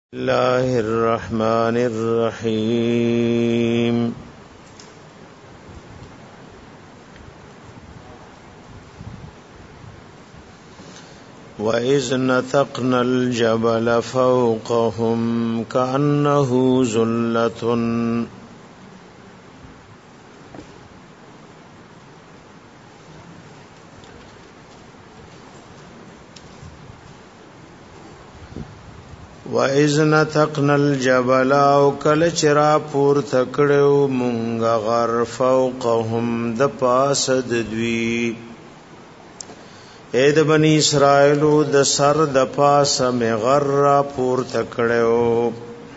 الله الرحمن الرحيم وإذ نتقنا الجبل فوقهم كأنه ظلة وَإِذْ نَتَقْنَا الْجَبَلَ او کل چرا پور تکړو مونږ غر فوقهم د پاس د دوی اې د بنی اسرائیل د سر د پاس مې غر پور تکړو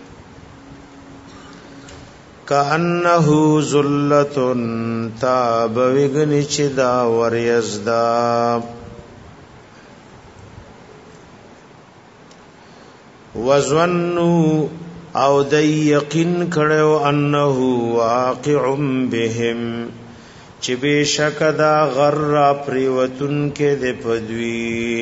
کأنه ذلة تاب وګنی چې دا وریزدا وظنوا او د یقین کړو انه واقع بهم چې بشک دا غر پریوتن کې د پدوی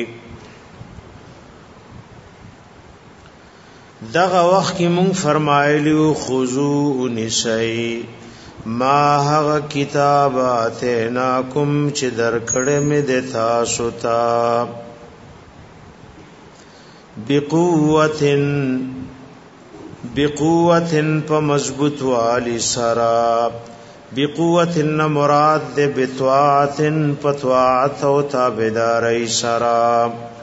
دغه وخت کې مونږ فرمایلیو خذو نسای ما هغه کتابات ناکم چې درکړې مې د تاسو ته بقوة فمضبوط والی سرا بقوة مراد دے بطاعت پتواعت و تابداری سرا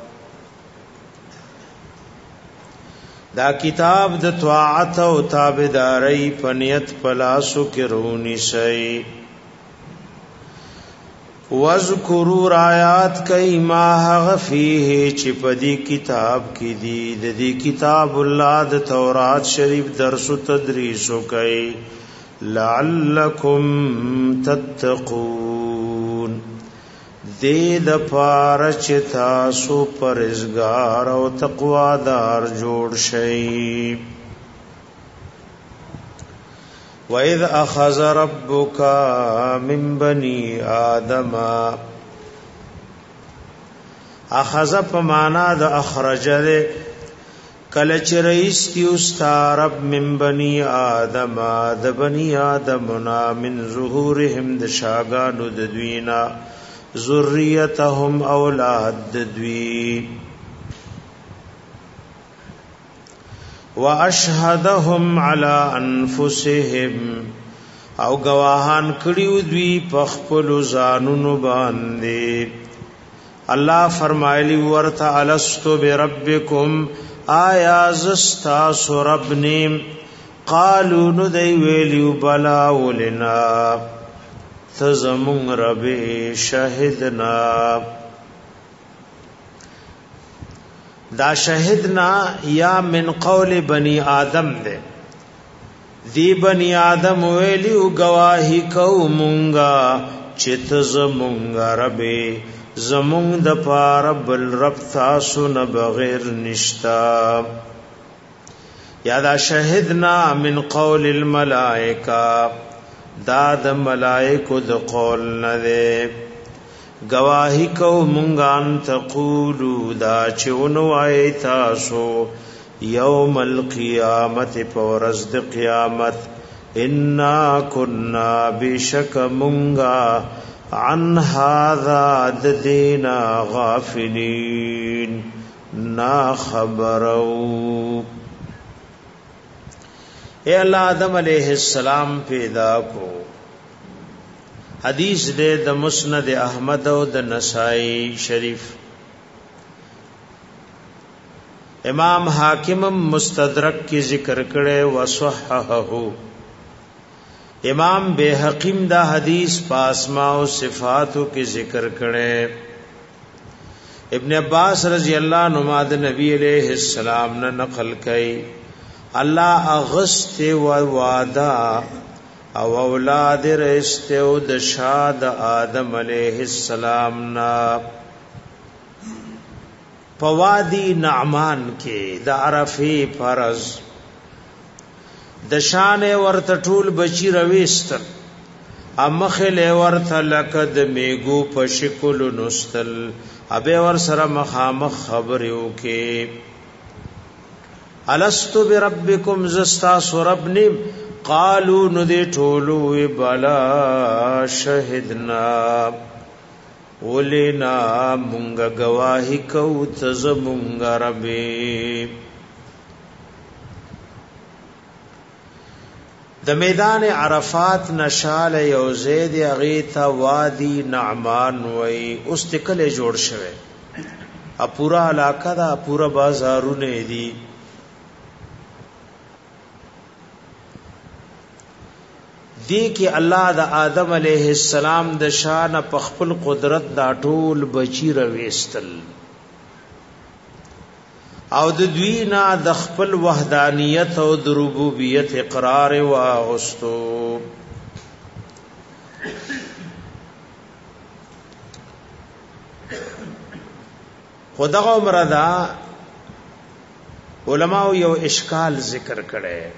دا کتاب د طاعت و تابداری پنیت پلاسو کرونی سی وذکروا آیات کای ما غفیه چې پدی کتاب کې دی د دې کتاب الله د تورات شریف درس او تدریس وکای لعلکم تتقون دې د پارچ تاسو پرهیزګار او تقوا دار جوړ شئ وَإِذْ أَخَذَ رَبُّكَ مِنْ بَنِي آدَمَ أخذ پمانا د اخرج کله چې رئیس کی استرب من بني آدم د بني آدمنا من ظهورهم د شاګانو د دوینا ذریتهم اولاد د دوی واشهدهم على انفسهم او گواهان کړیو دوی په خپل ځانونو باندې الله فرمایلی ورته الستو بربکم آیا زستا رب نیم قالوا ندی ویلیو بلا ولنا تزمون رب شهدنا دا شهدنا یا من قول بنی آدم دے دی بنی آدم ویلی او گواہی کو مونگا چت زمونگا ربی زمونگ د پار بل رب تاسو نه بغیر نشتا یا دا شهدنا من قول الملائکه دا د ملائکو د قول نه دے گواہی کو مونگان تقولو دا چونو آئی تاسو یوم القیامت پورز د قیامت انا کننا بشک مونگا عن هذا دینا غافلین نا خبرو اے اللہ آدم علیہ السلام پیدا کو حدیث دے د مسند احمد او د نسائی شریف امام حاکم مستدرک کی ذکر کړي وصححه امام بیهقیم دا حدیث پاسما او صفاتو کی ذکر کړي ابن عباس رضی اللہ عنہ د نبی علیہ السلام نے نقل کړي الله اغست و وعده او اولاد رستو د شاد آدم علیہ السلام نا پوادی نعمان کې د عرفی فرض د شان ورته ټول بچی رويستل امخل ورته لقد میګو په شکل نستل ابه ور سره مخامخ خبرو کې الست بربکم زستا سرب نیم قالو ندی ټولو بلا شهدنا ولنا مونږه گواہی کو تز مونږه ربی. د میدان عرفات نشال یو زید اغیتا وادی نعمان وی استقل جوړ شوه ا پورا علاقہ دا پورا بازارونه دي. دی کی الله د آدم علیہ السلام د شان په خپل قدرت دا ټول بچی رويستل او د دوی نه د خپل وحدانیت او د ربوبیت اقرار واغستو. خدغه مردا علماء یو اشکال ذکر کړي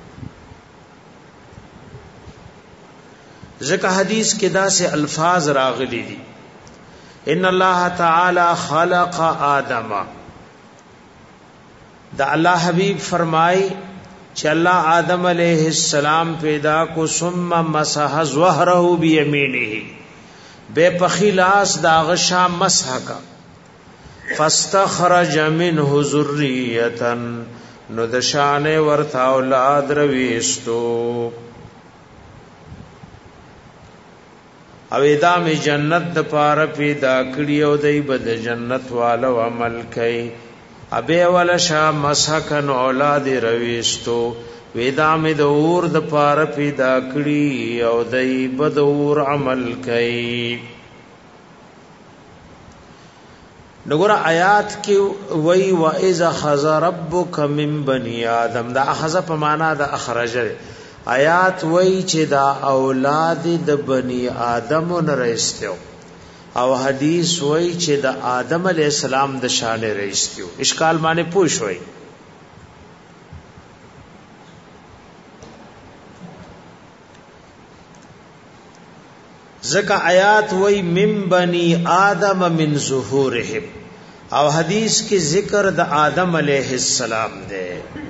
ځکه حدیث کې دا سه الفاظ راغلي دي ان الله تعالی خلق آدم. دا الله حبیب فرمای چې الله آدم علیہ السلام پیدا کو ثم مسح ظهره بیمینه بے پخیلاس دا غشا مسح کا فاستخرج منه ذریه نو د شان ورث اولاد رويستو او ادم جنت د پاره پیدا کړی او دای بد جنت والو عمل کوي ابه ولا شا مسکن اولاد رويستو وېدام د اور د پاره پیدا کړی او دای بد اور عمل کوي. نګور آیات کې وای وا اذا خذ ربک من بني آدم دا اخذ په معنا د اخرج. آیات وای چې دا اولاد د بني آدم نه رېستو او حدیث وای چې د آدم علی السلام د شان رېستو. اشکال باندې پوښوي ذکا آیات وای من بني آدم من ظهورهم او حدیث کی ذکر د آدم علیہ السلام دے.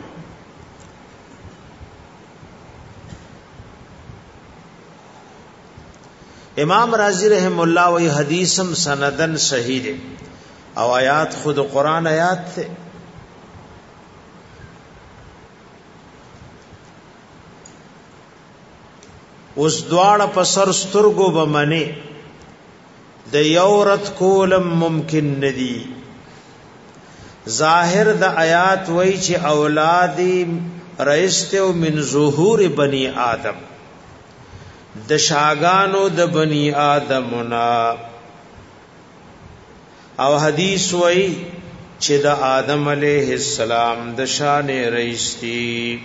امام رازی رحم اللہ وی حدیثم سندن صحیح دے او آیات خود قرآن آیات تھے. اس دوار پسر سترگو بمنے د یورت کولم ممکن ندی. ظاہر د آیات وی چی اولادی رئیستو من ظهور بنی آدم د شاگانو د بنی آدمنا او حدیث وی چې د آدم علیہ السلام د شان رئیستی.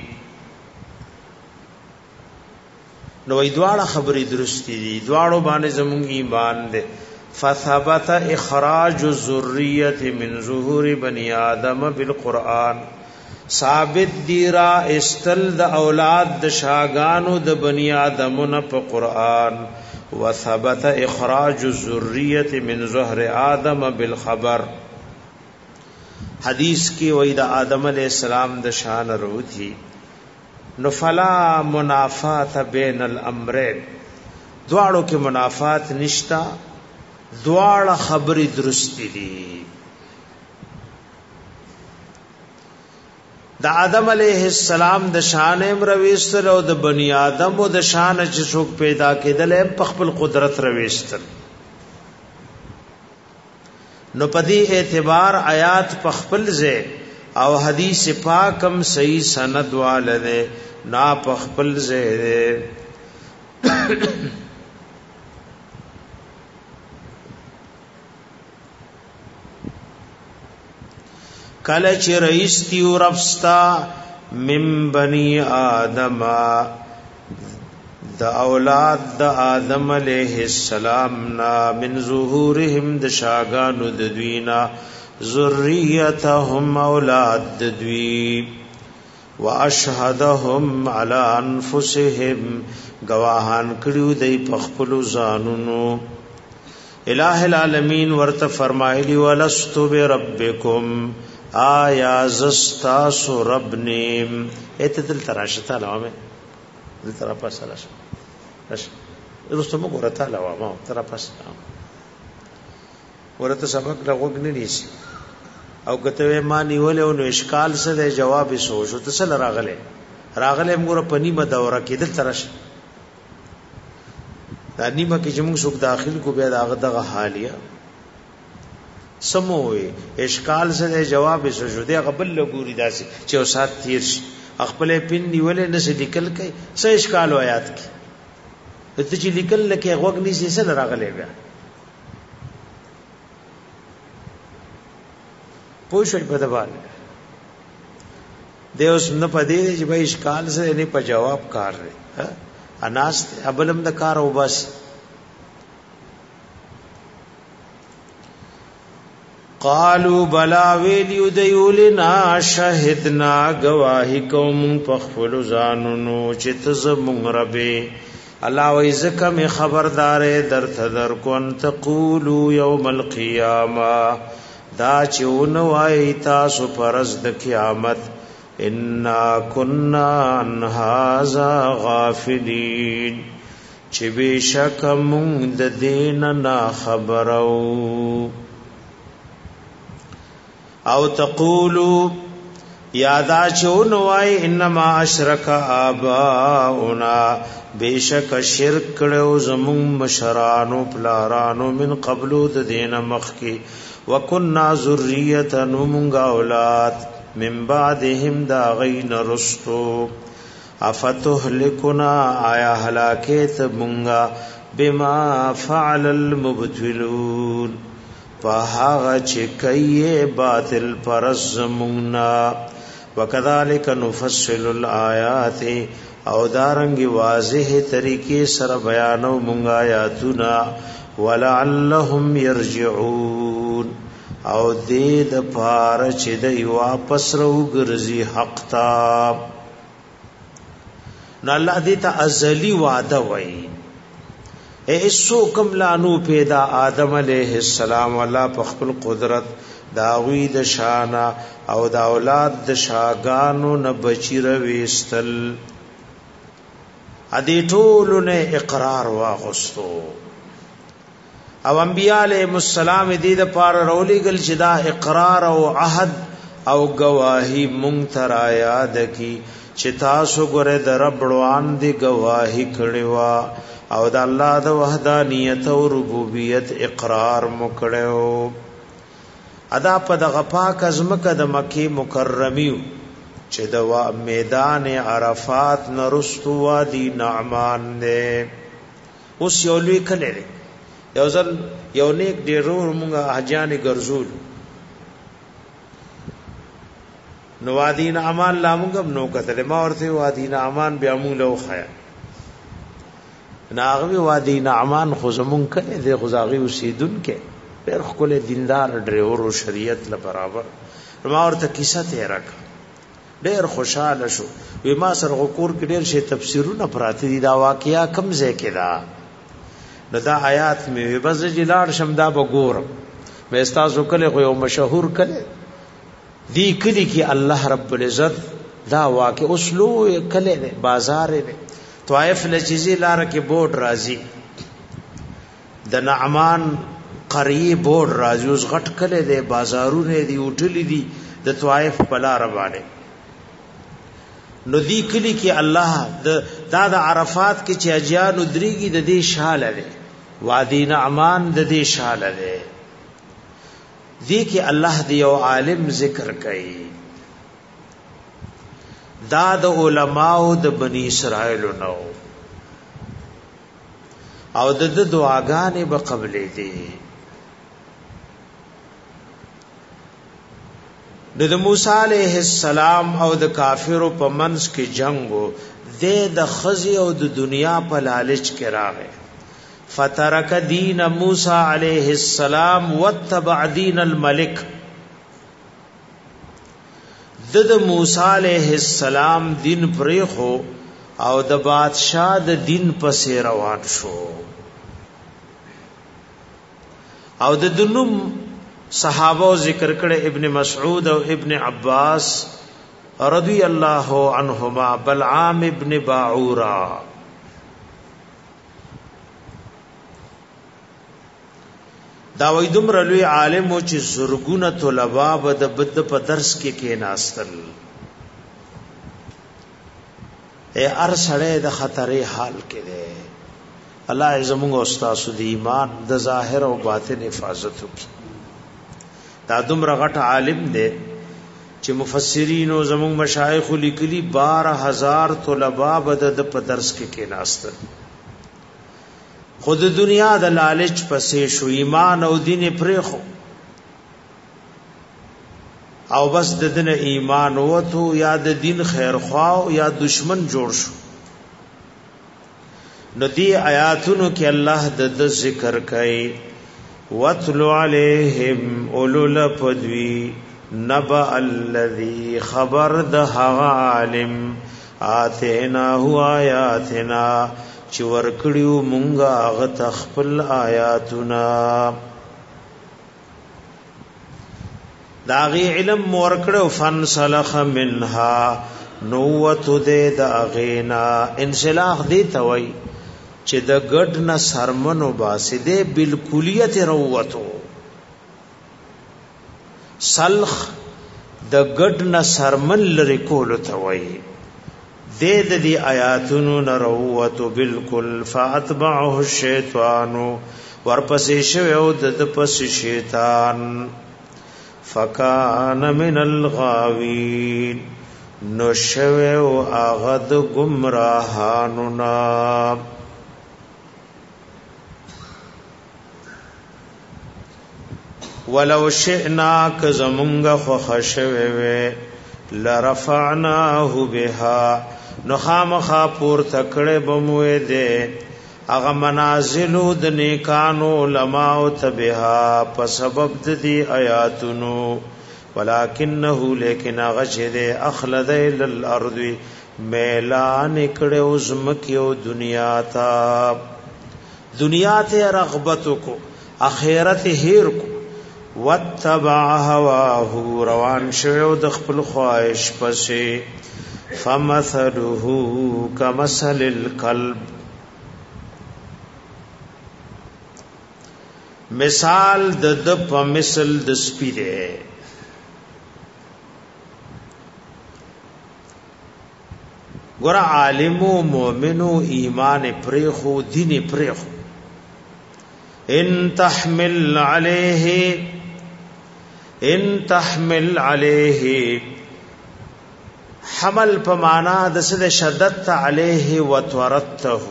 نو ای دواړه خبرې درستی دي دواړو باندې زموږ ایمان ده. فثبت اخراج الذریه من ظهور بنی آدم بالقرآن ثابت دی را استل د اولاد د شاگانو د بنی آدمونه په قرآن. وثبت اخراج الذریه من ظهر آدم بالخبر حدیث کی وای د آدم علیہ السلام د شان روتی. نو فلا منافات بین الامرین دواړو کې منافات نشتا دواړه خبرې درستی دي. د آدم علیہ السلام د شان امرويستل او د بنی آدم او د شان چې څوک پیدا کېدل په خپل قدرت رويستل. نو پدی اعتبار آیات په خپل ځای او حدیث پاکم صحیح سند والده نا په خپل ځای. کله چې رئیس تیو رفستا من بنی آدم د اولاد د آدم علیہ السلام نا من ظهورهم د شاگانو د دوینا ذریتهم اولاد د دوی واشهدهم علی انفسهم گواهان کړیو د خپل ځانونو. الہ العالمین ورته فرمایلی ولست بربکم آیا زستاسو رب نیم. ایت دل تراشتا لوامه دل ترا پاس راش رستم ګورتا لوامه ترا پاس ورته سبق لغوګ نه نیسی او کته ما نیولې نو اشکال سره جواب سوچو ته سره راغله موږ په نیمه دوره کې دل ترش دا نیمه کې چې موږ څوک داخل کو بیا دغه حالیه سموي اشکال سره جواب سوچو دی قبل لګوري داسي چې او سات تیر شي خپل پن نیولې نه سې لیکل کوي څه اشکال آیات کې ته چې لیکل لکه غوګ نيسي سره راغله بیا پوښښ په دبال دیوس نه پدې چې به اشکال سره نه په جواب کار لري اناس ابلم د کار او بس. قالوا بلا ویلیو دیولنا شهدنا گواہی کوم پخفل زانونو چت زمون ربی الله وای زکه می خبردارې در کو ان تقولوا یوم القیامه دا چون وای تاسو پرز د قیامت انا كنا عن هذا غافلين چې بشک مونږ د دین نه خبرو. او تقولوا یادا چون وای انما اشرک آباؤنا بشک شرک کړو زمون مشرانو پلارانو من قبلو د دین مخکی وکنا ذریه نمونږ اولاد من بعدهم دا غین رستو افتهلکنا آیا هلاکت مونږه بما فعل المبتلون فهاغه چې کوي باطل پرز مونږنا وکذالک نفصل الآیات او دارنګ واضح طریقې سره بیانو مونږ آیاتنا ولعلهم يرجعون او دې د پار چې د واپس راوګرځي حق تا. نو الله دې ته ازلی وعده وایي ایسو کم لانو پیدا آدم علیہ السلام الله په خپل قدرت داوی د شانا او د اولاد د شاګانو نه بچی رويستل ادي ټول نه اقرار واغستو او انبیاء علیہ السلام دې د پار رولې گل چې دا اقرار او عهد او گواہی مونږ تر یاد کی چې تاسو ګره د رب روان دی گواہی کړي وا او د الله د وحدانیت او ربوبیت اقرار مکړو. ادا په د غپاک ازمکه د مکی مکرمیو چې د میدان عرفات نرستو وادي نعمان نه اوس یو لوی کله یو ځل یو نیک ډیرو مونږه حاجیان ګرځول نو وادي نعمان لامغم نو کتل ما ورته وادي نعمان بیا مونږ له خیا ناغوی وادي نعمان خو زمون کله د غزاغي وسیدون کې ډېر خپل دیندار ډریور او شریعت له برابر ما ورته کیسه ته راک ډېر خوشاله شو وی ما سره غکور کې ډېر شی تفسیرونه پراته دي دا واقعیا کم ځای کې دا نو دا آیات مې بس جلال شمدا بګور مې استاسو کله خو یو مشهور کله دی کلی کې الله رب العزت دا واقع اوسلو کله بازار نه طائف لچیزی لار کې بورډ راځي د نعمان قریه بورډ راځي اوس غټ کله د بازارونه دی اوټلی دی د طائف بلار باندې نو دی کلی کې الله د عرفات کې چې اجیان دريږي د دې شاله ده وادي نعمان د دې شاله ده دی کې الله دی یو عالم ذکر کوي دا د علماء د بنی اسرائیل نو او د دعاګانې به قبلې دي د موسی علیہ السلام او د کافرو په منځ کې جنگو د خزي او د دنیا په لالچ کې راغی فترک دین موسی علیہ السلام واتبع دین الملک د موسی علیہ السلام دین پرې خو او د بادشاہ د دین پسې روان شو او د دنوم صحابه ذکر کړه ابن مسعود او ابن عباس رضی الله عنهما، بلعام ابن باعورا دا وای دومره لوی عالم او چې زرګونه طلبا به د بد په درس کې ناستل. ار سړی د خطرې حال کې دی. الله زموږ استاد د ایمان د ظاهر او باطن حفاظت وکړي. دا دومره غټ عالم دی چې مفسرین او زموږ مشایخ لیکلي 12000 طلبا به د په درس کې ناستل. خود دنیا د لالچ پسې شو، ایمان او دین پرېخو او بس د دین ایمان وته یا د دین خیر خواو یا دشمن جوړ شو. نو دی آیاتونو کې الله د ذکر کوي وَاتْلُ عَلَيْهِمْ أُولُو الْأَلْبَابِ نَبَأَ الَّذِي خبر د هغه عالم آتیناه آیاتنا چې ورکړیو مونږه هغه تخپل آیاتنا. داغي علم ورکړو فنسلخ منها نووت دې داغینا. انسلاخ دې توي چې د ګډ نه سرمنو باسي دې بالکلیت روتو. سلخ د ګډ نه سرمن لري کول توي دې د آیاتونو نروت بالکل. فاتبعه الشیطان ورپسې شو د پس شیطان. فکان من الغاوین نو شو اغد گمراهاننا. ولو شئنا کزمونگ خخشوه لرفعناه بها نو خامخا پور تکڑے بموے دے اغا منازلو د نیکانو علماء تبها په سبب د دی آیاتونو. ولکنه لیکن اغا چې دے اخلد الى الارض میلان کړه زمکیو دنیا تا. دنیا ته رغبت کو اخرت هیر کو. واتبع هواه روان شو د خپل خواهش پسې. فمثله كمثل الكلب مثال د په مثل د سپی دی. ګور عالم او مؤمن او ایمان پرخو دین پرخو. ان تحمل عليه حمل په معنا د سد شدت علیه وتورته.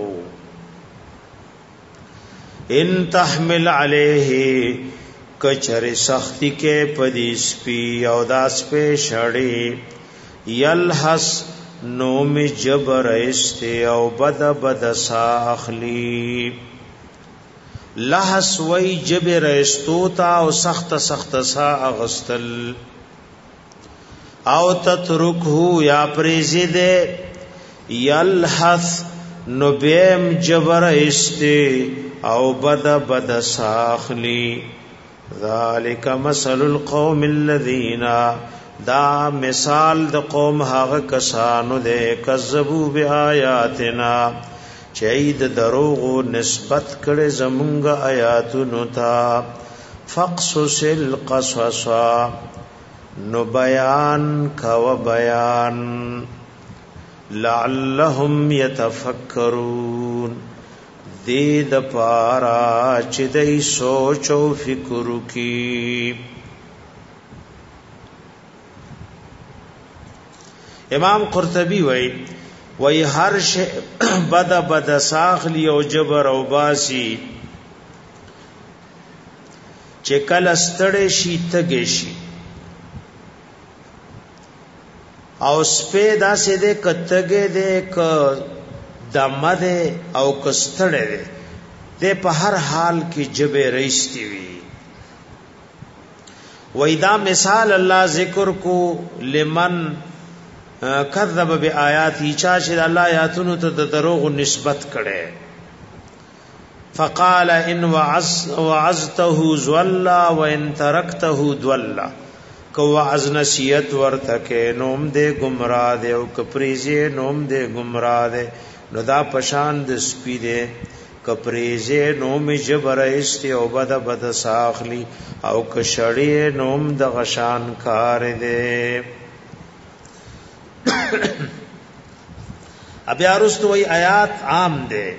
ان تحمل علیه کچر سختی کې پدیس پی او داس په شړې یلحس نوم جبر است او بد سا اخلی. لحس وی جبر استوتا او سخت سا اغستل. او تترکه یا پریزی دے یلحث نبیم جبر استے او بد ساخلی. ذالک مثل القوم الذین دا مثال د قوم هغه کسانو دے کذبوا بآیاتنا چید دروغ نسبت کړي زمونږ آیاتونو ته. فقصص القصص نو بیان کوا بیان لعلهم يتفکرون دې د پارا چې دای سوچ او فکر وکي. امام قرطبی وای هر شی بد ساخلی او جبر او باسی چې کله ستړي شي تګي شي او سپیدا سه دې کتګې دې ک دمه دې او کستړې دې په هر حال کې جبه رئیستی وي. وېدا مثال الله ذکر کو لمن کذب بیاات چا چې الله آیاتونو ته د دروغ نسبت کړي. فقال ان وعظته ذلا وان تركته ذلا کو وعظ نصیحت ورته نوم دې گمراه دې او کپریزه نوم دې گمراه دې نو دا پشان د سپی دې کپریزه نوم جبر است او بد ساخلی او کشړی نوم د غشان کار دې ابیا رستوی آیات عام دې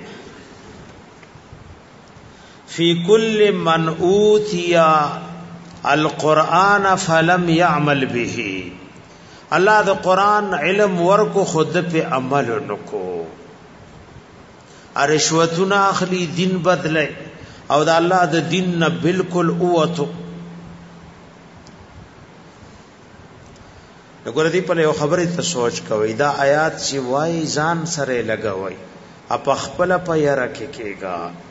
فی کل من اوتیا القرآن فلم يعمل به الله د قرآن علم ورکو خود په عمل نکو ارشوتنا اخلی دین بدله او د الله د دین نه بالکل اوتو وګوره دی په یو خبره ته سوچ کوي دا آیات چې وای ځان سره لګوي اپ خپل په یاره کې کېګا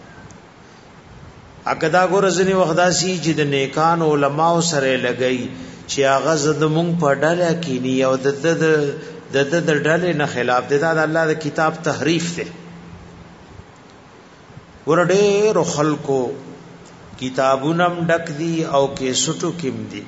اګدا ګورځنی وخداسي چې د نیکان علماء سره لګي چې هغه زد مونږ په ډاله کې ني او د ډاله نه خلاف دي دا د الله د کتاب تحریف دی ورډه خلکو کتابونم ډک دي او کې سټو کېم دي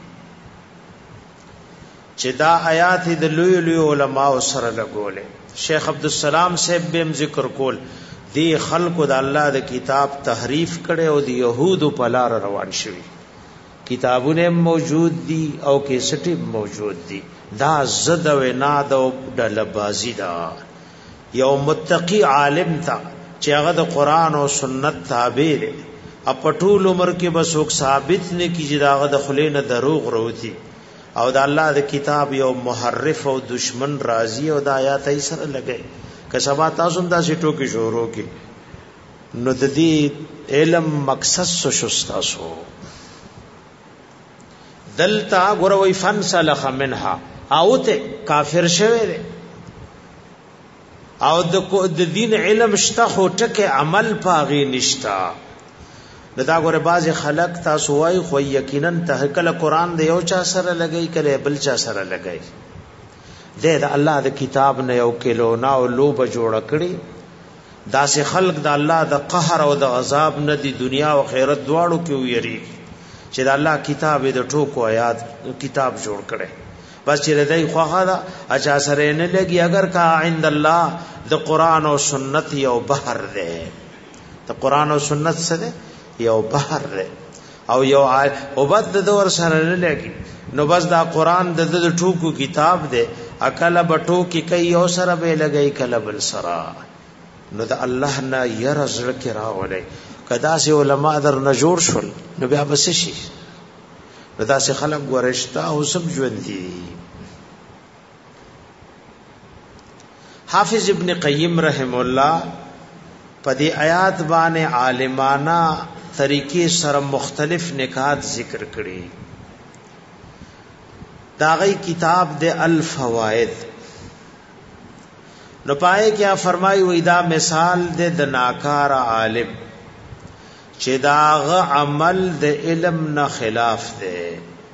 چې دا آیات د لوی لوی علماء سره لګولې شیخ عبدالسلام صاحب بهم ذکر کول دی خلقو د الله د کتاب تحریف کړي او د يهودو په لار روان شوي کتابونه موجود دي او کیسټي موجود دي دا زد و ناد او ډلبازي دا یو متقی عالم تا چې هغه د قران او سنت تابع دی اپټول عمر کې بس وک ثابت نه کیږي داغه د خلینو دروغ وروتي او د الله د کتاب یو محرف او دشمن راضي او د آیات یې سره لګي که سبا تاسو دا سټو کې شروع کی نو د دې علم مقصد څه شستاسو دلتا غروي فن سلخ منها او ته کافر شوی او د دین علم شته خو ټکه عمل پاغي نشتا دا غره باز خلق تاسو وای خو یقینا ته کله قران د یو چا سره لګی کله بل چا سره لګی د الله د کتاب نه یو کلو نا او لوب جوړ کړي دا سه خلق د الله د قهر او د عذاب نه دی دنیا او آخرت دواړو کې ویری چې د الله کتاب د ټوکو آیات کتاب جوړ کړي بس چې ردی خوخه دا اچا سره نه لګي اگر کا عند الله د قران او سنت یو بحر ده د قران او سنت سره یو بحر ده او یو او بد د ور سره نه لګي نو بس دا قران د ټوکو کتاب ده اکل بټو کی کوي او سره به لګي کله بل سرا نو د الله نه ير زړه کې راولې کدا سي علما در نه جوړ شول نو بیا بس شي دا سي خلق ورشتا او سب ژوند دي حافظ ابن قیم رحم الله په دې آیات باندې عالمانه طریقې سره مختلف نکات ذکر کړي داغی کتاب دے الفوائد نو پائے کیا فرمائی وی دا مثال دے د ناکار عالم چې داغ عمل د علم نه خلاف دے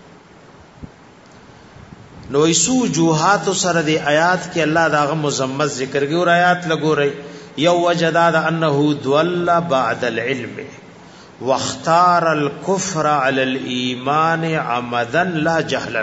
نو ایسو وجوهات سره دی آیات کې الله داغه مذمت ذکر کوي اور آیات لګو رہی یو وجداد انه دول بعد العلم واختار الكفر على الايمان عمدا لا جهلا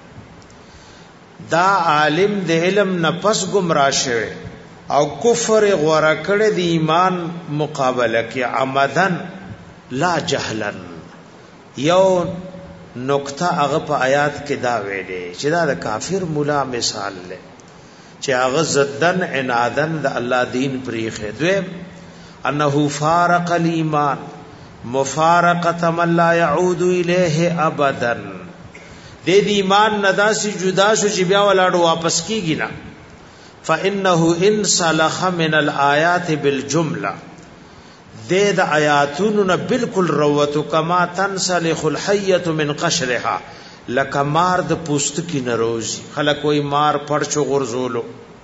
دا عالم د علم نه پس گمراه شوی او کفر غوړه کړي د ایمان مقابله کې عمدن لا جهلا یو نقطه هغه په آیات کې دا ویلې چې دا د کافر مولا مثال لې چې هغه زدن عنادن د الله دین پریخه دوی انه فارق الایمان مفارقه من لا يعود الیه ابدا د ایمان نداسي جدا شو چې بیا ولاړو واپس کیږي نه فانه ان صلح من الآیات بالجمله د آیاتونو نه بالکل روته کما تنسلخ الحیه من قشرها لکمار د پوست کی نروزی خلق کوئی مار پړچو غرزولو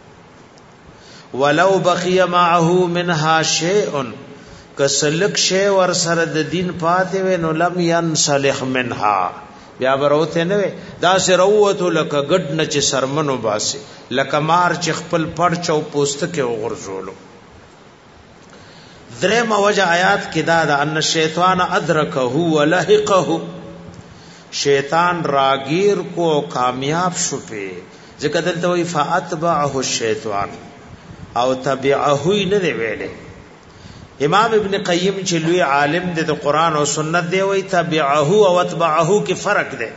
ولو بقي معه منها شيء کسلک شی ور سره د دین پاتې و نو لم ينسلخ منها بیا وروته نه دا سه روته لک گډ نه چې سرمنو باسي لک مار چې خپل پړچو پوست کې غرزولو درم وجه آیات کې دا ان الشیطان ادرکه ولحقه شیطان راگیر کو کامیاب شو په ځکه دلته وی فاتبعه الشیطان او تبعه نه دی ویلې امام ابن قیم چې لوی عالم دی د قران او سنت دی وی تبعه او اتبعه کې فرق دی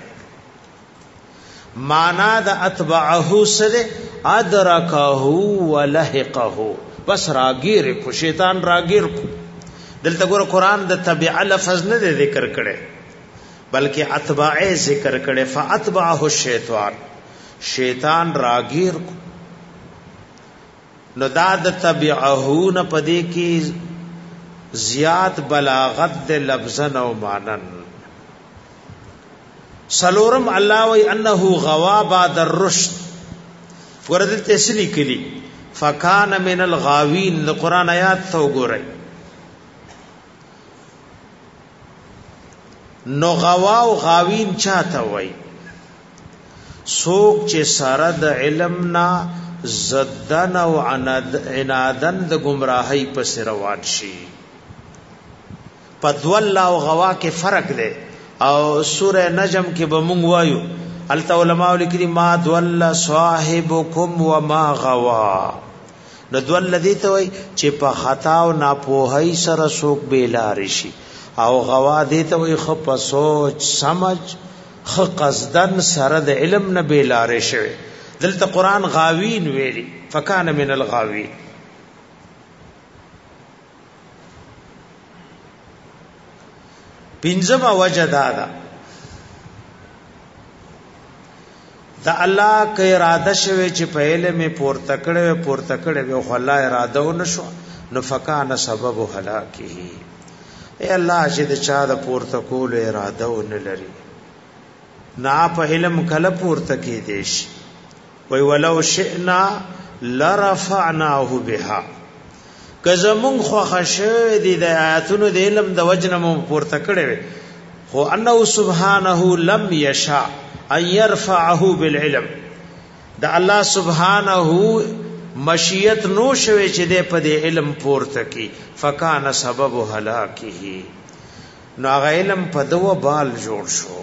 معنا د اتبعه سره ادرکه ولحقه بس راگیر کو شیطان راگیر کو دلته ګور قران د تبع لفظ نه ذکر کړي بلکې اتباع ذکر کړي فاتبعه الشیطان شیطان راگیر کو نو دا د تبعه نه پدې کې زیات بلاغت د لفظن او مانن سلورم الله وی انه غوا بعد الرشد ورته تسلی کلی فکان من الغاوین د قران آیات تو ګورئ نو غوا او غاوین چاته وای سوک چې سره د علم نا زدن او عنادن د گمراهی پس روان شي پدول او غوا کې فرق دی او سوره نجم کې به مونږ وایو العلماء لیکلي ما دول صاحبكم وما غوا نو دول لذي ته وای چې په خطا او ناپوهی سره سوک بیلار شي او غوا دې ته وای خپ سوچ سمجھ خ قصدن سره د علم نه بیلار شي دلته قران غاوین ویلي فکان من الغاوین پنځم وجدادا دا الله کې اراده شوی چې په علم پورته کړي خو الله اراده ونشو نو فکان سبب هلاکه اے الله چې د چا د پورته کول اراده ون لري نا په علم کله پورته کې دیش وی ولو شئنا لرفعناه بها کزمون خو خشه دي د آیاتونو د علم د وجنم پورته کړي خو انه سبحانه لم یشاء ان يرفعه بالعلم دا الله سبحانه مشیت نو شوي چې د په د علم پورته کی فکان سبب هلاکه نو هغه علم په دو بال جوړ شو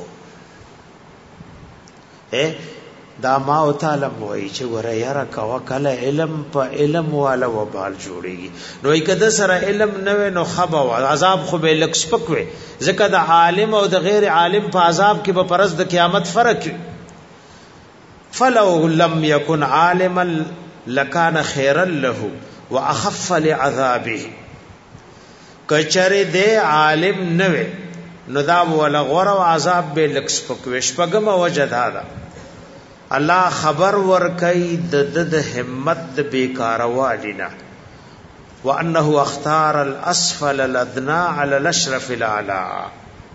دا ما او تعالی وای چې ګوره یاره کوا کله علم په علم والا وبال جوړيږي نو کده سره علم نه نو خبا عذاب خو به لک سپکوي ځکه د عالم او د غیر عالم په عذاب کې به پرز د قیامت فرق فلو لم يكن عالما لكان خيرا له واخف لعذابه کچره د عالم نه نو دا ولا غور او عذاب به لک سپکوي شپګم وجدادا الله خبر ور کوي د همت د بیکاروالینا وانه اختار الاسفل الادنى على الاشرف الاعلى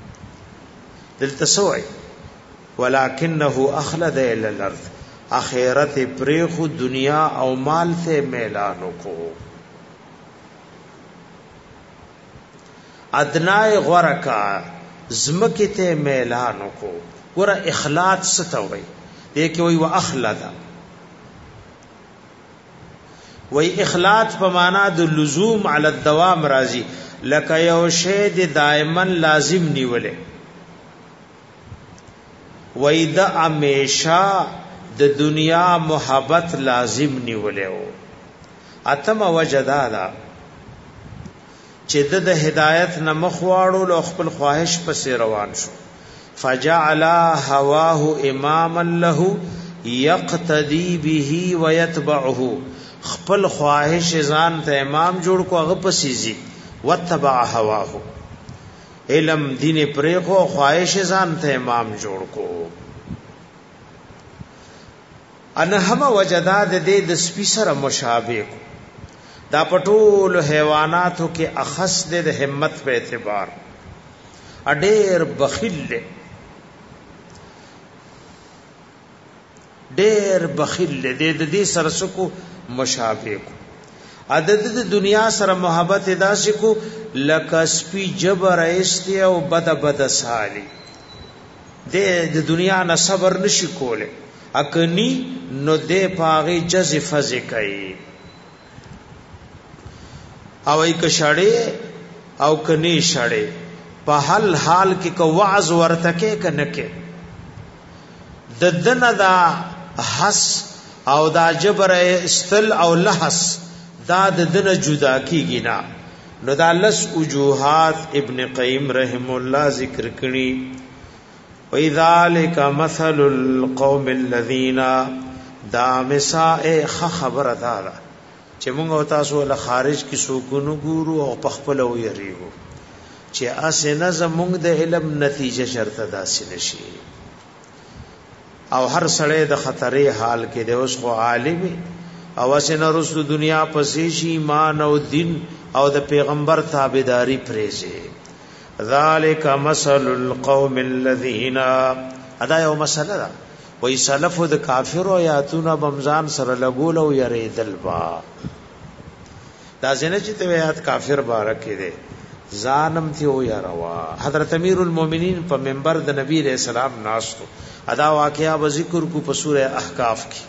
دلتسوي ولكنه اخلد الى الارض اخرت پریخو دنیا او مال ته میلانو کو ادنای غورکا زمکته میلانو کو ور اخلاص ستوي دیکھو وی واخلد وی اخلاص په معنا د لزوم علی الدوام راضی لکه یو شی د دائما لازم نیولې وی د همیشه د دنیا محبت لازم نیولې او اتم وجدادا چې د هدایت نه مخواړو لو خپل خواهش پسې روان شو فجعل هواه اماما له يقتدي به ويتبعه خپل خواهش ځان ته امام جوړ کو هغه پسیزي وتبع هواه علم دین پرې کو خواهش ځان ته امام جوړ کو انهم وجداد دې د سپیسر مشابه دا پټول حیواناتو کې اخص د همت په اعتبار اډیر بخیل ډیر بخیل دې د دې سره سکو مشابه کو عدد د دنیا سره محبت ادا سکو لکه سپی جبر ایستی او بد سالی دې د دنیا نه صبر نشي کوله اکنی نو دې پاغي جزفز کوي او یک شړې او کني شړې په حال کې کو وعظ ورته کې کنه کې د دنه دا حس او دا جبر استل او لحس دا د دنه جدا کیږي نه نو دا لس وجوهات ابن قیم رحم الله ذکر کړي وَإِذَلِكَ مَثَلُ الْقَوْمِ الَّذِينَ دا مساء خبر دارا چې موږ او تاسو له خارج کې سوګونو ګورو او پخپل ويریو چې اسنه زموږ د علم نتیجه شرط داسې نشي او هر سړی د خطرې حال کې د اوس خو عالمي او اسنه رسول دنیا پسې شي ایمان او دین او د پیغمبر تابعداري پریږي ذالک مثل القوم الذين ادا یو مسله ده وای سلف د کافر او یاتون بمزان سره لګول او یریدل با دا څنګه چې ته یاد کافر بارکه ده ظالم تی او یاروا حضرت امیر المؤمنین په منبر د نبی رسول سلام ناشتو ادا واقعا و ذکر کو په سوره احقاف کې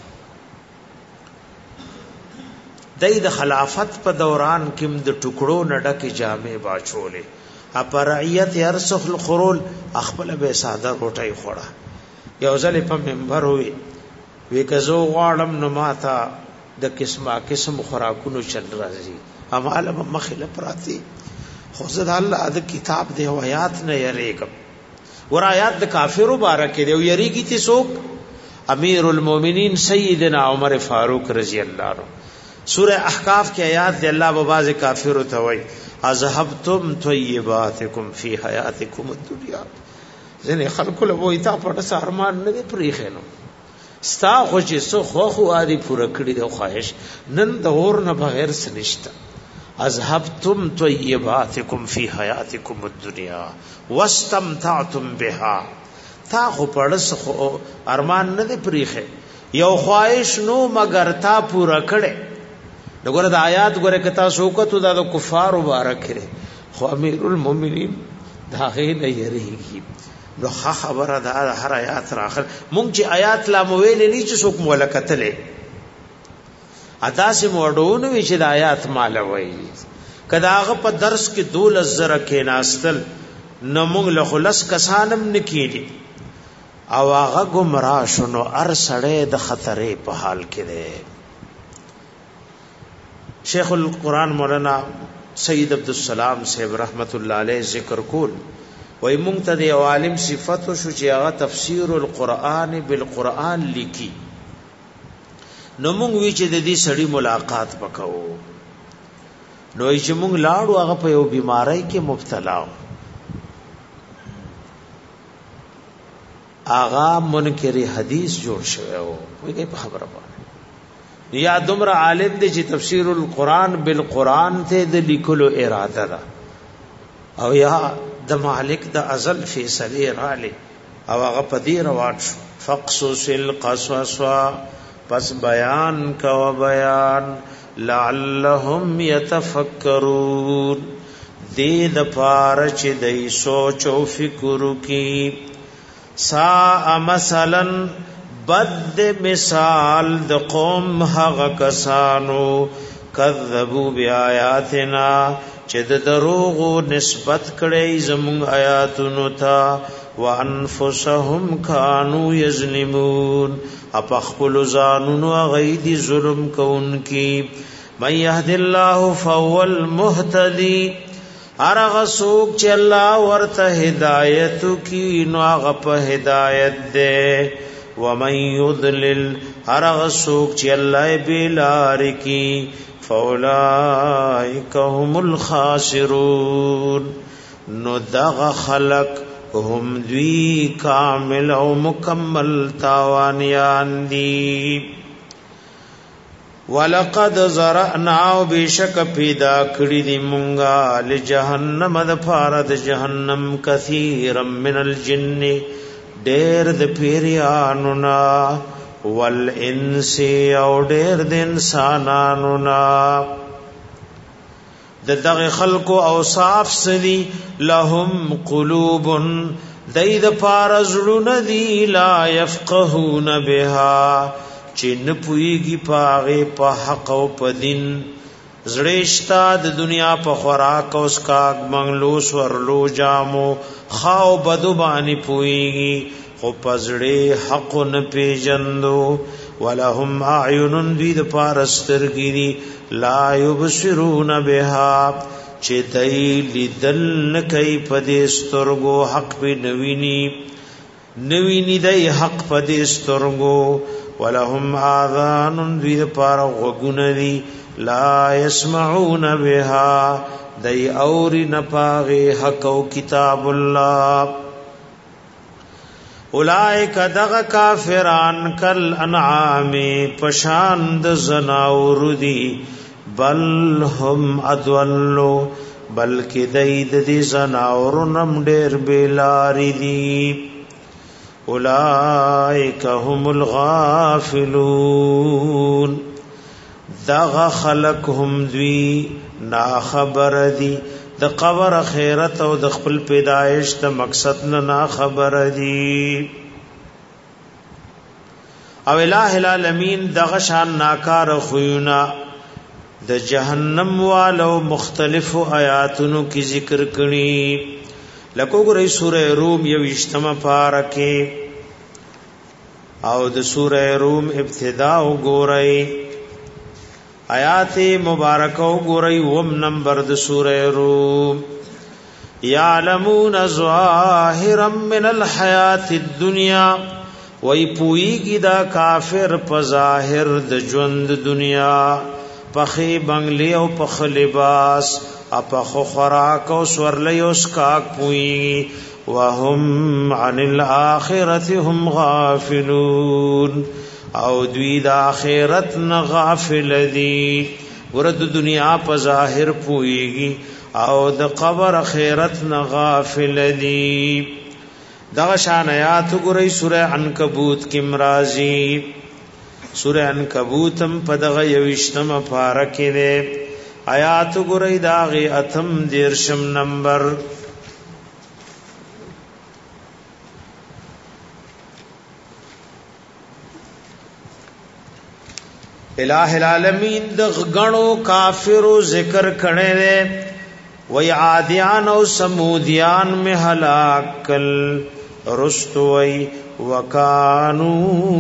د خلافت په دوران کې د ټکړو نډکه جامې باچولې اپرعیت ارسخ الخرول خپل به ساده روټي خوړه یو ځل په منبر وی کزو غاړم نو ماته د قسم خوراکونو چل راځي اماله مخله پراتی خو زه الله د کتاب دی او آیات نه یریګم ور آیات د کافر مبارک دی او یریږي چې څوک امیر المؤمنین سیدنا عمر فاروق رضی الله عنه سورہ احقاف کی آیات دی الله بباز کافر ته وای اذهبتم طیباتکم فی حیاتکم الدنیا ځنه خلق له وای تا په ارمان نه دی پریخه نو ستا خو چې سو خو ادي پوره کړی دی خواهش نن د اور نه بغیر سنشت اذهبتم طیباتکم فی حیاتکم الدنیا واستمتعتم بها تا خو پړس خو ارمان نه دی پریخه یو خواهش نو مگر تا پوره کړي دغه د آیات ګره کتا شوکت د کفار مبارک کړي خو امیر المؤمنین دا غي نه یریږي نو خبره ده هر آیات راخل مونږ چې آیات لا مویل نه چې څوک مولکتلې ادا سه موډون وی چې د آیات مال وای کداغه په درس کې 2000 کې ناستل نو مونږ له خلص کسانم نکېږي او هغه گمراه شنو ار سړې د خطرې په حال کې ده شیخ القرآن مولانا سید عبدالسلام صاحب رحمت الله علیه ذکر کول وای مونږ ته د عالم صفات شو چې هغه تفسیر القرآن بالقرآن لیکي نو مونږ وی چې د دې سړی ملاقات وکاو نو چې مونږ لاړو هغه په یو بیماری کې مبتلا و آغا منکر حدیث جوړ شوی او وی په خبره باندې یا دمر عالم دی چې تفسیر القرآن بالقرآن ته د لیکلو اراده ده او یا د مالک د ازل فیصله رالی او هغه په دې روان شو فقصص القصص پس بیان کا بیان لعلهم يتفکرون دې د پاره چې دای سوچ او فکر وکي سا مثلا بد مثال د قوم هغه کسانو کذبوا بیااتنا چې د دروغ نسبت کړي زموږ آیاتونو ته وانفسهم كانوا یظلمون اپخپل ځانونو غیدی ظلم کوونکی من يهد الله فهو المهتدي ارغه سوق چې الله ورته هدایت کی نو هغه په هدایت ده ومن يضلل ارغه سوق چې الله بلار کی فاولائک هم الخاسرون نو دغه خلق هم دوی کامل او مکمل تاوانیان دي ولقد زرعنا بشک پیدا کړی دی مونږه لجهنم د فارد جهنم کثیر من الجن ډېر د پیریانو نا والانس او ډېر د انسانانو نا دغه خلق اوصاف سدي لهم قلوب دید پارزلون دی لا يفقهون بها چې نه پويږي پاغه په حق او په دین زړشتا د دنیا په خوراک او اسکاک منګلوس ورلو جامو خاو بدو باندې پويږي خو پزړې حق نه پیجندو ولهم اعین دوی د پارسترګری لا یبصرون بها چې دای لیدل نکي پدې سترګو حق په نویني دای حق پدې سترګو ولهم اذان دوی د پار غوګونه دي لا يسمعون بها دای اوري نپاغه حق او کتاب الله اولائک دغ کافران کل انعام پشاند زناور دی بل هم ادولو بلکې دید دی زناور نم ډیر بیلاری دی اولائک هم الغافلون دغ خلق هم دوی نا خبر دی د قبر خیرت او د خپل پیدایش ته مقصد نه خبر دي او الہ العالمین دغه شان ناکار خوینا د جهنم والو مختلف آیاتونو کی ذکر کړي لکه ګورې سوره روم یو اجتماع پارکه او د سوره روم ابتدا وګورئ آیات مبارکه وګورئ وم نمبر د سوره روم یعلمون ظاهرا من الحیات الدنیا وای پویږي دا کافر په ظاهر د ژوند دنیا پخې بنگلې او پخ لباس اپخ خوراک او سورلې او سکاک پویږي وهم عن الاخرته هم غافلون او دوی د آخرت نه غافل دي ورته دنیا په ظاهر پويږي او د قبر آخرت نه غافل دي دغه شان آیات ګورئ سوره عنکبوت کې مرাজি سوره عنکبوت هم په دغه یوشتم پارکه ده آیات ګورئ داغه اتم دیرشم نمبر الہ العالمین د غنو کافرو ذکر کړي دي وی عادیان او سمودیان میں ہلاک کل رستوی وکانو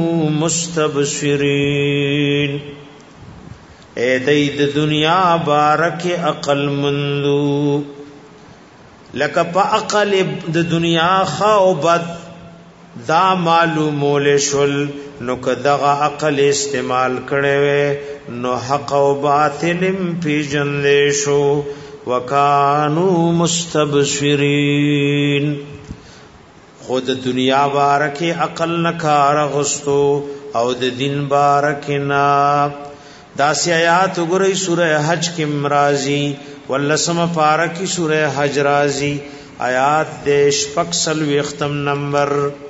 مستبصرین اے دید دنیا بارک عقل مندو لکه په عقل د دنیا خو بد دا معلومول شل نو کدغه عقل استعمال کړي نو حق او باطل پی جندې شو وکانو مستبصرین خود دنیا بارک عقل نکار غستو او د دین بارک نا داسی آیات وګورئ سوره حج کې مرাজি ولسم پارکی سوره حج رازی آیات دیش پکسل وختم نمبر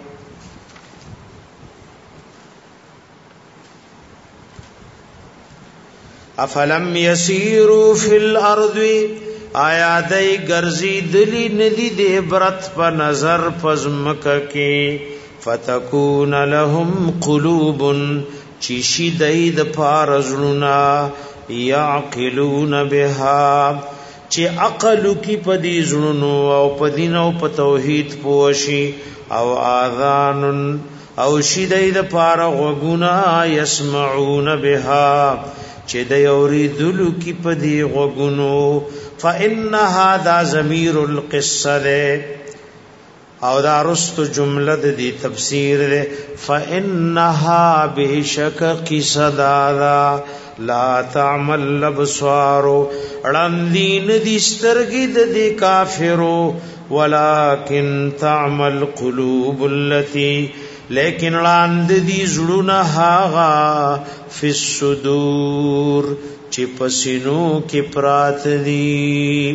افلم یسیرو فی الارض آیا دای گرزی دلی ندی دی برت په نظر پزمک کی فتکون لهم قلوب چیشی دای د پارزلنا یعقلون بها چی عقل کی پدی زلونو او پدین او په توحید پوشی او اذان او شیدای د پار غوګنا یسمعون بها چې د یوري دلو کی پدی غوګونو فان هذا ضمیر القصه او دا رست جمله د دی تفسیر ده فانها بشک قصدا لا تعمل الابصار رندین دي سترګې د دې کافرو ولکن تعمل قلوب التي لیکن لاند دي زړونه هاغه فی الصدور چې پسینو کې پرات دي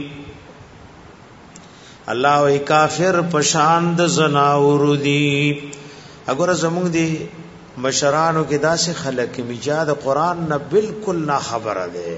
الله وی کافر پشاند زناور دي اگر زموږ دي مشرانو کې داسې خلک میجاد قران نه بالکل نه خبره ده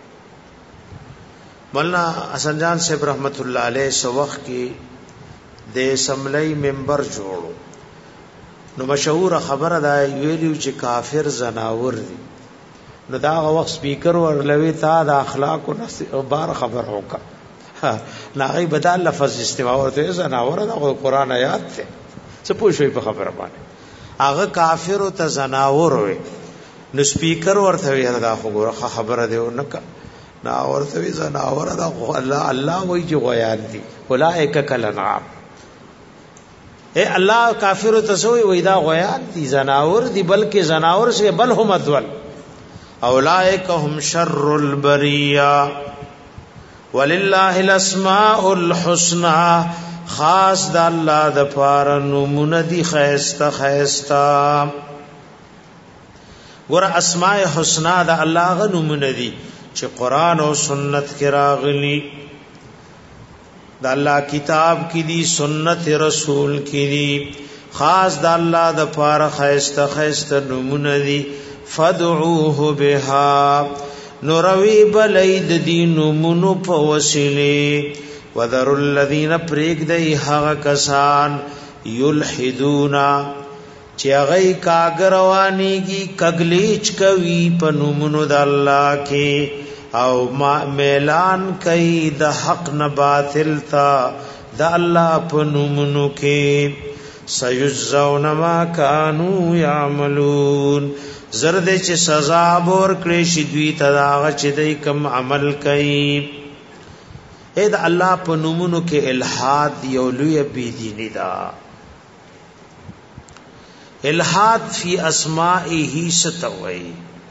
مولانا حسن جان صاحب رحمت الله علیه سو وخت کې د سملای منبر جوړو نو مشهور خبره ده ویلو چې کافر زناور دي نو دا وخت سپیکر ورلوي تا د اخلاق او بار خبر وکا ناغي بدل لفظ استماع ورته زناور د قرآن آیات ته څه پوښوي په خبره باندې هغه کافر او ته زناور وي نو سپیکر ورته وی دا خو خبره دی ورنکا نا ورته وی زناور دا الله وای چې غیان دي اولائک کلنعام اے الله کافر ته سوې وای دا غیان دي زناور دي بلکې زناور سے بل هم ادول اولائک هم شر البریہ وللہ الاسماء الحسنى خاص د الله د پاره نمونه دي خيستا خيستا ګور اسماء حسنا د الله غ نمونه دي چې قران او سنت کې راغلي د الله کتاب کې دي سنت رسول کې دي خاص د الله د پاره خيستا خيستا نمونه دي فدعوه بها نوروي بلید دین منو په وسیله وذر الذين پریک دی هغه کسان یلحدونا چې هغه کاګروانیږي کګلیچ کوي په نومونو د الله کې او ما اعلان کوي د حق نه باطل تا د الله په نومونو کې سيجزون ما كانوا يعملون زرد چې سزا ور کړی شي دوی ته هغه چې دوی کوم عمل کوي اې د الله په نومونو کې الحاد یو لوی بيدینی دا الحاد فی اسماءه ستوي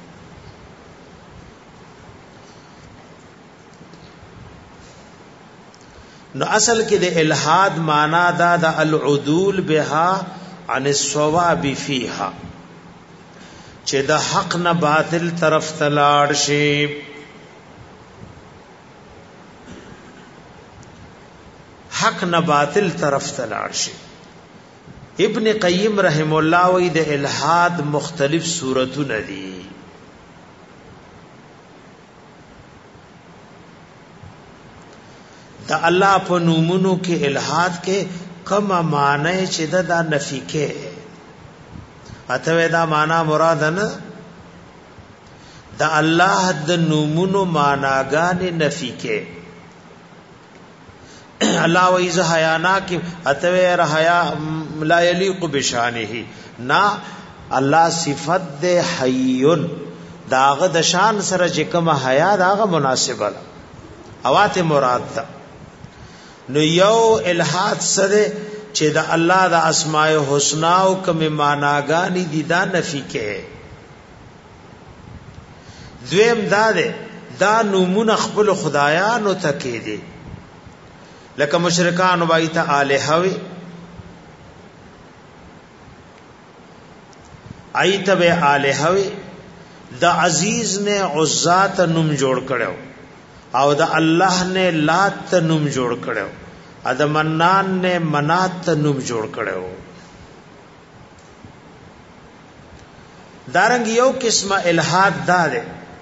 نو اصل کې د الحاد معنا دا د العدول بها عن الصواب فيها چې د حق نه باطل طرف تلاړ شي حق نه باطل طرف تلاړ شي ابن قیم رحم الله وی د الحاد مختلف صورتونه دي د الله په نومونو کې الحاد کې کومه معنی چې د نفی کې اته دا معنا مراد نه د الله د نومونو معناګان نفی کې الله وایز حیانا کې اته حیا لا یلیق بشانه نا الله صفت د حیون داغه د شان سره چې کوم حیا داغه مناسبه اواته مراد ده نو یو الہات سره چې د الله د اسماء الحسنا او کوم معناګانی دي دا نفی کې دویم دا ده دا نومونه خپل خدایانو تکې دي لکه مشرکان وایته الہ وی ایته به الہ وی د عزیز نے عزا ته نوم جوړ کړو او د الله نے لات ته نوم جوړ کړو اد منان نے منات نوم جوړ کړو دارنګ یو قسمه الہاد دار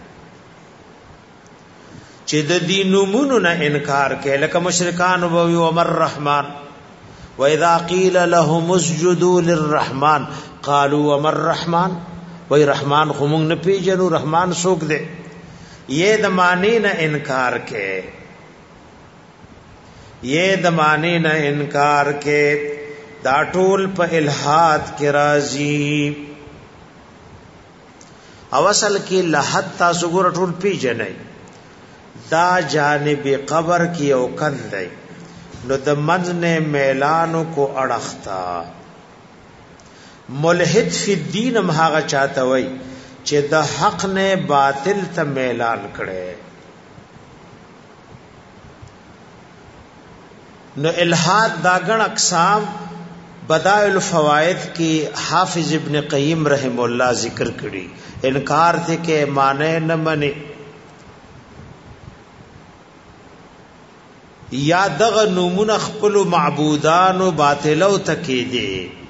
چې د دین نومونو نه انکار کوي لکه مشرکان وو عمر رحمان واذا قيل لهم اسجدوا للرحمن قالوا عمر رحمان وای رحمان خو مونږ نه پیژنو رحمان څوک دی یہ د معنی نه انکار کوي یہ دمانے نہ انکار کے دا ټول په الہات کې راضی او اصل کې لحد تاسو ګور ټول پیژنئ دا جانب قبر کې او کندای نو د منځ نه میلانو کو اڑختا ملحد فی الدین مهاغه چاته وای چې د حق نه باطل ته میلان کړي نو الہاد داغن اقسام بدائل الفوائد کی حافظ ابن قیم رحم اللہ ذکر کری انکار تھے کہ مانے نہ منے یا دغ نومون خپل معبودان و باطلو تکی دے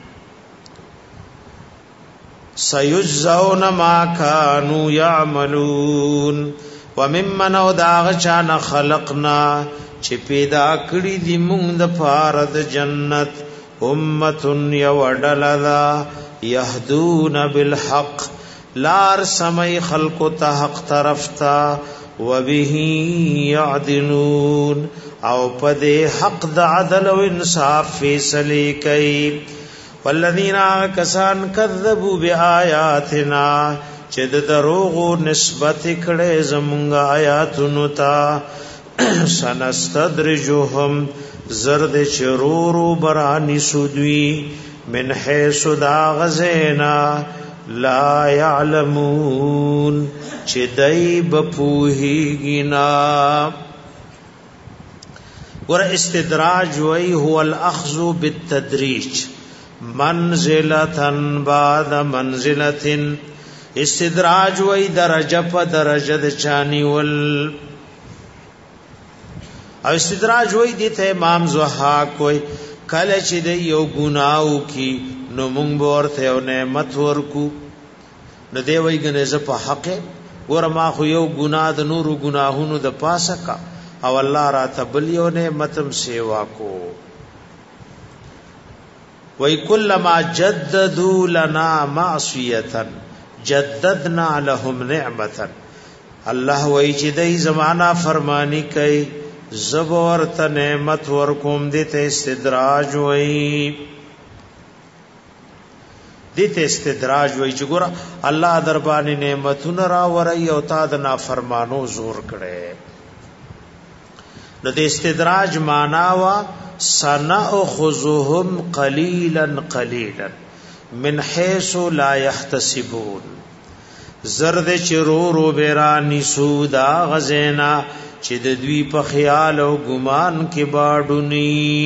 سیجزون ما کانوا یعملون وممن او داغ چان خلقنا چې پیدا کړی دی مونږ د فارد جنت امه یودلذا یهدون بالحق لار سمي خلق ته حق طرف تا وبه يعدلون او پدې حق د عدل او انصاف فیصله کوي والذین کسان کذبوا بآیاتنا چې د دروغو نسبت کړي زمونږ آیاتونو ته سنستدرجهم زرد چرورو برانی سودوی من حیث دا غزینا لا يعلمون چې دای بپوهیږي ور استدراج وی هو الاخذ بالتدریج منزلة بعد منزلة استدراج وی درجه په درجه د چانی ول او استدراج وی دي ته امام زوحاک کوئی کله چې د یو ګناو کی نو مونږ ورته او نعمت ورکو نو دی وی ګنه ز په حق ور ما خو یو ګناه د نورو ګناهونو د پاسه کا او الله را تبل یو نعمتم سیوا کو وی کلما جددوا لنا معصیه جددنا لهم نعمتا الله وی چې دای زمانہ فرمانی کوي زبور ته نعمت ورکوم دته استدراج وی دته استدراج وی چې ګور الله در باندې نعمتونه را وري او تا د نافرمانو زور کړي نو د استدراج معنا وا سنأخذهم قليلا قليلا من حيث لا يحتسبون زرد چرورو بیرانی سودا غزینا چې د دوی په خیال او ګمان کې باډونی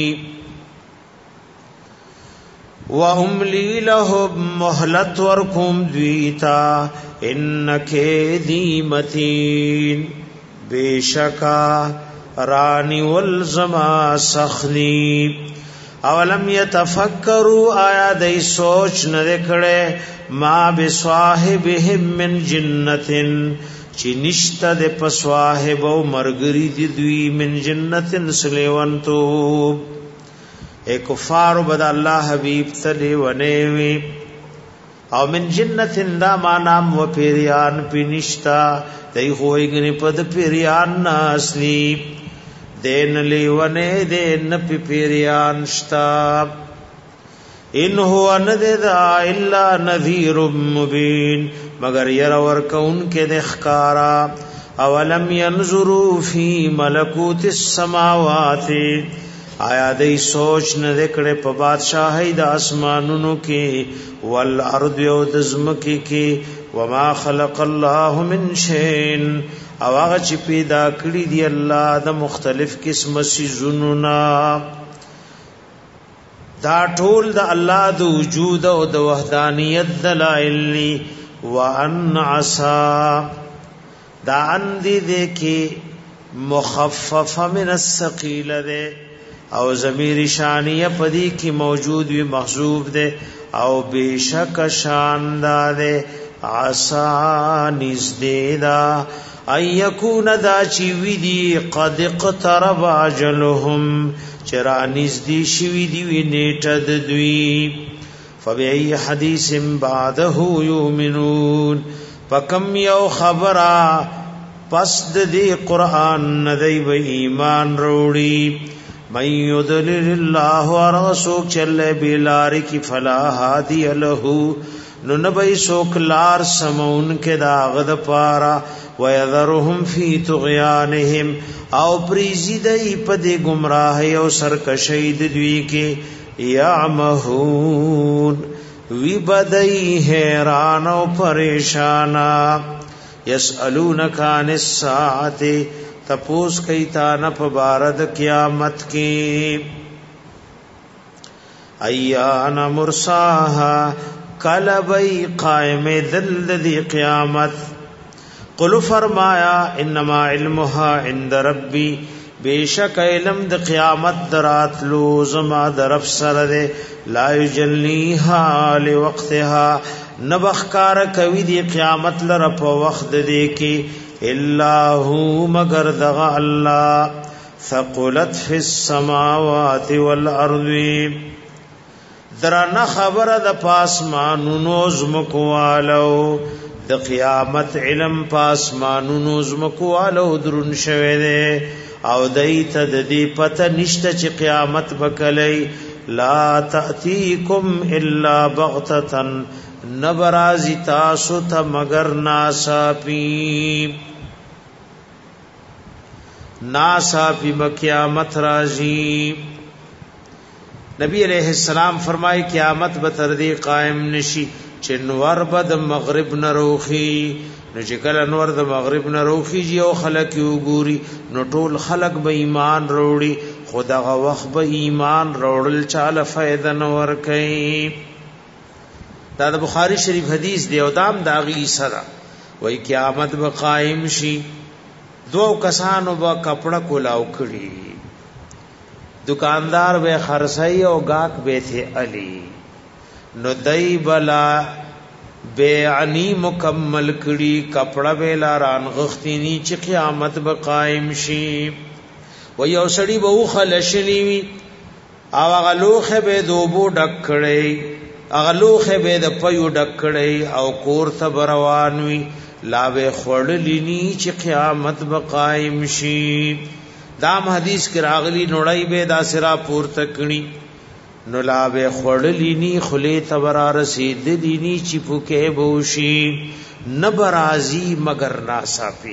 و املی لهم مهلت ورکم دویتا انک دیمتین بیشکا رانی والزما سخنی اولم یتفکروا آیا دای سوچ نه کړي ما بصاحبهم من جنتن چی نشتا دے پسواہب و مرگری دی دوی من جنت سلیونتو اے کفارو بدا اللہ حبیب تلی ونیوی او من جنت دا مانام و پیریان پی نشتا دی خوئی گنی پد پیریان ناسلی دین لی ونی دین پی پیریان شتا ان هو نددا الا نذیر مبین مگر ير ورکون کې د اخکارا اولم ينظروا في ملكوت السماوات آیا دای سوچ نه کړي په بادشاہي د اسمانونو کې والارض او د زمکه کې وما خلق الله من شيء او هغه چې پیدا کړی دی الله د مختلف قسم سيزونو دا ټول د الله د وجود او د وحدانیت دلایل وان عسى دا اندی دے کی مخفف من الثقيل دے او ضمیر شانیہ پدی کی موجود بھی محذوف دے او بیشک شاندار دے عسى نزدیدا ان یکون دا چی ویدی قد اقترب اجلهم چرا نزدی شوی دی نیټه د دوی فبأي حديث بعده يؤمنون فكم يو خبرا پس دی قرآن ندی و ایمان روڑی من يضلل الله ورسوک چلے بیلاری کی فلا هادی له نو نبی سوک لار سمون کے داغد پارا ويذرهم في طغيانهم او پریزی دی پدی گمراہی او سرکشی دوی کے یعمہون وی بدئی حیران و پریشانا یسألونک عن الساعت تپوس کئی تانپ بارد قیامت کی ایان مرساها کلبئی قائم دل دی قیامت قلو فرمایا انما علمها عند ربی بیشک علم د قیامت درات لو زما درف سره ده لا یجلیها لوقتها نبخکار کوي دی قیامت لره په وخت دی کې الا هو مگر دغه الله ثقلت فی السماوات والارض درنه خبره د پاسمانونو زمکوالو د قیامت علم پاسمانونو زمکو والو درون شوه دے او دایت د دې پته نشته چې قیامت بکلی لا تأتیکم الا بغتتن نبرازی تاسو تا مگر ناساپی بقیامت رازی. نبی علیہ السلام فرمائی قیامت بتردی قائم نشی چه نور بد مغرب نروخی نو چې کله نور د مغرب نروخی جی او خلق یو ګوري نو ټول خلق به ایمان وروړي خدغه وخت به ایمان وروړل چاله فائدہ نور کوي. دا د بخاری شریف حدیث دی او دام داغي سره وای قیامت به قائم شي دو کسانو به کپڑا کولاو کړي دکاندار به خرڅي او گاک به ته علي نو دای بلا بیعنی مکمل کړي کپڑا به لاران غختینی چې قیامت به قائم شي و یو سړی به خلشلی وی او غلوخه به دوبو ډکړی اغلوخه به د پيو ډکړی او کور ته بروان وی لا به خړلینی چې قیامت به قائم شي. دام حدیث کې راغلی نړۍ به دا سرا پورته کړي نو لا به خړلینی خلی تبر رسید دینی چې پوکه بوشي نبرازی مگر ناسافی.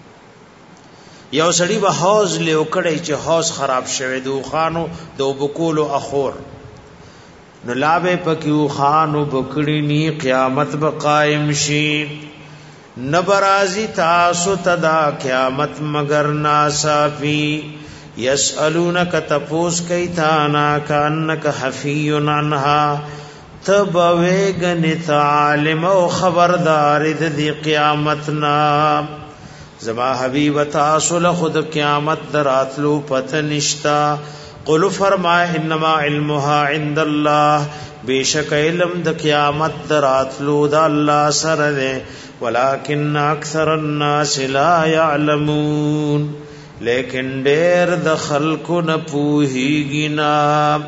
یو سړی به حوض له وکړی چې حوض خراب شوه دو خانو دو بکولو اخور نو لا به پکیو خانو بکړی نی قیامت به قائم شي نبرازی تاسو تدا قیامت مگر ناسافی. یسالونک تپوس کای تانا کانک حفی عنها تبویگن عالم او خبردار د قیامتنا زما حبیب تاسو له خود قیامت دراتلو پته نشتا. قل فرما انما علمها عند الله بیشک علم د قیامت دراتلو د الله سره ده ولکن اکثر الناس لا يعلمون لیکن ډیر د خلکو نه پوهیږي نا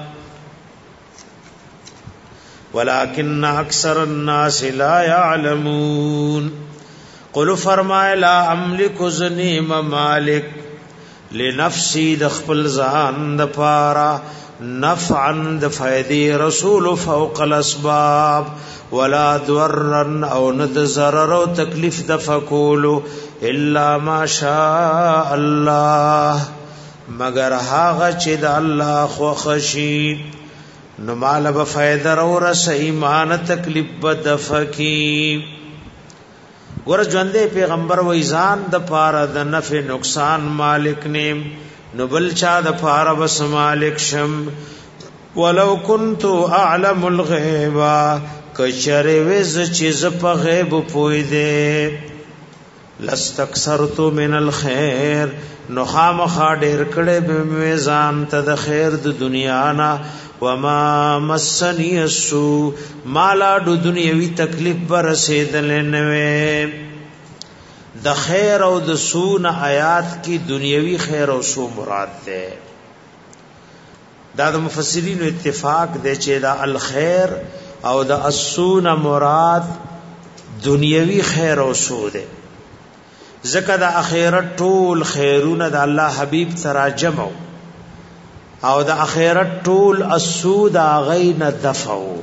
ولکن اکثر الناس لا يعلمون. قل فرمای لا املک ذنی مالک لنفسی د خپل ځان د پارا نفعا د فائدې رسول فوق الاسباب ولا ضررا او ند ضرر او تکلیف د فکولو الا ما شاء الله مگر هغه چې د الله خو خشي نو مال به فائدہ او رس ایمان تکلیف بد فکی. ګور ژوندې پیغمبر وې ځان د پاره د نفع نقصان مالک نیم نو بل چا د پاره بس مالک شم. ولو كنت اعلم الغیب کچره وز چیز په غیب پوی دے لستکثرت من الخير نو خامخا ډیر کړه به میزان ته د خیر د دنیا نا وما مسنی السو مالا د دنیوي تکلیف پر رسیدل نه د خیر او د سون آیات کی دنیوي خیر او سو مراد ده. دا د مفسرین اتفاق ده چې دا الخير او د السون مراد دنیوي خیر او سو ده زکه د اخرت ټول خیرونه د الله حبیب تراجمو او د اخرت ټول السود غین دفعو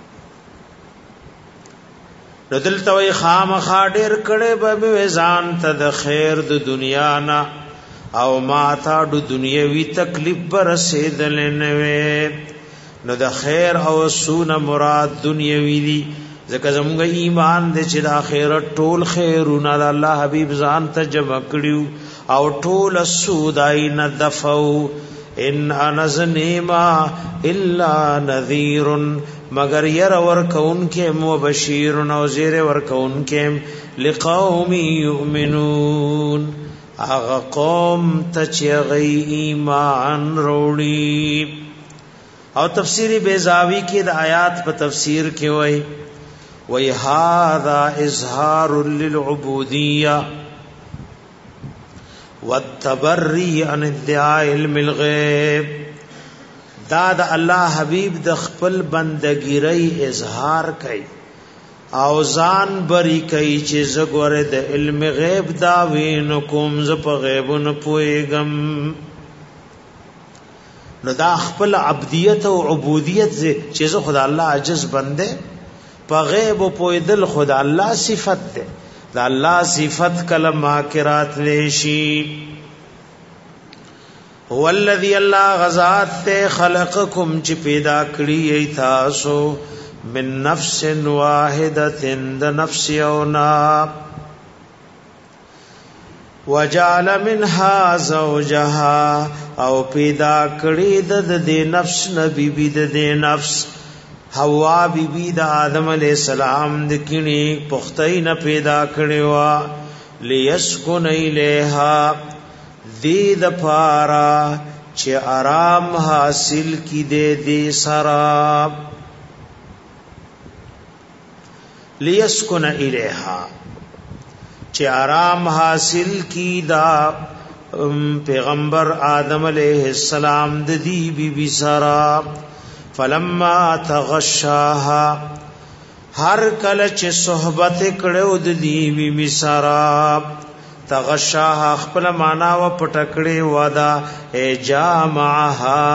نو دلته وی خامخا ډیر کړه به میزان ته د خیر د دنیا نا او ما تا د دنیوي تکلیف پر رسیدل نه نو د خیر او سونه مراد دنیوي دي ځکه زموږ ایمان دې چې د آخرت ټول خیرونه د الله حبیب ځان ته جمع کړیو او ټول سودای نه دفعو ان انزنیما الا نذیر مگر ير ور کون کې مبشیر او زیر ور کون کې لقوم یؤمنون اغه قوم ته چې غي ایمان وروړي. او تفسیری بیزاوی کې د آیات په تفسیر کې وایي وی هذا اظهار للعبودیہ والتبری عن ادعاء علم الغیب دا د الله حبیب د خپل بندګیری اظهار کوي او ځان بری کوي چې زګوره د علم غیب دا وین کوم ز په غیب نه پويګم نو دا خپل عبدیت او عبودیت چې زه خدای الله عجز بنده په غیب پویدل خدای الله صفت ده دا الله صفت کلمه کرات لشي هو الذی الله غزاد ته خلقکم چې پیدا کړی تاسو من نفس واحده د نفس یونا وجعل منها زوجها او پیدا کړی د دې نفس نبی بی د دې نفس حوا بی بی د آدم علیہ السلام د کینی پختای نه پیدا کړی وا لیسکن الیها دې د پارا چې آرام حاصل کی دې سراب لیسکن الیها چې آرام حاصل کی دا پیغمبر آدم علیہ السلام د دی بی بی سرا فلما تغشاها هر کله چې صحبت کړو د دی بی بی سرا تغشاها خپل معنا و پټکړې وادا ای جامعها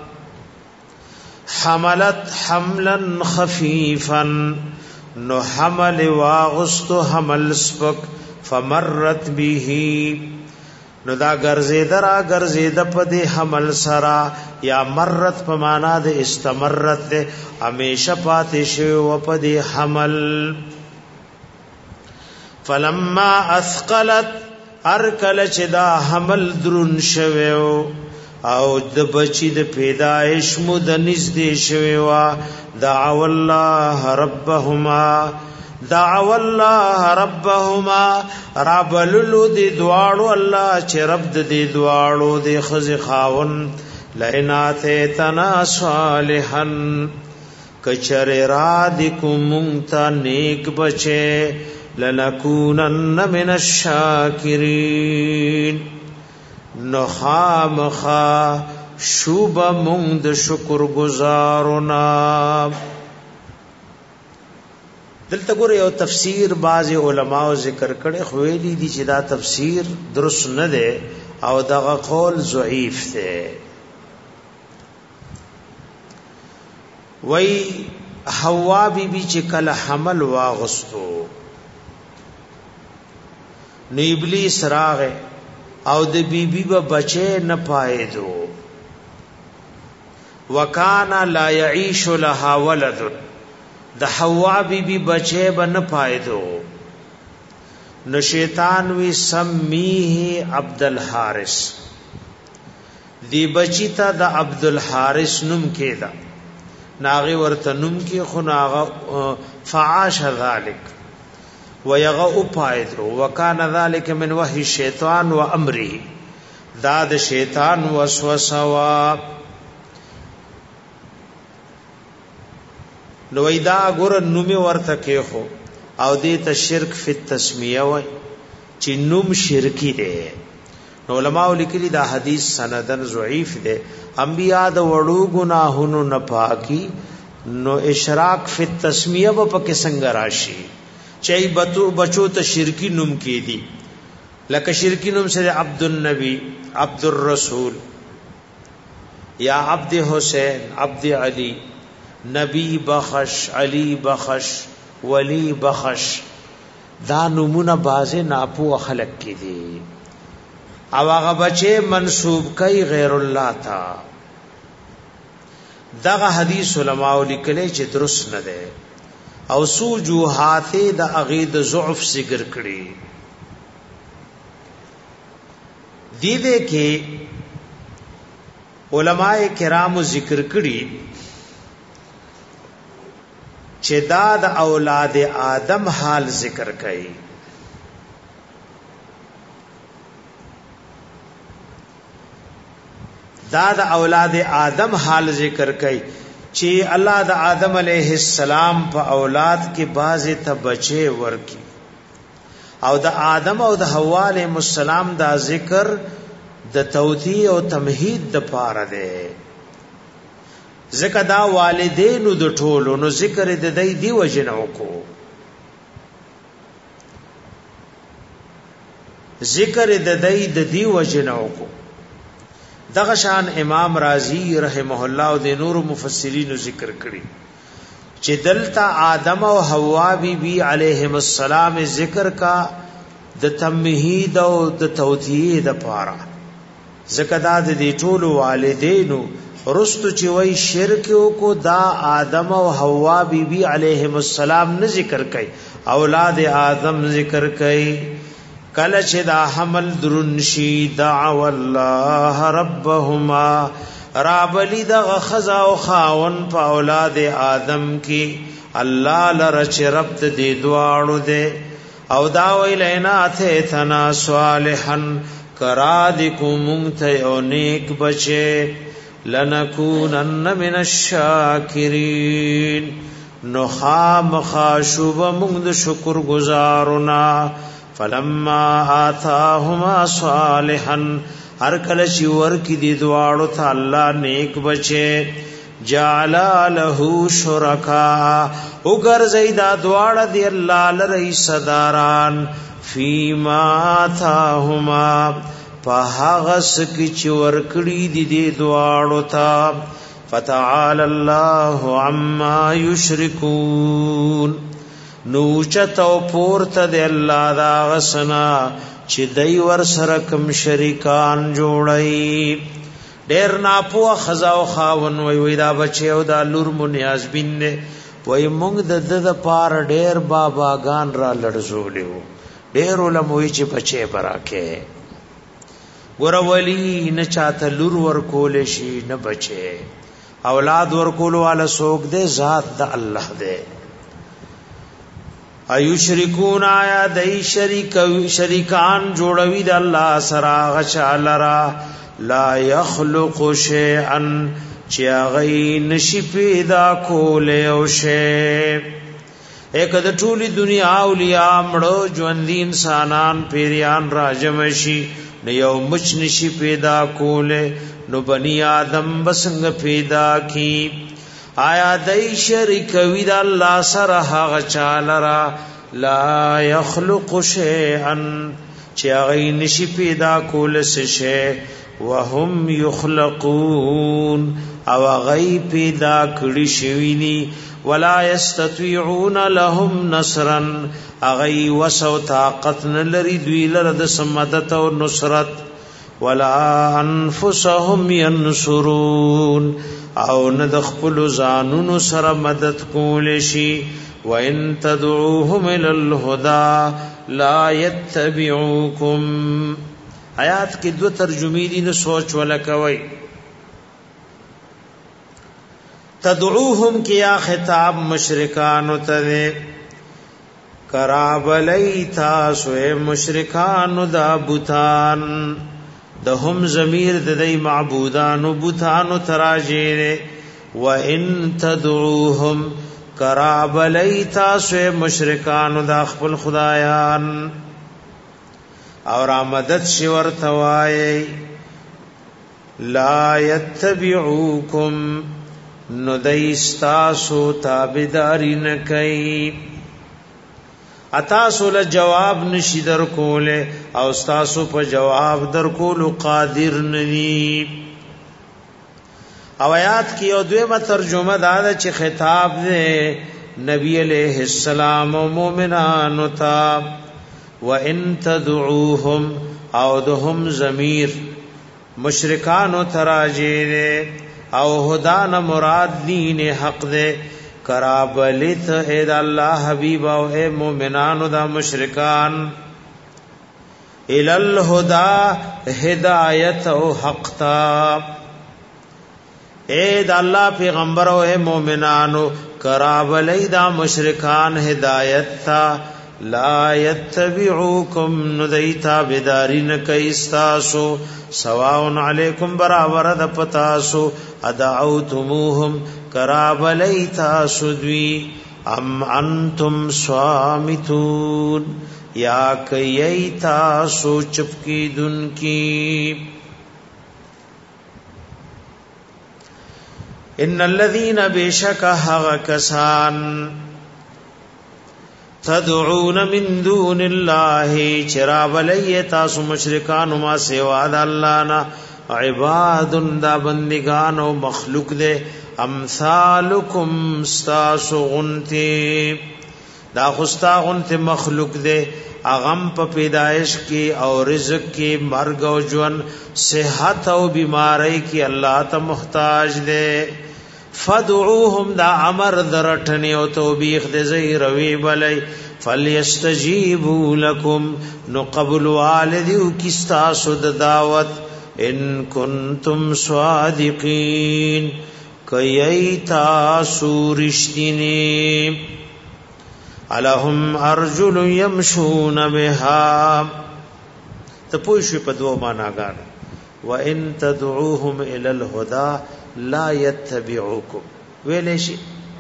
حملت حملا خفيفا نو حمل واغست حمل سپک فمرت به نو دا ګرځیدرا ګرځید په دې حمل سرا یا مرت په معنا د استمرت همیشه پاتې شو په دې حمل فلما اثقلت ارکل چې دا حمل درون شوو او د بچی د پیدائش مود نږدې شووا دعوا الله ربهما رب لولو دی دواړو الله چې رب دی دواړو دی خزي خاون لئنات تنا صالحا کچر را دی کومتا نیک بچے لنکونن من الشاکرین نخامخا شوب مونږ د شکر گزارنا دلته ګوره یو تفسیر بعض علماء ذکر کړي خو ویلي دي چې دا تفسیر درست نه ده او دغه قول ضعیف ده وای حوا بی بی چې کله حمل واغستو نو ابلیس راغه او د بی بی به بچي نه پایدو وکانا لا يعيش لها ولد د حوا بی بی بچے بن پایدو نو شیطان وی سمیه عبد الحارث دی بچی تا د عبد الحارث نوم کېدا ناغي ورته نوم کې خو ناغه فعاش ذلك ويغو پایدو وکانا ذلك من وحي الشیطان وامره دا د شیطان وسوسه وا نو ایدا ګور نومي ورته کې خو او دې ته شرک فی التسمیه وای چې نوم شرکی دی نو علماء لیکلي دا حدیث سندن ضعیف دی انبیاء د وړو گناهونو نه پاکي نو اشراک فی التسمیه په کې څنګه راشي چې بچو ته شرکی نوم کې دي لکه شرکی نوم سره عبد النبی عبد الرسول یا عبد حسین عبد علی نبی بخش علی بخش ولی بخش دا نمونه بازه ناپو خلق کی دی او هغه بچه منسوب کوي غیر الله تا دغه حدیث علماء لیکلي چې درست نه ده او سوجوحات د عقید ضعف ذکر کړي دي دې کې علماء کرام ذکر کړي چې دا د اولاد آدم حال ذکر کړي دا د اولاد آدم حال ذکر کړي چې الله د آدم علیه السلام په اولاد کې بعضه ته بچي ورکی او د آدم او د حوا علیه السلام دا ذکر د توضیح او تمهید د پاره ده ذکر دا والدینو د ټولو نو ذکر د دې دی وجنو کو ذکر د دای د دی وجنو کو دغه شان امام رازی رحمه الله او د نور مفسرین ذکر کړي چې دلتا آدم او حوا بی بی علیهم السلام ذکر کا د تمهید او د توثیق د پاره زکدا د دې ټول والدینو رستو چې وای شرک کو دا آدم او حوا بی بی علیهم السلام نه ذکر کړي اولاد آدم ذکر کړي کله چې دا حمل درنشي دعوا الله ربهما رابلی دا خزا او خاون په اولاد آدم کې الله لرچ رب دې دواړو دې او دا ویلینا ته ثنا صالحا کرا دکم ته نیک بچے لنکونن من الشاکرین نخام خاشوب مند شکر گزارنا فلما آتاهما صالحا هر کله چې ورکی دي دواړو ته الله نیک بچي جعل له شرکا وګر زیدا دواړه دی الله لری صداران فیما آتاهما فهغس کی چې ورکړي دي دي دواړو ته فتعال الله عما یشرکون نو چتو پورته دی الله دا غسنا چې دای ور سره کم شریکان جوړای ډیر ناپو خزا او خاون وی دا بچي او دا لور منیاز بین نه وای مونږ د پار ډیر باباګان را لړزولیو ډیر علماء چې بچي براکه ګور ولی نه چاته لور ور کول شي نه بچي اولاد ور کول والا سوک دے ذات د الله دے ایشرکون آیا دای شریکان جوړوي د الله سره غچالرا لا یخلق شیئا چې غی نشی پیدا کول او شی یک د ټولی دنیا اولیاء مړو ژوند انسانان پیریان راجمشي نو یو مچ نشی پیدا کول نو بنی آدم بسنګ پیدا کی آیا دای شریک وی د الله سره هغه چالرا لا یخلق شیئا چې هغه نشي پیدا کول څه شی وهم یخلقون او هغه پیدا کړی شوی ني ولا یستطيعون لهم نصرا هغه وسو طاقت نه لري دوی لره د سمدت او نصرت ولا انفسهم ينصرون او نه د خپل ځانونو سره مدد کول شي وان تدعوهم الى الهدى لا يتبعوكم آیات کې دو ترجمې دي نو سوچ ولکوي تدعوهم کیا خطاب مشرکان ته کرابلیتا سوء مشرکان دا بوتان د هم ضمیر د دی معبودان و بوتان تراجیر و ان تدعوهم کرابلیتا سوء مشرکان دا خپل خدایان اور آمدد شور توائی لا یتبعوکم نو دیستاسو تابداری نکئی اتاسو لجواب نشی در کولے او استاسو پا جواب در کولو قادر ننی او آیات کی او دویمہ ترجمہ دادا چی خطاب دے نبی علیہ السلام و مومنانو تا وَإِن تَدْعُوهُمْ او دهم ضمیر مشرکانو تراجیر او هدان مراد دین حق دے کرابلت اید اللہ حبیب او اے مومنانو دا مشرکان الالہدا ہدایت او حق تا اید اللہ پیغمبر او اے مومنانو کرابلی دا مشرکان ہدایت تا لا يتبعوكم ندیتا بدارین کئستاسو سواؤن علیکم برابر د پتاسو ادعوتموهم کرابلیتاسو دوی ام انتم صامتون یا کئیتاسو چپکی دن کی ان الذین بیشک حق کسان تدعون من دون الله چراب لئی تاسو مشرکان ما سوا د الله نا عباد دا بندگان او مخلوق دے امثالکم استاسو غنتی دا خستا غنتی مخلوق دے اغم په پیدائش کی او رزق کی مرگ او جون صحت او بیماری کی اللہ تا محتاج دے فدعوهم دا امر درٹنی او توبیخ دے زی روی بلی فلیستجیبوا لکم نو قبل والدیو کستاسو دا دعوت ان کنتم صادقین کئی تاسو رشتینی الہم ارجل یمشون بها تپوشی پا دو مانا گانا وَإِن تَدْعُوهُمْ إِلَى الْهُدَى لَا يَتَّبِعُوكُمْ ویلیشی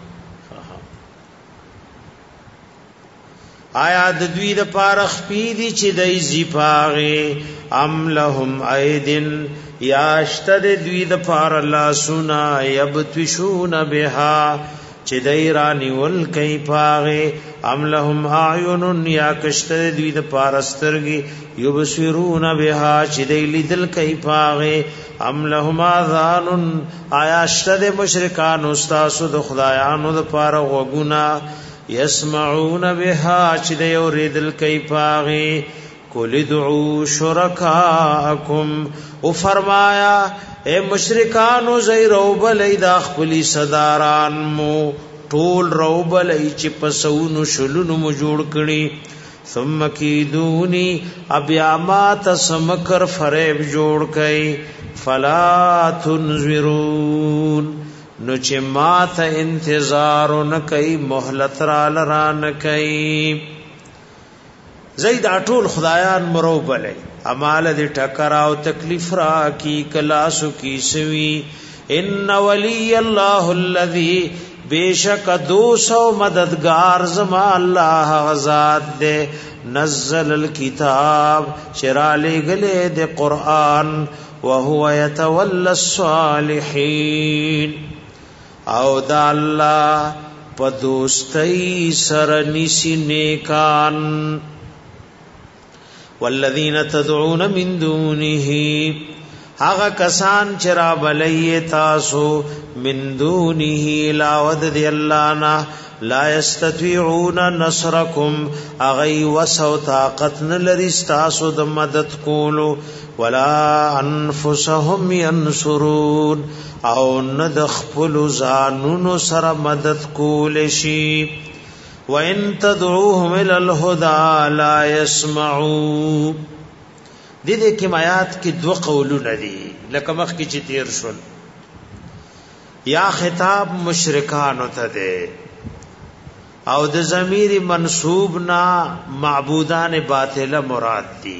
آیا د دوی د پارخ پیدی چې دای زیپاغه ام لهم ایدن یاشتد دوی د پار لا سنا یبتشون بها چې دای رانی ول کای پاغه ام لهم اعین یا کشتد دوی د پارسترګي یبصرون بها چې دای لیدل کای پاغه ام لهم اذان آیاشتد مشرکان استاسو د خدایانو د پار وګنا یسمعون بها چې د یو ریدل کوي پاغي کول ادعوا شرکاءکم او فرمایا اے مشرکانو زئی روبلای د خپل صداران مو ټول روبلای چې پسونو شلونو مو جوړ کړي ثم کیدونی ابیا ما تسمکر فریب جوړ کړي فلا تنذرون نو چې ما ته انتظار نه کوي مهلت را لران کوي زید اټول خدایان مروبلې امال دې ټکر او تکلیف را کی کلاسو کی سوی ان ولی الله الذی بیشک 200 مددگار زما الله غزاد دے نزل الكتاب شرالی گلے دے قرآن وهو يتولى الصالحین او دا الله په دوستۍ سره نسی نیکان والذین تدعون من دونه هغه کسان چې را بلې تاسو من دونه لا ود دی الله نا لا یستطيعون نصرکم اغي وسو طاقت نلری تاسو د مدد کولو ولا انفسهم ينصرون او ندخل زانونو سره مدد کول شي وان تدعوهم الى الهدى لا يسمعوا دې کې آیات کې دو قولونه دي لکه مخ کې چې تیر شول یا خطاب مشرکان ته ده او د ضمیر منسوب نا معبودان باطله مراد دي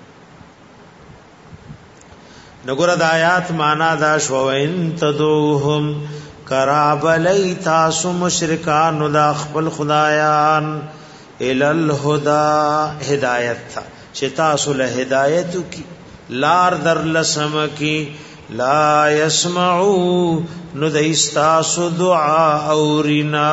نګور د آیات معنا دا شو ان تدوهم کراب لی تاسو مشرکان د خپل خدایان ال الهدى هدایت تا چې تاسو له هدایت کی لار در لسم کی لا يسمعوا نو د استاسو دعا اورینا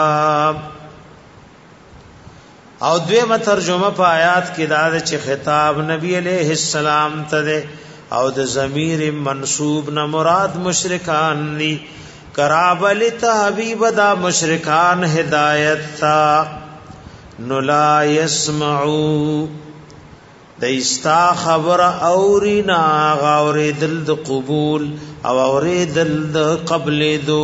او دویمه ترجمه په آیات کې دا چې خطاب نبی علیہ السلام ته او د ضمیر منسوب نه مراد مشرکان دي کرابل حبیب دا مشرکان هدایت تا نو لا يسمعوا د استا خبر اورینا غور دل د قبول او اور دل د قبل دو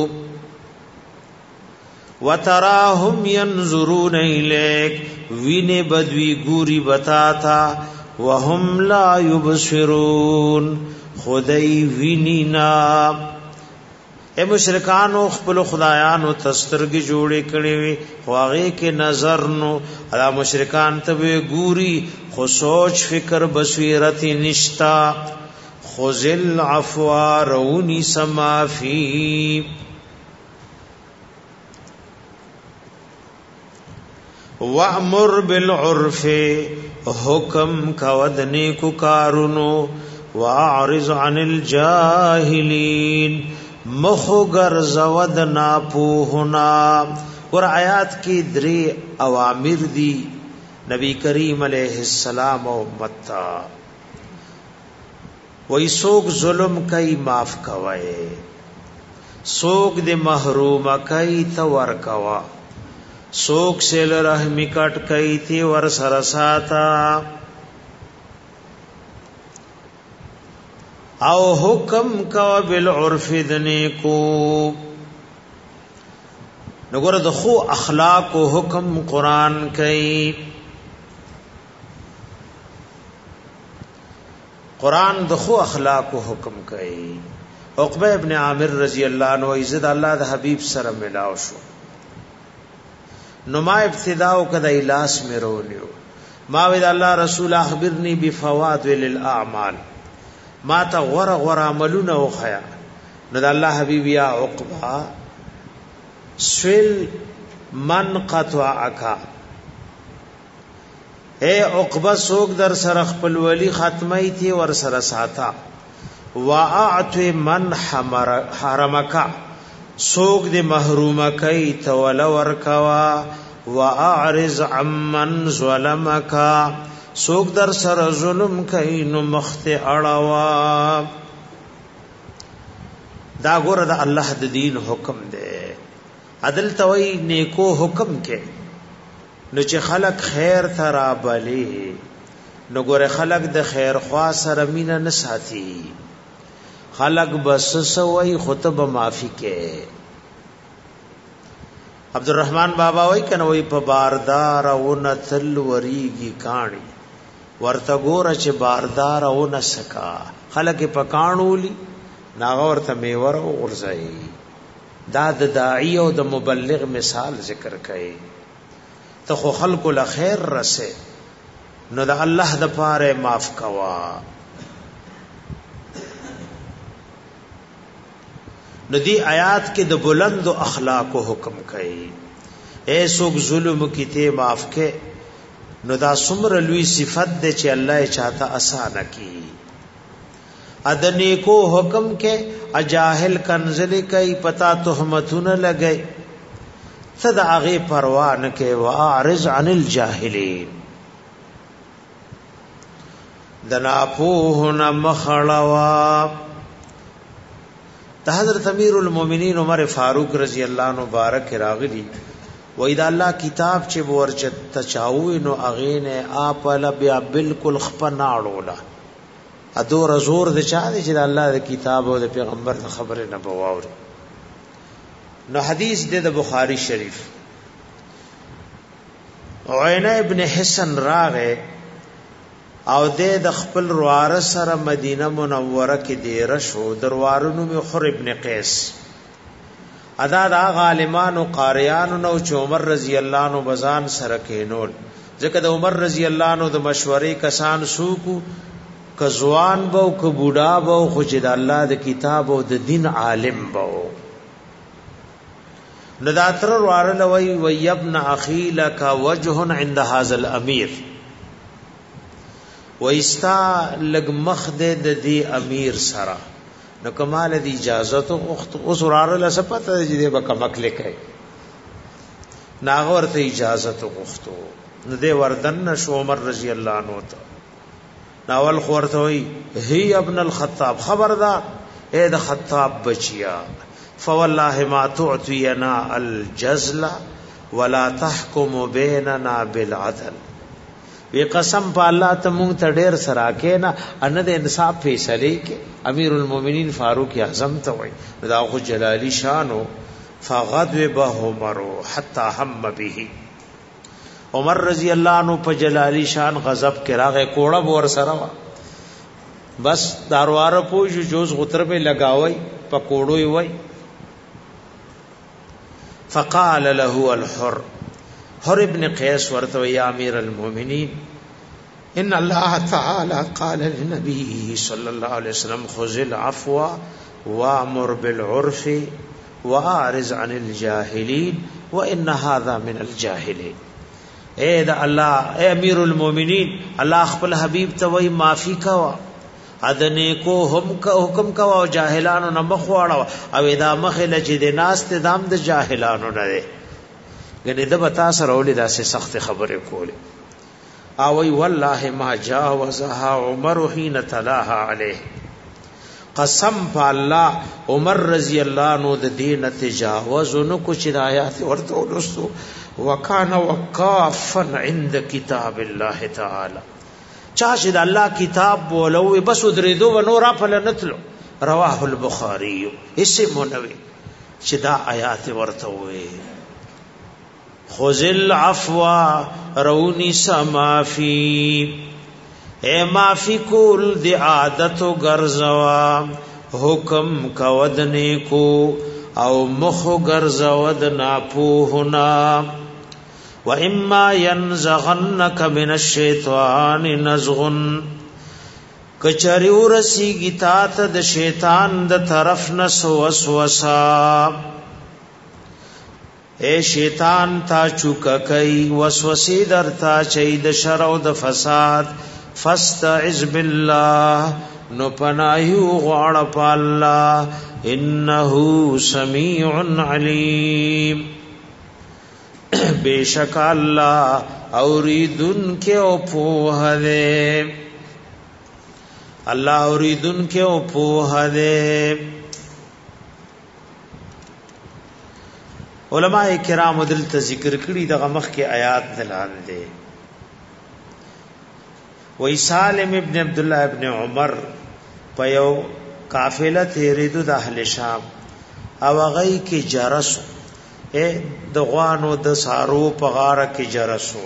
وتراهم ينظرون الیک وینه بدوی ګوري بتا تا وهم لا يبصرون خدای وینینا اے مشرکانو خپل خدایانو تسترګي جوړې کړې وي خواغه کې نظر نو الا مشرکان ته ګوري خو سوچ فکر بصیرت نشتا خذل عفو رونی سما فی وَأْمُرْ بِالْعُرْفِ حکم کود نیکو کارونو وَأَعْرِضْ عَنِ الْجَاهِلِينَ مخو گرزود ناپوہنا ور آیات کې درې اوامر دي نبی کریم علیہ السلام او امت وای سوک ظلم کوي معاف کوي، سوک دې محروم کوي ته ور کوا، سوک سیل رحمی کټ کوي ته ور سره ساته، او حکم کا بالعرف دنیکو. نګور د خو اخلاق او حکم قران کوي. قران د خو اخلاق او حکم کوي. عقبہ ابن عامر رضی اللہ عنہ عزت الله د حبیب سره ملاو شو، نو ما ابتداء کده الاس مې رولیو، ما وی الله رسول اخبرني بفواتل الاعمال، ما ته غره عملونه وخیا. نو د الله حبیب یا عقبہ سویل من قطعک، اے عقبہ سوک در سره خپل ولی ختمی تی ور سره ساتا، واعت من حرمک سوک دی محروم کئی تول ورکوا، واعرض عمن ظلمک سوک در سره ظلم کئی نو مخت اڑوا. دا ګور دا الله د دین حکم دی. عدل توي نیکو حکم کې نو چې خلق خیر ترا بلی، نو ګوره خلق د خیر خوا سره مینا نه ساتي، خلق بس سوئی خطب معافی کې. عبدالرحمن بابا وای کنه وای په باردار او نتل وریږي کانی، ورته ګوره چې باردار او نسکا خلق په کانولی ناغه ورته میور او ورځي. دا د داعی او د مبلغ مثال ذکر کړي. ته خو خلق له خیر رسه، نو د الله د پاره معاف کوا. نو دی آیات کې د بلند اخلاق او حکم کوي. اے سوک ظلم کی ته معاف کې، نو دا څومره لوی صفت ده چې الله یې چاته آسان کی. ادنی کو حکم کې اجاهل کنزل کوي، پتا تهمتونه لګي، صدا هغه پروا نه کې. واعرض عن الجاهلین دنا پوهنا مخړوا. حضرت امیر المؤمنین عمر فاروق رضی اللہ عنہ مبارک راغلی و اذا الله کتاب چې ورچ تچاوي نو اغه نه اپل بیا بالکل خپناړولا ادور زور د چا دي چې الله د کتاب او د پیغمبر خبره نه بواور. نو حدیث د بخاری شریف عینه ابن حسن راغه او د خپل روار سره مدینه منوره کې دیر شو. دروارونو می خر ابن قیس ادا دا عالمانو قاریانو نو چې عمر رضی الله عنه بزان سره کېنول، ځکه د عمر رضی الله عنه د مشورې کسان سوکو کزوان بو ک بوډا بو خو چې د الله د کتاب او د دین عالم بو. نداتر وارل وی ابن اخی لک وجه عند هذا الامیر، واستا لګ مخ د دې امیر سره نو کمال دی اجازه تو اوس وارل سپته دې بکمک لیکي ناغور ته اجازه تو غختو نو دې وردن شو عمر رضی الله عنه ته ناول خورته وی هی ابن الخطاب، خبردار اے د خطاب بچیا، فوالله ما تعطينا الجزل ولا تحكم بيننا بالعدل. وی قسم په الله ته مونږ ته ډیر سره کېنا ان د انصاف فیصله کې. امیر المؤمنین فاروق اعظم ته وای دا خو جلالی شانو. فغضب عمر حتى هم به، عمر رضی الله عنه په جلالی شان غضب کې راغې کوړه ور سره بس داروار پوجو جوز غتر په لگاوي پکوړوي وای. فقال له الحر، حر ابن قیس ورته یا امیر المؤمنین ان الله تعالی قال للنبي صلی الله علیه وسلم خذ العفو وامر بالعرف واعرض عن الجاهلین وان هذا من الجاهلین. اے دا الله اے امیر المؤمنین، الله خپل حبیب ته وای معافی کوا، ادنه کو هم کا حکم کوا او جاهلانو نه مخواړه او ادا مخله چې د ناس ته دام د جاهلانو نه غني د بتا سره ولې داسې سخت خبره کوله او وی والله ما جاوزها عمر حين تلاها عليه قسم په الله عمر رضی الله عنه د دین تجاوز نو کو چې آیات ورته ولستو وکانه وقافا عند کتاب الله تعالی چا چې د الله کتاب بولوي بس درېدو و نور په لنتلو رواه البخاری اسمه نوی چې دا آیات ورته وي خذل عفو رونی سمافی اے معافی کول دی عادت و گرزوا حکم کودنے کو او مخ گرزود ناپوہنا و اما ینزغنک من الشیطان نزغن کچریو رسی گیتات د شیطان د طرف نس وسوسا اے شیطان تا چوکا کئی وسوسی در تا چید شر و د فساد فاستعذ بالله نو پناهیو غواړ په الله انه سمیع علیم بیشک الله اوریدن کې او په دې الله اوریدن کې او په دې علماء کرام دلته ذکر کړي دغه مخ کې آیات دلال دي وی سالم ابن عبداللہ ابن عمر پیو قافله تیریدو د اهل شام او غی کی جرسو اے دغوانو د سارو په غاره کی جرسو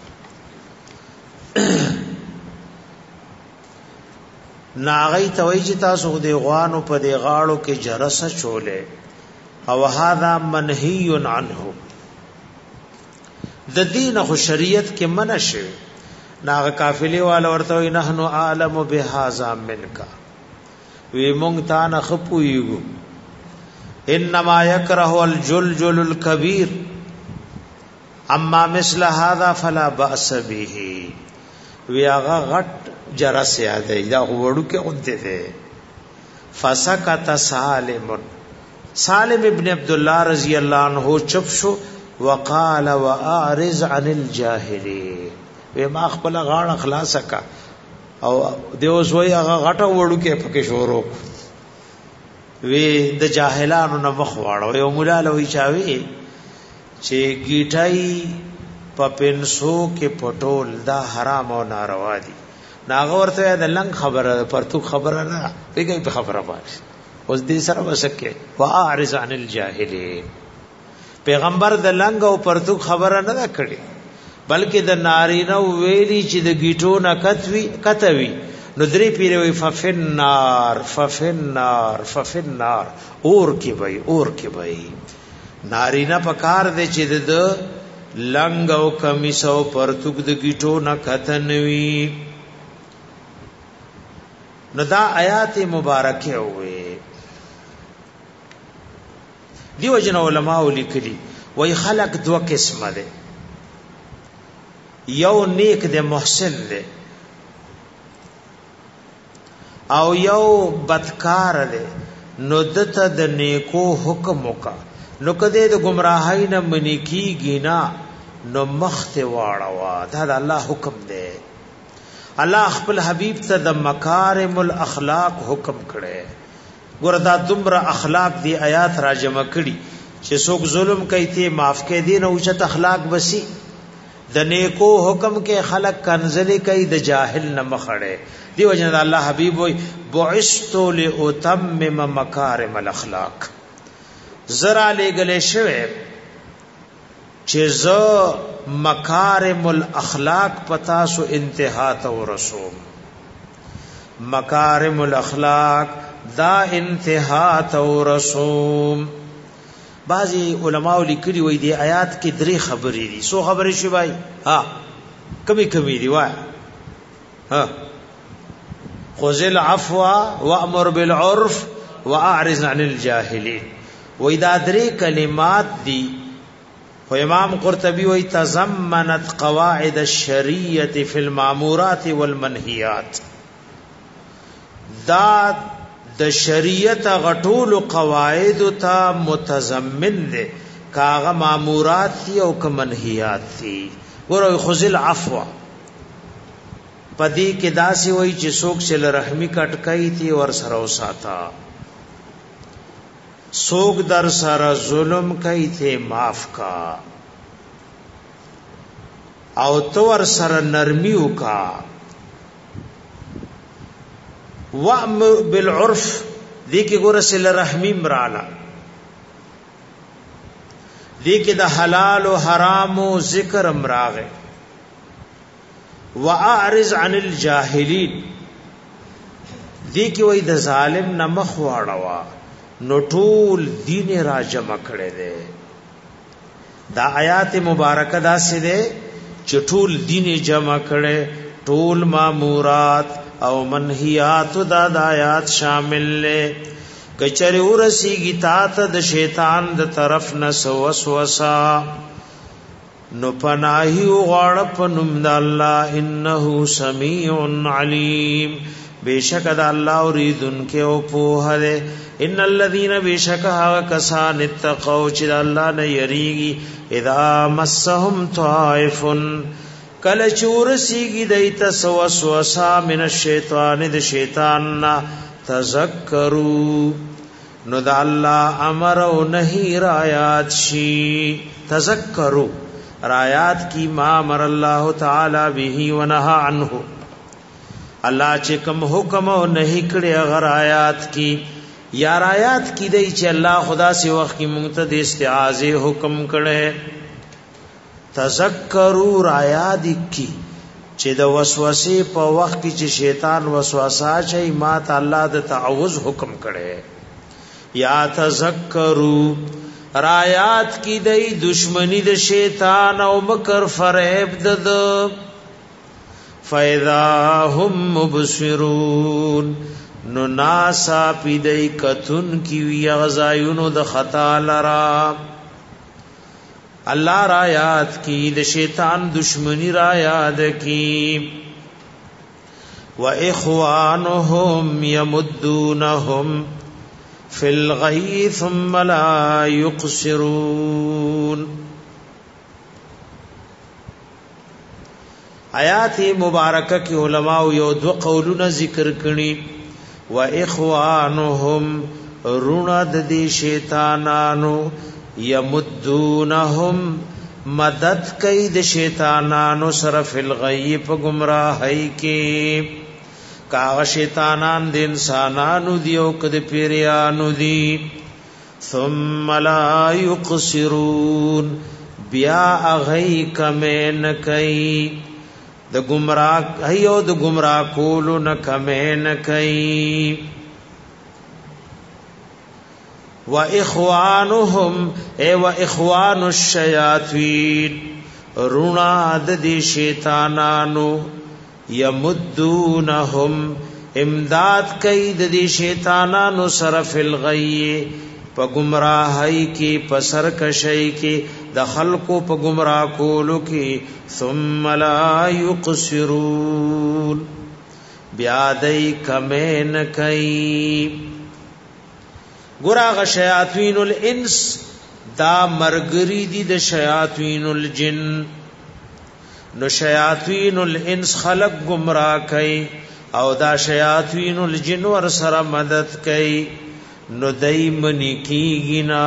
ناغی توی چې تاسو د غوانو په دی غاړو کې جرسه چولې او هاذا منهی عنه د دین خو شریعت کې منع شوی ناغ قافلی والا ورته نحنو عالم بهذا منک وی مونږ تا نه خپویګو انما یکره الجلجل الكبير اما مثل هذا فلا باس به وی هغه غټ جرس یادې دا وړو کې اونته ده فسکت سالم ابن عبد الله رضی الله عنه چپ شو وقال واعرض عن الجاهلين وی ما خپل غاړه خلاص کا او دیوس وی هغه غټه وړو کې پکې شورو وی د جاهلانو نه مخ واړو یو مولا لوي چاوي چې گیټای په پنسو کې پټول دا حرام او ناروا دي ناغه ورته د لنګ خبره پرتو خبره نه پیګي په خبره باندې اوس دې سره وسکه واعرض عن الجاهلين پیغمبر د لنګ او پرتو خبره نه کړي بلکې د نارینه ویلی چې د گیټو نه کتوي نو درې پیره وی ففنار اور کې وای نارینه پکار دې چې د لنګ او کمیس او پرتګ د گیټو نه کتنوي نو دا آیات مبارکه وې دیو جن علماء لیکلي وای خلق دو قسمه ده یو نیک دے محسن دے او یو بدکار دے نو دته د نیکو حکم وکا نو کده د گمراهی نه منی کیږي نا نو مخت واړوا دا د الله حکم دی الله خپل حبیب ته د مکارم الاخلاق حکم کړي ګوردا دومره اخلاق دی آیات را جمع کړي چې څوک ظلم کوي ته معاف کې دي نو چې اخلاق بسی د نیکو حکم کې خلق کنزلی کوي د جاهل نه مخړه دی وجنه الله حبیب وي بعثت لاتمم مکارم الاخلاق زرا لګلې شوه چې زه مکارم الاخلاق پتا سو انتها ته ورسوم مکارم الاخلاق دا انتها ته ورسوم بعضی علماء لیکلي وي دی آیات کې درې خبرې دي سو خبرې شي وای ها کمی دی وای ها خذ العفو وامر بالعرف واعرض عن الجاهلين وای دا درې کلمات دي خو امام قرطبي وای تضمنت قواعد الشریعه فی المامورات والمنهیات دا د شریعت غټول قواعد ته متضمن دي کاغه مامورات دي او که منهیات دي. ګورو خذل عفو پدې کې داسې وای چې څوک سره رحمی کټکای دي ور سره وساتا، څوک در سره ظلم کوي ته معاف کا، او تو ور سره نرمی وکا. وامر بالعرف دې کې ګور سره رحمی مراله، دې کې د حلال او حرام او ذکر امراغه. واعرض عن الجاهلین دې کې وای د ظالم نمخ واړوا، نو ټول دین را جمع کړي دي. دا آیات مبارکه دا سه ده چې ټول دین جمع کړي، ټول مامورات او منهیات دا د آیات شامل لې. کچره ورسیږي تا ته د شیطان د طرف نه وسوسه، نو پناهي غواړ په نوم د الله، انه سميع عليم، بیشک د الله اوریدونکو او په هله. ان الذين بشک ها کسان اتقوا چې د الله نه یریږي، اذا مسهم طائف کله چورسیږي دایته وسوسه من الشیطان د شیطان نا تذکروا، نو د الله امر او نهی رایات شي. تذکروا رایات کی ما امر الله تعالی به ونهى عنه، الله چې کوم حکم او نهی کړي هغه آیات کی یا آیات کی دی چې الله خدا سی وخت کی مونږ ته د استعاذه حکم کړي. تذکروا آیات کی چې د وسوسې په وخت کې چې شیطان وسوسه چي ما ته الله د تعوذ حکم کړي. یا تذکروا رایات کی دی دشمنی د شیطان او مکر فریب د فاذا هم مبصرون، نو ناسا پیدای کتن کی وی غزایونو د خطا لرا. الله را یاد کی د شیطان دشمنی را یاد کی. و اخوانهم یمدونهم فی الغی ثم لا یقصرون. آیات مبارکه کی علماء یو دو قولونه ذکر کړي. و اخوانهم روناد دی شیطانانو، یمدونهم مدد کئی د شیطانانو سره فی الغی په گمراهی کې. کاغه شیطانان د انسانانو دی او کده پیریانو دی. ثم لا یقصرون بیا اغی کمین کئی د گمراه ایو د گمراه کولو نه کمین کئی. و اخوانهم ای و اخوان الشیاطین رونا د دی شیطانانو، یمدونهم امداد کئی د دی شیطانانو سره فی الغی په گمراهی کی پسرکشی کی د خلقو په گمراه کولو کی. ثم لا یقصرون بیا دای کمین کئی. ګراغ شیاطین الانس دا مرګری دی د شیاطین الجن، نو شیاطین الانس خلق گمراه کئی او دا شیاطین الجن ور سره مدد کئی، نو دای منی کیږي نا.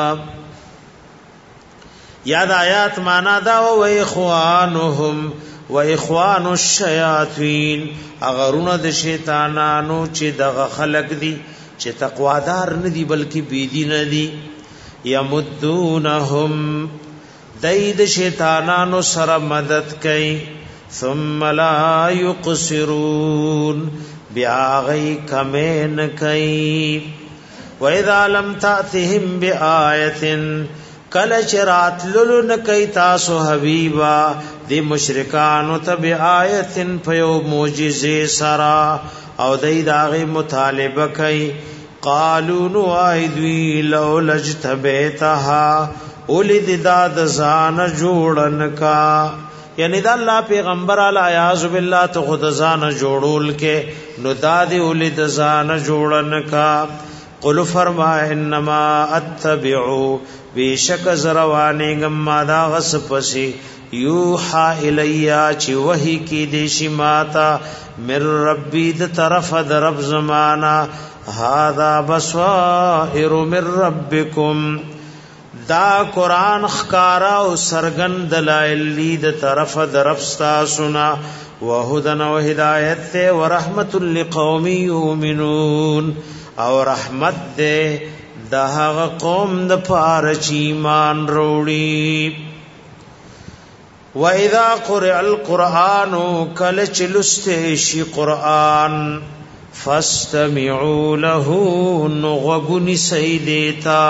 یاد آیات معنا دا و اخوانهم و اخوان الشیاطین اغرون د شیطانانو چې دغه خلق دي چې تقوادار نه دي بلکې بيدین دي. یمدونهم دید شیطانانو سره مدد کوي. ثم لا یقصرون بیا غی کمین کوي. و اذا لم تأتهم بآیه کل چرات لولن کئی تاسو حبیبا دی مشرکانو تب آیتن پیو موجزی سرا او دی داغی مطالبه کئی. قالو نو آئیدوی لو لجت بیتها اولی دی داد زان جوڑن کا، یعنی دا اللہ پیغمبر علی عیاذ باللہ تو خود زان جوڑول کے نو دادی اولی دی زان جوڑن کا. قل فرما انما اتبعو بیشک زروانګم ما دا غس پسې یوحا الیا چې وحی کی دیشی ماتا من ربی د طرف د رب زمانہ هذا بصائر من ربکم دا قرآن خکارا او سرگن دلائل د طرف د رب تاسونا وهدن و هدایت ته ورحمت لقوم یؤمنون او رحمت ده د هغه قوم د پاره چې ایمان وروړي و اذا قرئ القرآن کل چلسته شی قرآن فاستمعوا له نغغنی سیدتا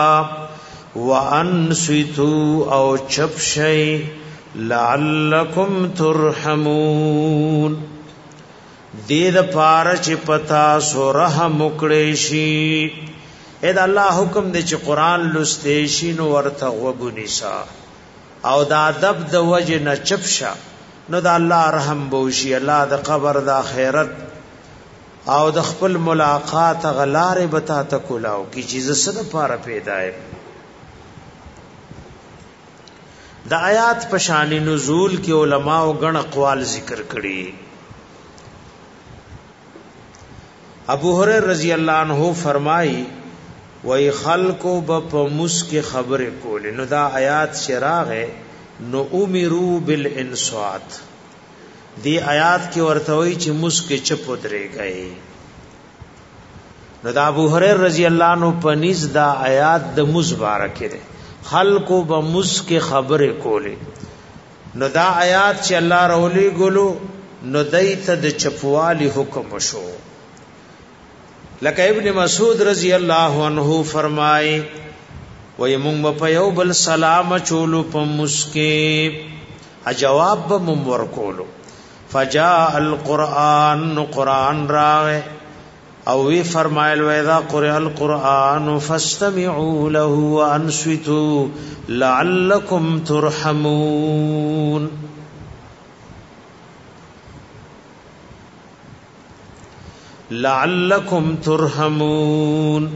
وانصتوا او چپ شی لعلکم ترحمون دید پارچ پتا سو رحم وکړي شي اې دا الله حکم دی چې قران لسته شي نو ورته وګونی سا او دا ادب د وجه نه چپشا نو دا الله رحم بوشي الله د قبر د آخرت او د خپل ملاقات غلارې بتا تکولاو کی چیز سره پاره پیدا ہے د آیات په شان نزول کې علما او غن اقوال ذکر کړي ابو هريره رضی الله عنه فرمایي وای خلقو په مسک خبره کول نو دا آیات شراغ نو امرو بالانصات دی آیات کې ورته وای چې مسک چپ درې گئے نو دا ابو هريره رضی الله عنه پنځ دا آیات د مبارک ده خلقو به مسک خبره کوله نو دا آیات چې الله رولي ګلو نو دایته د چپوالي حکم شو لکه ابن مسعود رضی الله عنه فرمای وای مونږ په یو بل سلام چولو په مسکه جواب به مونږ ورکولو فجاء القرآن قرآن راغ او وی فرمایل و اذا قرئ القرآن فاستمعوا له وانصتوا لعلكم ترحمون لعلکم ترحمون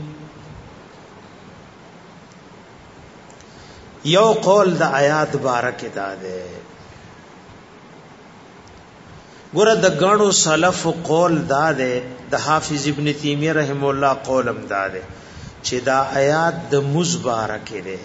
یو قول د آیات بارک داده ګوره د غنو سلف قول داده د حافظ ابن تیمیه رحم الله قولم داده چې دا آیات د مبارک ده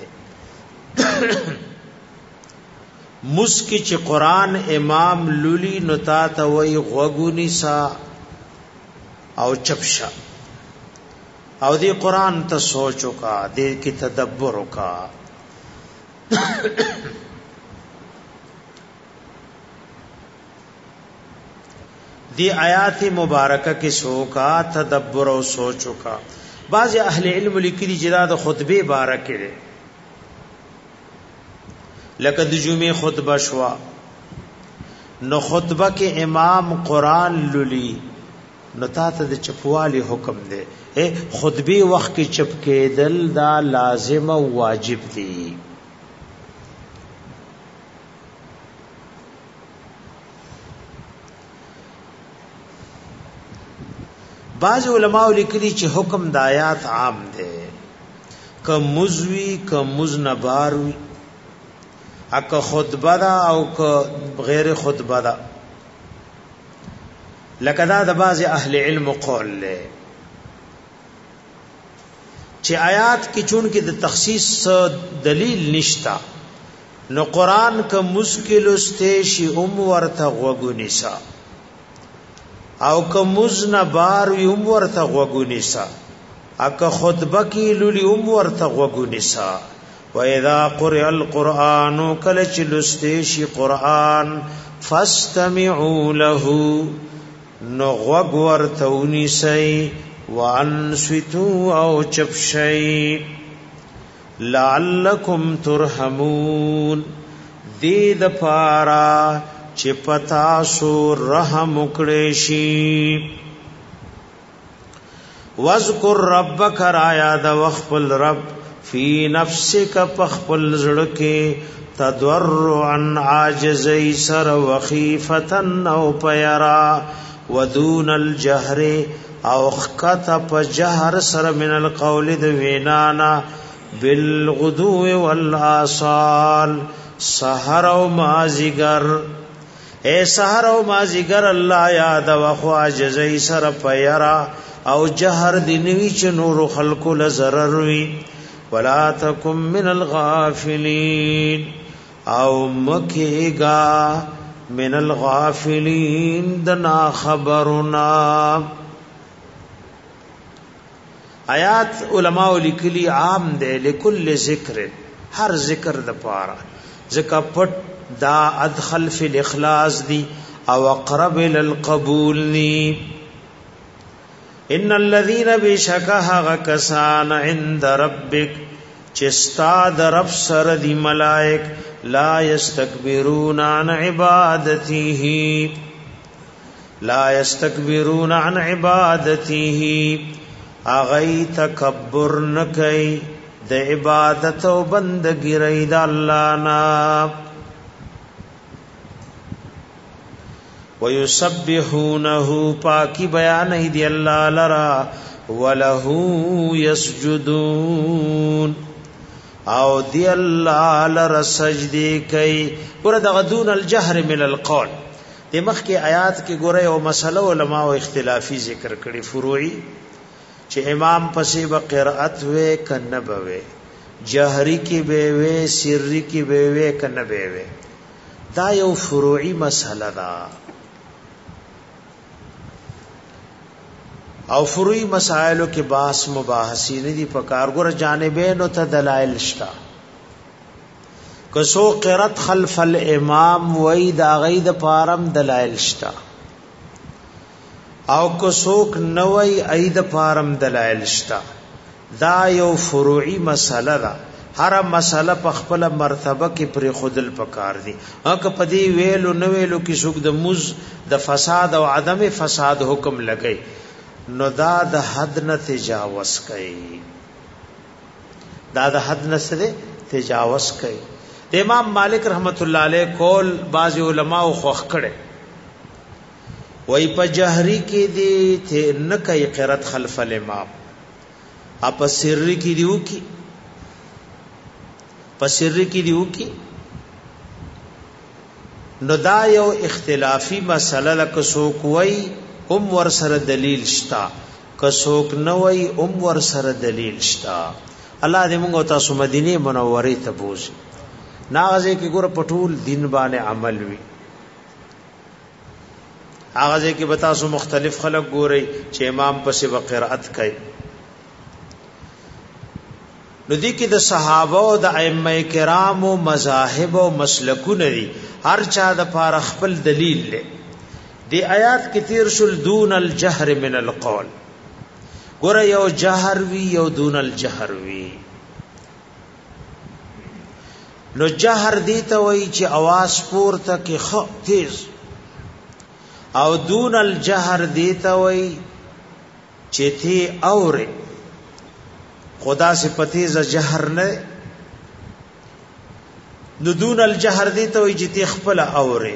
مسکی چې قران امام لولی نتا ته وی غوګونی سا او چپشا او دی قرآن تا سوچو کا دی کی تدبرو کا دی آیات مبارکہ کی سو کا تدبر او سوچو کا بعض اہل علم لیکلی جدا د خطبه بارکه ده لکه د جمعه خطبه شوا نو خطبه کې امام قرآن للی نو تاسو د چپوالي حکم دی خطبه وخت کې چپ کېدل دا لازم او واجب دی بعض علماء لیکلي چې حکم د آیات عام دی که مزوی که مزنباروی اکه خطبه دا او که غیر خطبه دا لکه دا د بعض اهل علم قول له چې آیات کې چون کې د تخصیص دلیل نشتا نو قران که مشکل استشی ورته غوګونیسا او که مزنبار ورته غوګونیسا اکه خطبه کې لولي ورته غوګونیسا و اذا قرئ القرآن کله چې لستشی قران فاستمعوا له نو غوږ ورته ونیسئ وانصتوا او چپ شئ لعلکم ترحمون دې د پارا چې پتا سو رحم وکړې شي واذکر ربک را یاد وخپل رب فی نفسک پخپل زړه کې تضرعا عاجزی سر وخیفتن او پیرا ودون الجهر او خکت په جهر سره من القول د وینانا بالغدو والآصال سحر او مازیګر اے سحر او مازیګر الله یاد واخوا جزای سر پیرا او جهر دنوی چ نور خلق لزرر وی ولا تکم من الغافلین او مکیگا من الغافلین دنا خبرنا آیات علماء لیکلی عام دے لکل ذکر ہر ذکر د پارا ذکر پټ دا ادخل فی الاخلاص دی او اقرب للقبول نی ان الذين بشکها کسان عند ربک چستا د رب سر دی ملائک لا یستكبرون عن عبادته عن عبادته اغی تکبر نکئی د عبادت او بندگی رئی د الله نا ويسبحونه پاکی بیان دی الله لرا وله يسجدون او دی الله لرا سجدی کئی ور د غدون الجهر من القول د مخ کی آیات کی ګوره او مسله علماء او اختلافی ذکر کړي فروعی چې امام پسې به قرأت وې کنه به وې جهري کې به وې سري کې به وې کنه به وې دا یو فروعي مسله ده او فروعي مسائلو کې بحث مباحثین دي په کارګور جانبین او ته دلایل شتا کسو قرأت خلف الامام وې دا غید پارم دلایل شتا او کو سوک نوئی اید پارم دلائل شتا دا یو فروعی مسئلہ دا ہر مسئلہ پا خپل مرتبہ کی پر خودل پکار دی اک پدی ویلو نویلو کی سوک د مز د فساد او عدم فساد حکم لگئی نو دا د حد نه تجاوز کئی تجاوز کئی امام مالک رحمت اللہ علیہ کول بعض علماء خوخ کڑے وای په جهری کې دی ته نه کوي قرات خلف الامام اپ سری کې دیو کی په سری کې دیو کی نو دا یو اختلافی مسله لک سوک وای ور سره دلیل شتا ک سوک نه وای ور سره دلیل شتا الله دې موږ تاسو مدینه منوره ته بوزي ناغه کې ګور پټول دین باندې عمل وی آغازه کې بتا سو مختلف خلق ګوري چې امام پسې وقرات کوي نو دي کې د صحابه او د ائمه کرام او مذاهب او مسلکونه دي هر چا د پاره خپل دلیل لري دی آیات کې تیر شل دون الجهر من القول ګوره یو جهر وی یو دون الجهر وی نو جهر دی ته وای چې आवाज پورته کې خو تیز او دون الجهر دیتا وی چیتی اوره خدا سے پتیز جهر نه نو دون الجهر دیتا وی چیتی خپل اوره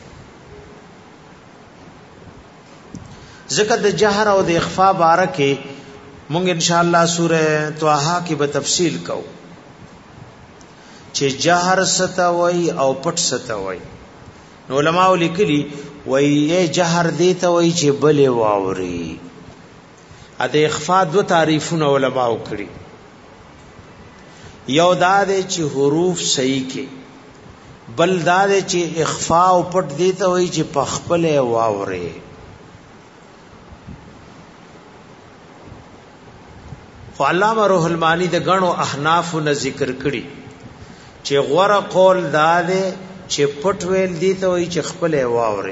ذکر د جهر او د اخفاء بارکه مونږ ان شاء الله سوره طه کې به تفصیل کو چې جهر ستوي او پټ ستوي علماء لیکلي وای جهر دیتا وای چې بلې واوري ا د اخفاء دو تعریفونه علماء کړی یو دا دی چې حروف صحیح کې بل دا دی چې اخفاء او پټ دیتا وای چې په خپل واوري خو علامه روح المانی د غنو احناف نه ذکر کړی چې غوړه قول دا دی چې پټ ویل دیتا وای چې خپل واوري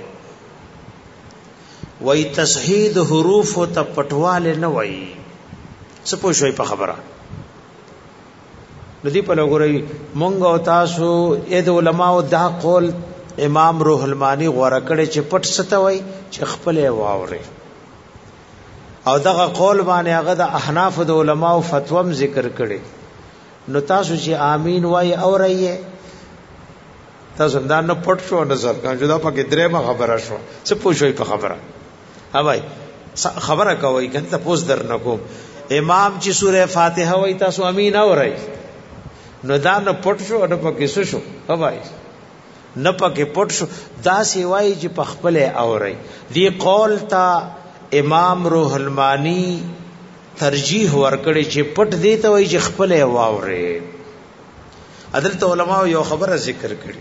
وای تصحیح حروف او ته پټواله نه وای څه پوښوي په خبره ندی په لګوري مونږ او تاسو اې د علماء دا قول امام روح المانی غوړه کړي چې پټ ستوي چې خپل واوري او دغه قول باندې هغه د احناف د علماء فتوم ذکر کړي نو تاسو چې امین وای اورئ تاسو دا نه پټ شو نظر کړه دا پکې درېمه خبره شو څه پوښوي په خبره ها بھائی خبره کوي کنه تاسو در نکوم امام چې سوره فاتحه وای تاسو امین اورئ نو دا نه پټ شو نه پکې شو هواي نه پکې پټ شو دا سی وای چې په خپل اورئ دی قول تا امام روح المانی ترجیح ورکړي چې پټ دی ته وای چې خپل واوري عدالت علماء یو خبره ذکر کړي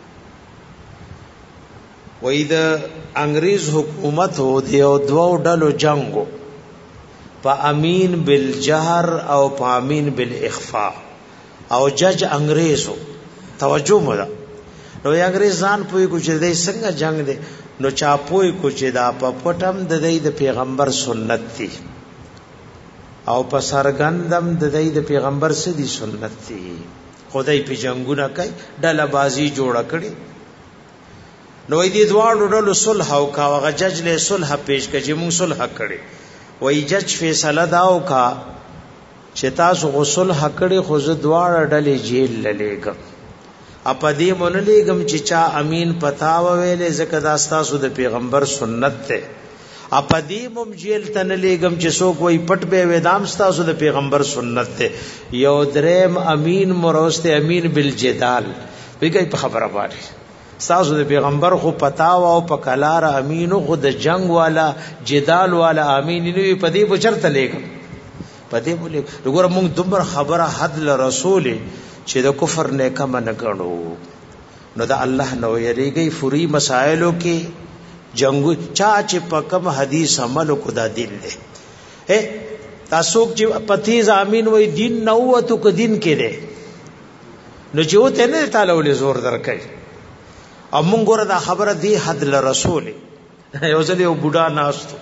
وای د انګريز حکومت هو دی او دوه ډلو جنگو په امین بالجهر او په امین بالاخفاء او جج انګريزو توجه مده نو انګريزان پوي کو چې دای څنګه جنگ دی نو چا پوي کو چې دا په پټم د پیغمبر سنت دی او په سرګندم د پیغمبر سدي سنت دی خدای په جنگونه کوي ډله بازی جوړ کړي نو دې دواړو ډلو صلح او کا هغه جج له صلح پیش کړي چې موږ صلح کړي وای جج فیصله داو کا چې تاسو غسل حکړي خو زه دواړه ډلې جیل لګم اپدی مون لګم چې چا امین پتا ویلې زکه دا تاسو د پیغمبر سنت ته اپدی مم جیل تن لګم چې څوک وای پټ به ودام تاسو د پیغمبر سنت ته یو دریم امین مروسته امین بالجدال ویګي په خبره باندې تاسو د پیغمبر خو پتا او په کلار امین خو د جنگ والا جدال والا امین نوې پدی بچرته لګم پدې بوله وګوره موږ دومره خبره حد له رسول چې د کفر نه کم نه غړو نو دا الله نو یریږي فری مسائلو کې جنگ چا چې پکم حدیث عمل کو دا دین دی تاسو چې پتی زامین وای دین نو وته کو دین کې دی نو چې وته نه تعالی ولې زور درکې او موږ ګوره دا خبره دی حد له رسول یو ځل یو بوډا ناستو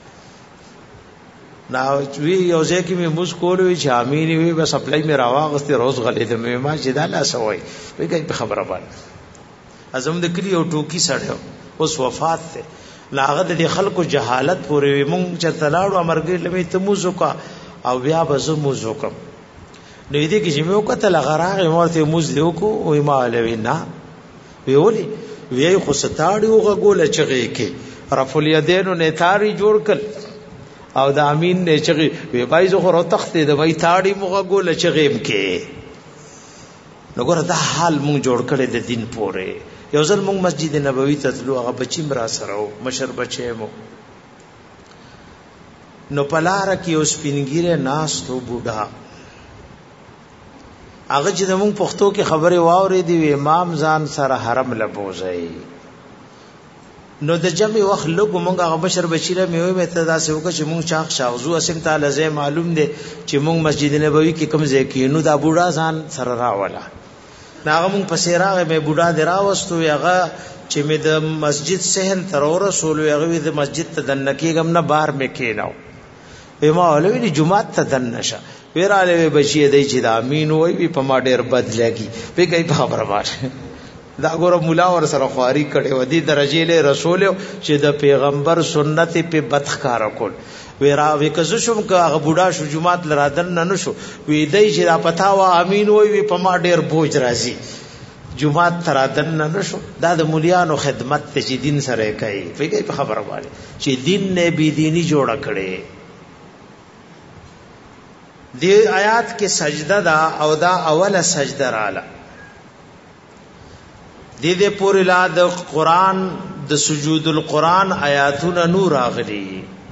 نا وی یو ځکه می موږ کولوي چې امین وي بس خپلای می راواغسته روز غلې د ما چې دا لا سوي وی په خبره باندې ازم د کلی او ټوکی سړیو اوس وفات ته لاغه د خلکو جهالت پورې موږ چې تلاړو امرګې لمې ته موزو کا او بیا به زه موزو کوم نو دې کې چې مې وکړه لغراغه مورته موز دیو کو وې ما لوي نه ویولي وی خو ستاړو غول چغې کې رفع الیدین نه تاری جوړ کړ او د امین نه چغې وی بای زه خو تختې د وای تاړي مغه ګول چغېم کې نو ګوره دا حال مونږ جوړ کړی د دین پورې یو ځل مونږ مسجد نبوي ته تلو هغه بچیم را سره او مشر بچې مو نو پلار کې اوس پینګیره ناس تو بوډا هغه چې مونږ پښتو کې خبره واورې دی امام ځان سره حرم لبوځي نو د جمع وخت لګو مونږ هغه بشر بچیله مې وې ته دا څه وکړه چې مونږ چاخ شاوزو اسیم تعالی زې معلوم دی چې مونږ مسجد نبوي کې کوم ځای کې نو دا بوډا ځان سره راولا ناغه مونږ پسې راغې مې بوډا دراوستو هغه چې مې د مسجد صحن تر رسول هغه د مسجد ته دنکیګم نه بار مې کېناو ما ولوي جمعه ته دنشه ویراله بچی دی چې د امین وای په ما ډېر بد لګي په کوي خبره باندې دا ګوره مولا ور سره خواري کړي ودی درجه له رسول چې د پیغمبر سنت په بدخکار کول ویرا وکزو شوم که هغه بوډا شو جمعات لرادن نه شو وی دی چې دا پتا وا امین وای په ما ډېر بوج راځي جمعات ترادن نه شو دا د مولیانو خدمت ته چې دین سره کوي په کوي خبره باندې چې دین نه بي دیني جوړ کړي دی آیات کې سجده دا او دا اوله سجده رااله دې پورې لا د قران د سجود القران آیاتونه نور راغلي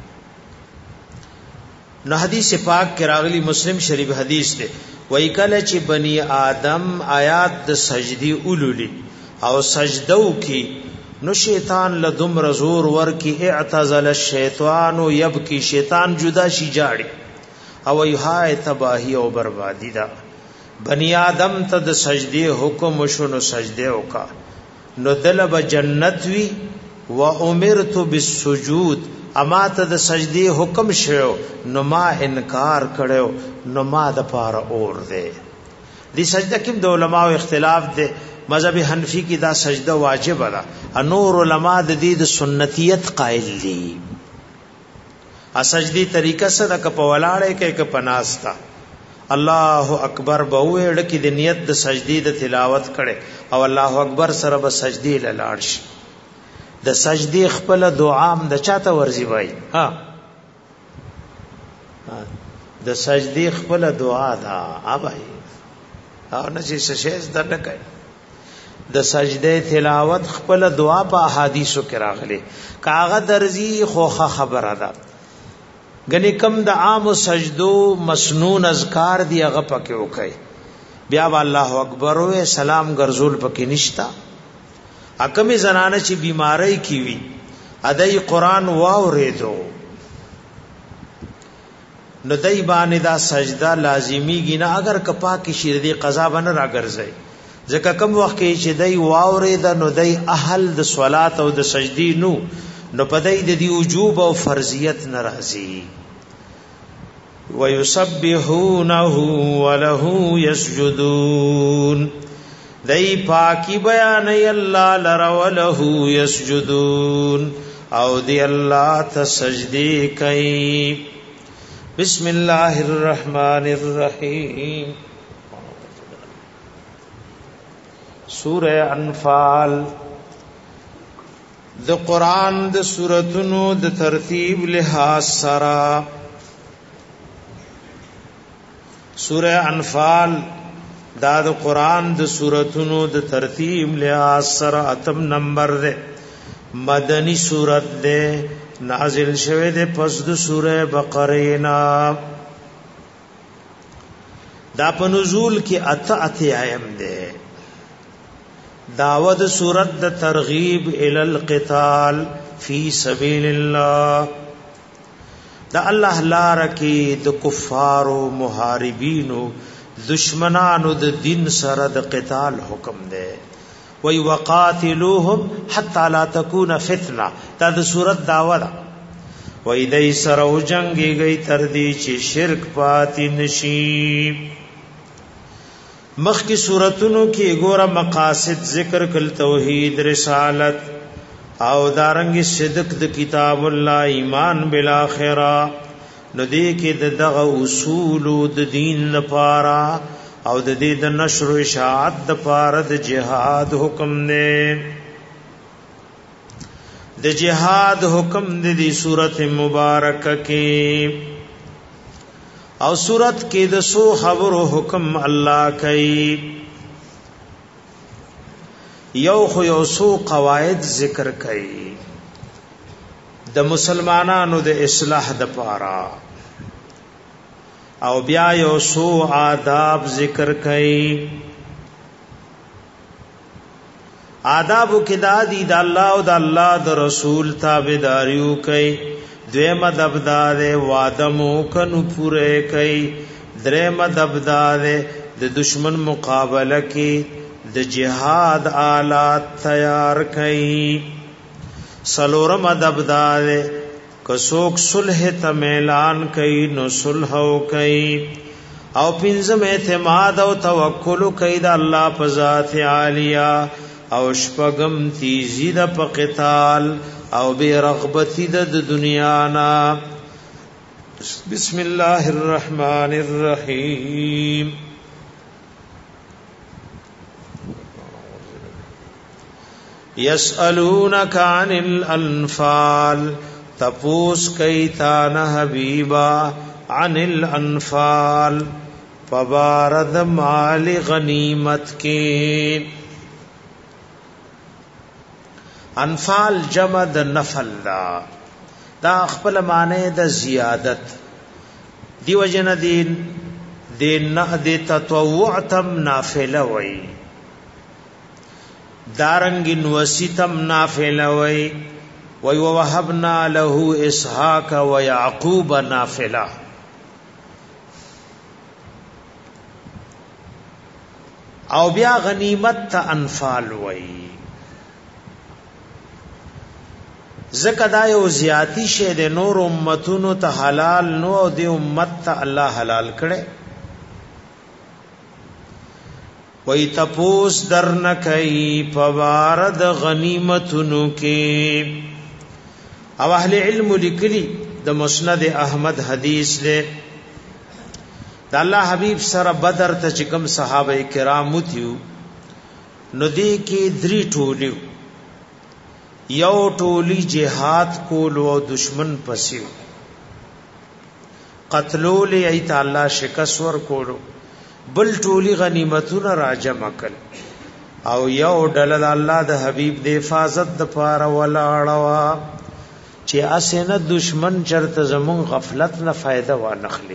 نو حدیث پاک کې راغلي مسلم شریف حدیث ده وای کله چې بنی آدم آیات د سجدي اولولي او سجدو کې نو شیطان لدم رزور ور کې اعتزل الشیطان يبكي شیطان جدا شي جاړي او یهای تباہی او بربادی دا بنی آدم ته د سجدي حکم شونو سجده وکا نو دلب جنت وی و امرت بالسجود اما ته د سجدي حکم شو نو ما انکار کړو نو ما د پاره اور دے دی سجده کې د علماء اختلاف دے مذهب حنفی کی دا سجده واجب ده انور علماء د دې د سنتیت قائل دي اسجدی طریقه سره ک په ولاړې کې ک پناستا الله اکبر به وړ کې د نیت د سجدی د تلاوت کړي او الله اکبر سره به سجدی لاړ شي د سجدی خپل دعام د چاته ورزي وای ها د سجدي خپل دعا دا اوبای او نه چې شیز درنه کوي د سجده تلاوت خپل دعا په احادیثو کې راغلي کاغه درځي خوخه خبره ده غني کم د عام سجدو مسنون اذکار دی هغه پکې وکي بیا الله اکبر او سلام ګرځول پکې نشتا حکم زنانه چې بیماری کی وی ادای قران واوریدو نو دای باندې دا سجده لازمی گینا اگر کپا کی شیردی قضا بن راګرځي ځکه کوم وخت کې چې دای واورید نو دای اهل د صلات او د سجدی نو پدای د دی وجوب او فرضیت ناراضی ويسبحونه وله يسجدون دای پاکی بیان الله لرا وله يسجدون او دی الله ته سجدی کوي بسم الله الرحمن الرحیم سورہ انفال د قران د سوراتونو د ترتیب لحاظ سره سورہ انفال دا د قران د سوراتونو د ترتیب لحاظ سره اتم نمبر ده مدنی سورت ده نازل شوه ده پس د سورہ بقره نا دا په نزول کې اته آیام ده داود سورت د ترغیب ال القتال فی سبیل الله دا الله لار کې د کفار او محاربین او دشمنانو د دین سره د قتال حکم ده وی وقاتلوهم حتى لا تكون فتنه دا د سورت داوا ده وی دای سره جنگي گئی تر دې چې شرک پاتې نشي مخ کی سورتونو کې ګوره مقاصد ذکر کل توحید رسالت او دارنګ صدق د کتاب الله ایمان بالاخره ندی کې دغه اصول د دین لپاره او د دې د نشر او اشاعت د لپاره د جهاد حکم نه د جهاد حکم د دې سورته مبارکه کې او سورت کې د سو خبرو حکم الله کوي یو سو قواعد ذکر کوي د مسلمانانو د اصلاح د پاره او بیا یو سو آداب ذکر کوي آداب کې د الله او د الله د رسول تابعداریو کوي دویم دبدار وادمو کنو پورے کئی دریم دبدار د دشمن مقابلہ کی د جہاد آلات تیار کئی سلورم دبدار کسوک صلح تمیلان کئی نو صلحو کئی او پنزم اعتماد او توکل کئی دا اللہ پذات عالیہ او شپگم تیزی دا پا قتال او بے رغبتی د دنیا نا بسم اللہ الرحمن الرحیم یسألونک عن الانفال تپوس کیتان حبیبا عن الانفال فبارد مال غنیمت کی انفال جمع د نفل دا خپل معنی د زیادت دیو جن دین نه د تطوع تم نافله وای دارنګ وسیتم نافله وای ووهبنا له اسحاق ويعقوب نافله او بیا غنیمت ته انفال وای زکه دا یو زیاتی شه د نور امتونو ته حلال نو او د امت ته الله حلال کړي وای تپوس درن کوي فوارد غنیمتونو کې او اهل علم لیکلي د مسند احمد حدیث له د الله حبیب سره بدر ته چکم صحابه کرام وتیو نو دی کې درې ټولیو یو ټولی جهاد کول او دشمن پسیو قتلول ایت الله شکست ور کولو بل ټولی غنیمتونه راجمع کړ او یو ډله الله د حبیب د حفاظت د پاره ولاړوا چې اسنه دشمن چرته زمون غفلت نه فائدہ وانخلی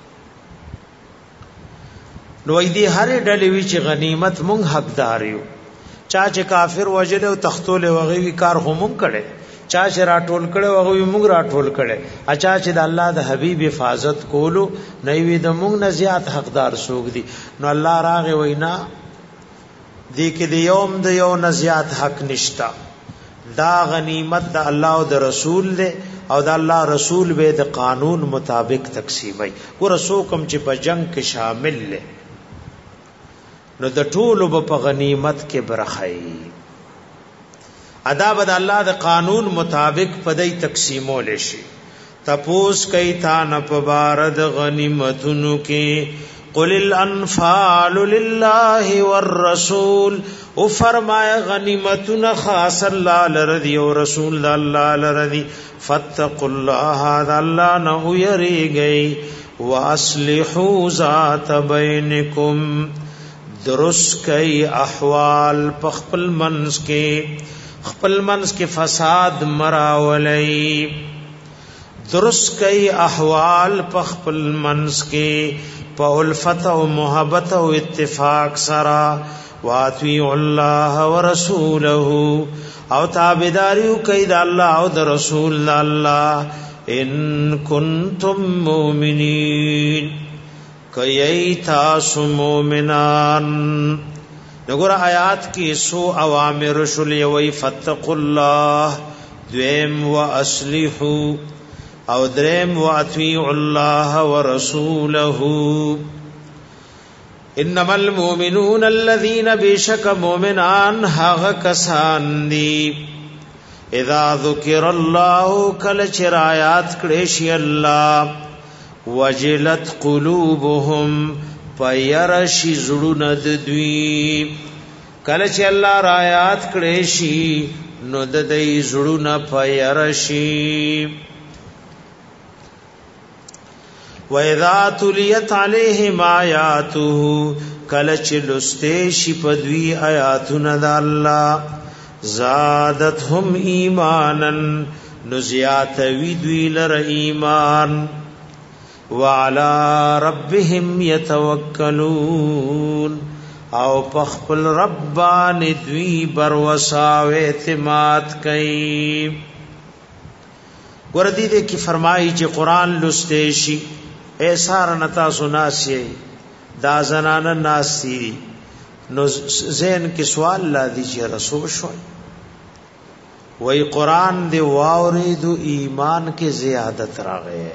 نو دې هر ډلې وی چې غنیمت مونږ حقدار یو چا چې کافر وجل او تختول وغوي کار هم کړي چا چې راټول کړي وغوي مونږ راټول کړي اچا چې د الله د حبیب حفاظت کولو نه وی د مونږ نه زیات حقدار سوق دي نو الله راغه وینا دی کې د یوم د یو نه زیات حق نشتا دا غنیمت د الله او د رسول له او د الله رسول به د قانون مطابق تقسیمای ورسو کوم چې په جنگ کې شامل له نو د ټولو په غنیمت کې برخای ادا بد الله د قانون مطابق پدای تقسیمول شي تپوس کای تا نه په بارد غنیمتونو کې قل الانفال لله والرسول او فرمایا غنیمتنا خاص الله لرضی او رسول الله لرضی فتقوا الله ذا الله نو یریږي واصلحوا ذات بینکم درست کئی احوال پخپل منس کے خپل منس کے فساد مراولی درست کئی احوال پخپل منس کے پا الفت و محبت و اتفاق سرا واتویع اللہ ورسولہ او تابداریو کئی دا اللہ او دا رسول دا اللہ ان کنتم مومنین کئی تاسو مومنان نگور آیات کی سو اوامر شلی وی فتقوا اللہ دویم و اصلحو او دریم و اطیعوا اللہ ورسولہ انما المؤمنون الذین بیشک مومنان حق کسان دی اذا ذکر اللہ کل چرایات کڑیشی اللہ وجلت قلوبهم پيرشي زړونه د دوی کله چې الله رايات کړي شي نو د دې زړونه پيرشي واذا تليت عليهم آياته کله چې لسته شي په دوی آیاتونه د الله زادتهم ایمانا نزيات وی دوی لر ایمان وعلى ربهم يتوکلون او پخپل ربان دوی بروسا و اعتماد کئی گردی دے کی فرمائی چی قرآن لستے شی ایسار نتا سناسی دا زنان ناسی نو زین کی سوال لا دیجی رسول شوئی وی قرآن دے واوریدو ایمان کے زیادت را گئے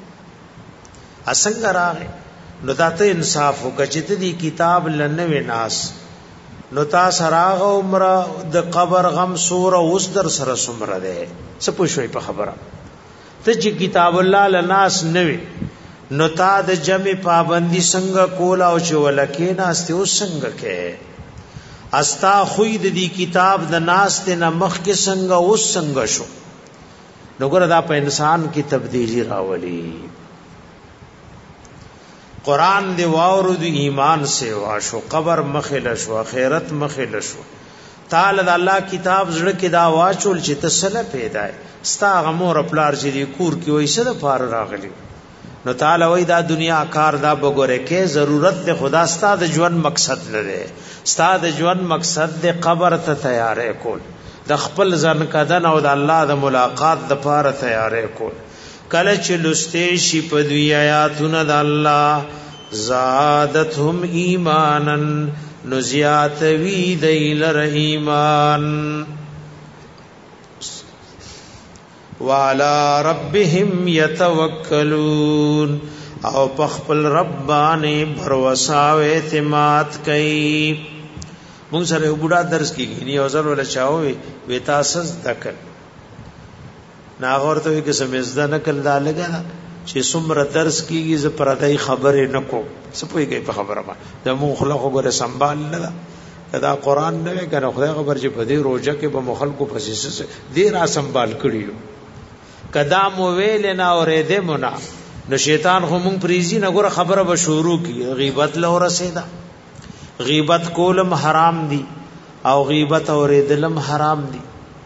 اسنګ راغه نو تاسو انصاف وکړئ چې دې کتاب لنوي ناس نو تاسو راغه عمر د قبر غم سور اوس در سره سمره ده څه پوښوي په خبره ته چې کتاب الله لناس نوي نو تا د جمع پابندي څنګه کولا او چې ولکې ناس ته اوس څنګه کې استا خوید دې کتاب د ناس ته نمخ کې څنګه اوس څنګه شو نو ګره دا په انسان کې تبدیلی راولي قرآن دی واورو دی ایمان سے واشو قبر مخل شو خیرت مخل شو تعالی دا الله کتاب زړه کې دا واچول چې تسنه پیدا ستا غمور پلار چې دی کور کې وای سره فار راغلی نو تعالی وای دا دنیا کار دا بګوره کې ضرورت د خدا ستا د ژوند مقصد لري ستا د ژوند مقصد د قبر ته تیارې کول د خپل ځن کدن او د الله د ملاقات د پاره تیارې کول کله چې لسته شي په دوی آیاتونه د الله زادتهم ایمانا نزیات وی دیلر ایمان وعلى ربهم يتوکلون او پخپل ربانه بھروسا او اعتماد کوي موږ سره وګړه درس کیږي ني اوزر ولا چاوي وتاسس دکل ناغور ته کې سمزدا نکل دا لګا چې څومره درس کیږي ز پردای خبرې نکو سپوږی په خبره ما د مون خلق وګوره سنبال نه دا قران نه کنه خدای خبر چې په دې روزه کې به مخالکو فسیس دې را سنبال کړیو کدا مو ویل نه اورې دې منا نو شیطان خو مونږ پریزي نه ګوره خبره به شروع کی غیبت له رسیدا غیبت کولم حرام دي او غیبت اوریدلم حرام دي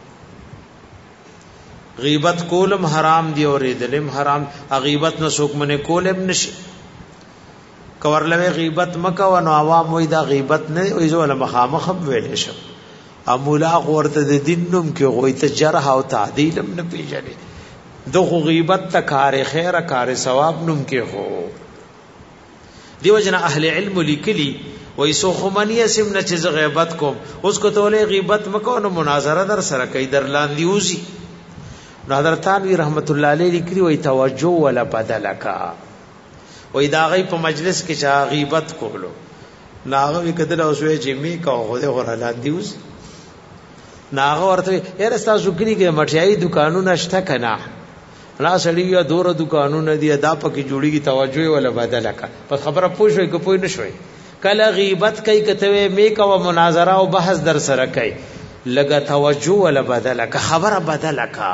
غیبت کولم حرام دي اوریدلم حرام غیبت نو څوک منه کولم نشي کورلوي غیبت مکه و نو عوام وې دا غیبت نه وې زول مخامخ ویلې شو امولا ورته د دین نوم کې غوي ته جرح او تعدیل هم نه پیژنې دغه غیبت ته کار خیر کار ثواب نوم کې هو دیو جن اهل علم لیکلی وې سو خمنیه سم نه چې غیبت کوم اوس کو ته غیبت مکو نو مناظره در سره کوي در لاندې وزي نو حضرت تانوی رحمت الله علیه لیکلی وې توجه ولا بدلکا وې دا غي په مجلس کې چا غیبت کولو ناغه کده اوس وې چې می کا خوده غره لاندې وزي ناغه ورته یاره تاسو کلی کې مټیای دکانونه شته کنه لا سړی یا دور دکانونه دی ادا پکې جوړیږي توجه ولا بدل کا په خبره پوښوي که پوي نشوي کله غیبت کوي کته می کا و مناظره او بحث در سره کوي لګه توجه ولا بدل کا خبره بدل کا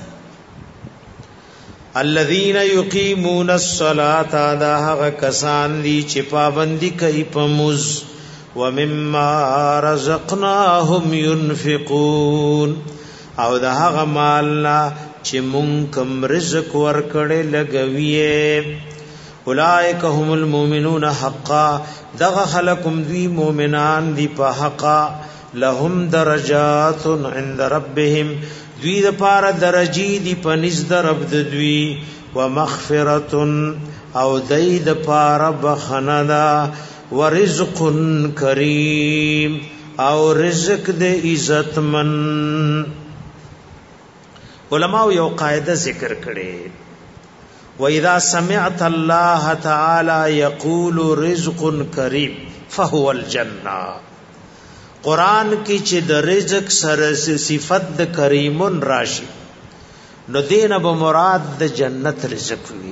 الذين يقيمون الصلاه دا هغه کسان دي چې پابندي کوي په مز ومما رزقناهم ينفقون او دا هغه مالنا چې مونږ کوم رزق ورکړې لګوي اولئک هم المؤمنون حقا دغه خلقم دی مؤمنان دی په حقا لهم درجات عند ربهم دوی د پاره درجی دی پنځ در رب دوی ومغفرة او دای د پاره بخندا ورزق کریم او رزق د عزتمن علماء یو قاعده ذکر کړي واذا سمعت الله تعالی یقول رزق کریم فهو الجنه قران کې چې د رزق سره صفت د کریمون راشي نو دینه به مراد د جنت رزق وي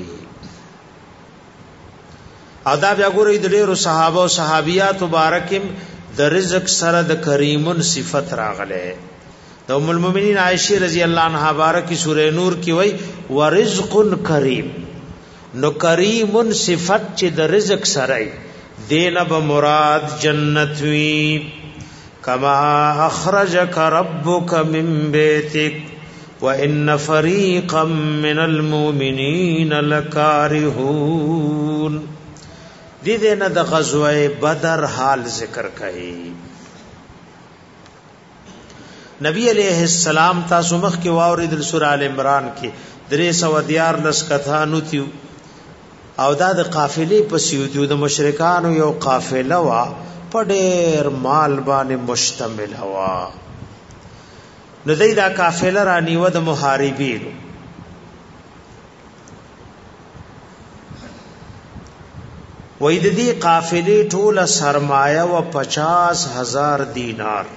آداب یا ګورې د ډېرو صحابه او صحابيات مبارکم د رزق سره د کریمون صفت راغله د ام المؤمنین عائشہ رضی الله عنها بارکی سورہ نور کی وای ورزق کریم نو کریمون صفت چې د رزق سره دینه به مراد جنت وی کما اخرجک ربک من بیتک وان فریقا من المؤمنین لکارهون دې نه د غزوه بدر حال ذکر کړي نبی علیہ السلام تاسو مخ کې واوریدل سورہ ال عمران کې 314 کتھانو تیو او دا د قافلې پسیو تیو د مشرکانو یو قافله وا په ډېر مال باندې مشتمل هوا نو دا قافله رانیو د محاربین وې د دې قافلې ټوله سرمایه و 50,000 دینار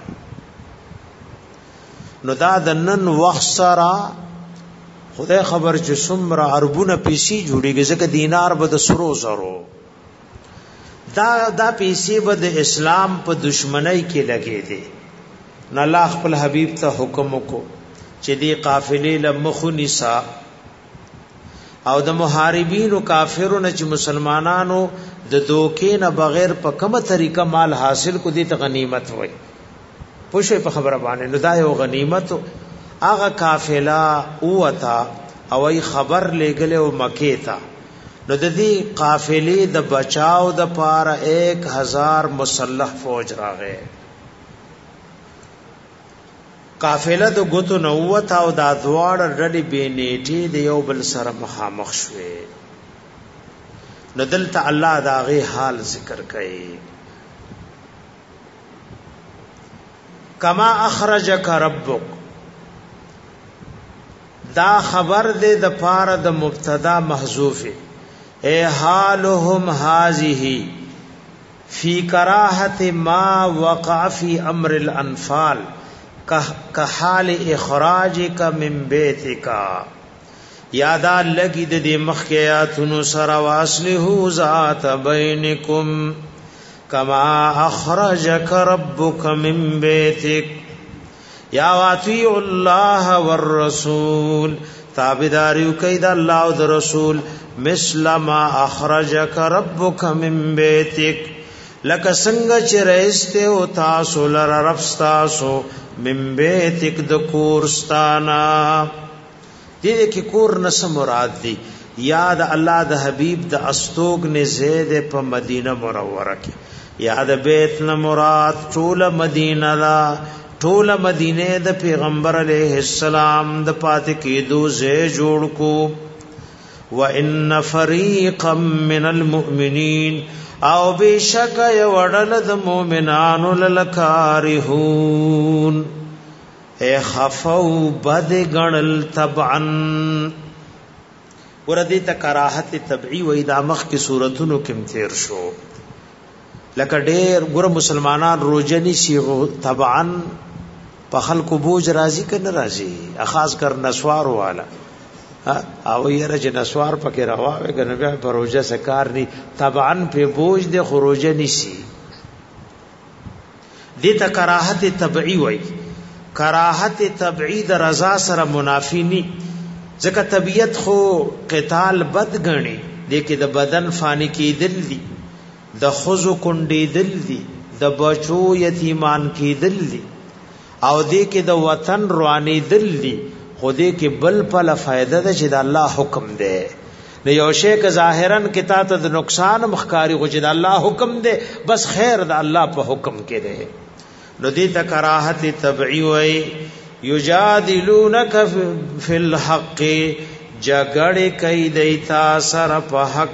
نو دا د نن وخت سره خدای خبر چې څومره اربونه پیسې جوړیږي ځکه دینار به د سرو زرو دا پیسې به د اسلام په دشمنی کې لګې دي نه الله خپل حبیب ته حکم وکړو چې دې قافلې لمخو نساء او د محاربین او کافرونو چې مسلمانانو د دوکې نه بغیر په کومه طریقه مال حاصل کو دي ته غنیمت وای پوښې په خبره باندې نو دا یو غنیمت هغه قافله اوتا او ای خبر لګله او مکه ته نو د دې قافلې د بچاو د پاره 1000 مسلح فوج راغې قافله د غوتو نووت او د ادوار ډډې بینېټي د یو بل سره مخامخ شوه نو دلته الله داغه حال ذکر کړي کما اخرجک ربک دا خبر دے د پاره د مبتدا محذوف اے حالهم هذه فی کراهه ما وقع فی امر الانفال کحال اخراجک من بیتک یادا لګی د مخیاتونو سره واصله ذات بینکم کما اخرجک ربک من بیتک یا واطیع الله والرسول تابعداریو کوي د الله او د رسول مثل ما اخرجک ربک من بیتک لکه څنګه چې رئیسته او تاسو لره رب تاسو من بیتک د کورستانا دې کې کور نس مراد دی یاد الله د حبیب د استوګ نه زید په مدینه منوره کې یاد بیت نه مراد ټول مدینه لا ټول مدینه د پیغمبر علیه السلام د پات کې دوزه جوړ کو وان فريقا من المؤمنين او بشک یوړل د مؤمنانو للکارهون اے خفو بد غنل طبعا وردی ته کراهت طبعی و اذا مخ کی صورتونو کم تیر شو لکه ډیر ګور مسلمانان روزنی سی طبعا په خلکو بوج راضی کنه راضی خاص کر نسوار والا او یره چې نسوار پکې راوي کنه بیا پروژه سکار ني طبعا په بوج د خروجه نشي دې ته کراهت طبعی وای کراهت طبعی د رضا سره منافی ني ځکه طبیعت خو قتال بد غني دې کې د بدن فانی کې دل دي د خزو کندې دل دي د بچو یتیمان کې دل دي او دې کې د وطن رواني دل دي خودی کې بل پل فائدہ ده چې د الله حکم ده نو یو شی که ظاهرا کې تا ته د نقصان مخکاری خو چې د الله حکم ده بس خیر د الله په حکم کې ده نو دې ته کراهت طبعی وای یجادلونک فی الحق جګړه کوي دیتا سره په حق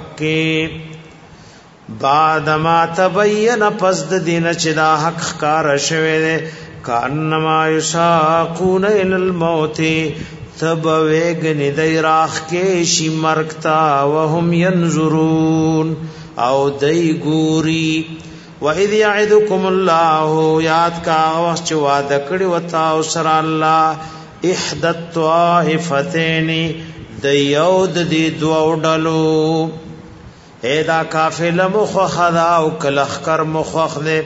کې بعد ما تبین پس د دین چې دا حق ښکار شوی ده کانما یساقون الى الموت تب ویگن دی راخ کے شی مرکتا وهم ينظرون او دی گوری وَإِذْ يَعِدُكُمُ اللَّهُ یاد کا وقت چو وعدہ کڑی وطاو سر اللہ احد الطوائفتین دیود دی دو ڈلو ایدا کافل مخوخ دا او کلخکر مخوخ دے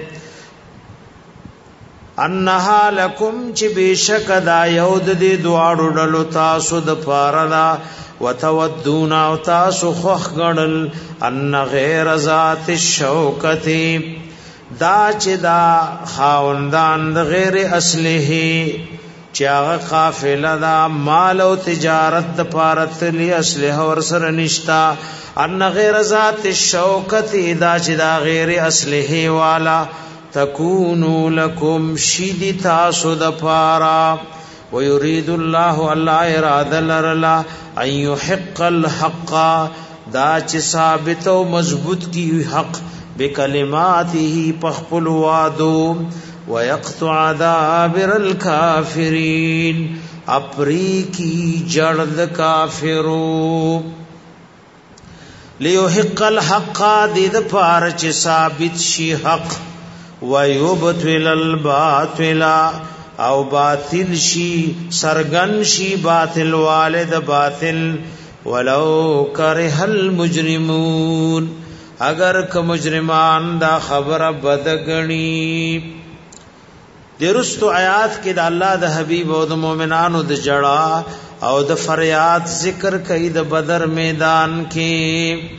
انها لکم چی بیشک دا یود دی دوارو ڈلو تاسو د پاردا وتودون او تاسو خوخ گڑل ان غیر ذات الشوکتی دا چی دا خاوندان دا غیر اصلی چی آغا قافل دا مال و تجارت دا پارت لی اصلی ورسر نشتا ان غیر ذات الشوکتی دا چی دا غیر اصلی والا تکونو لکم شیدی تاسو د پارا ویرید الله الله اراده لرلا ان یحق الحق دا چې ثابت او مضبوط کی حق بکلماته پخپل وادو ويقطع دابر الكافرین اپری کی جړد کافرو لیحق الحق د پار چې ثابت شي حق ويبطل الباطل او باطل شي سرغن شي باطل والد باطل ولو كره المجرمون اگر که مجرمان دا خبر بدغنی درستو آیات کې د الله د حبیب او د مؤمنانو د جړه او د فریاد ذکر کوي د بدر میدان کې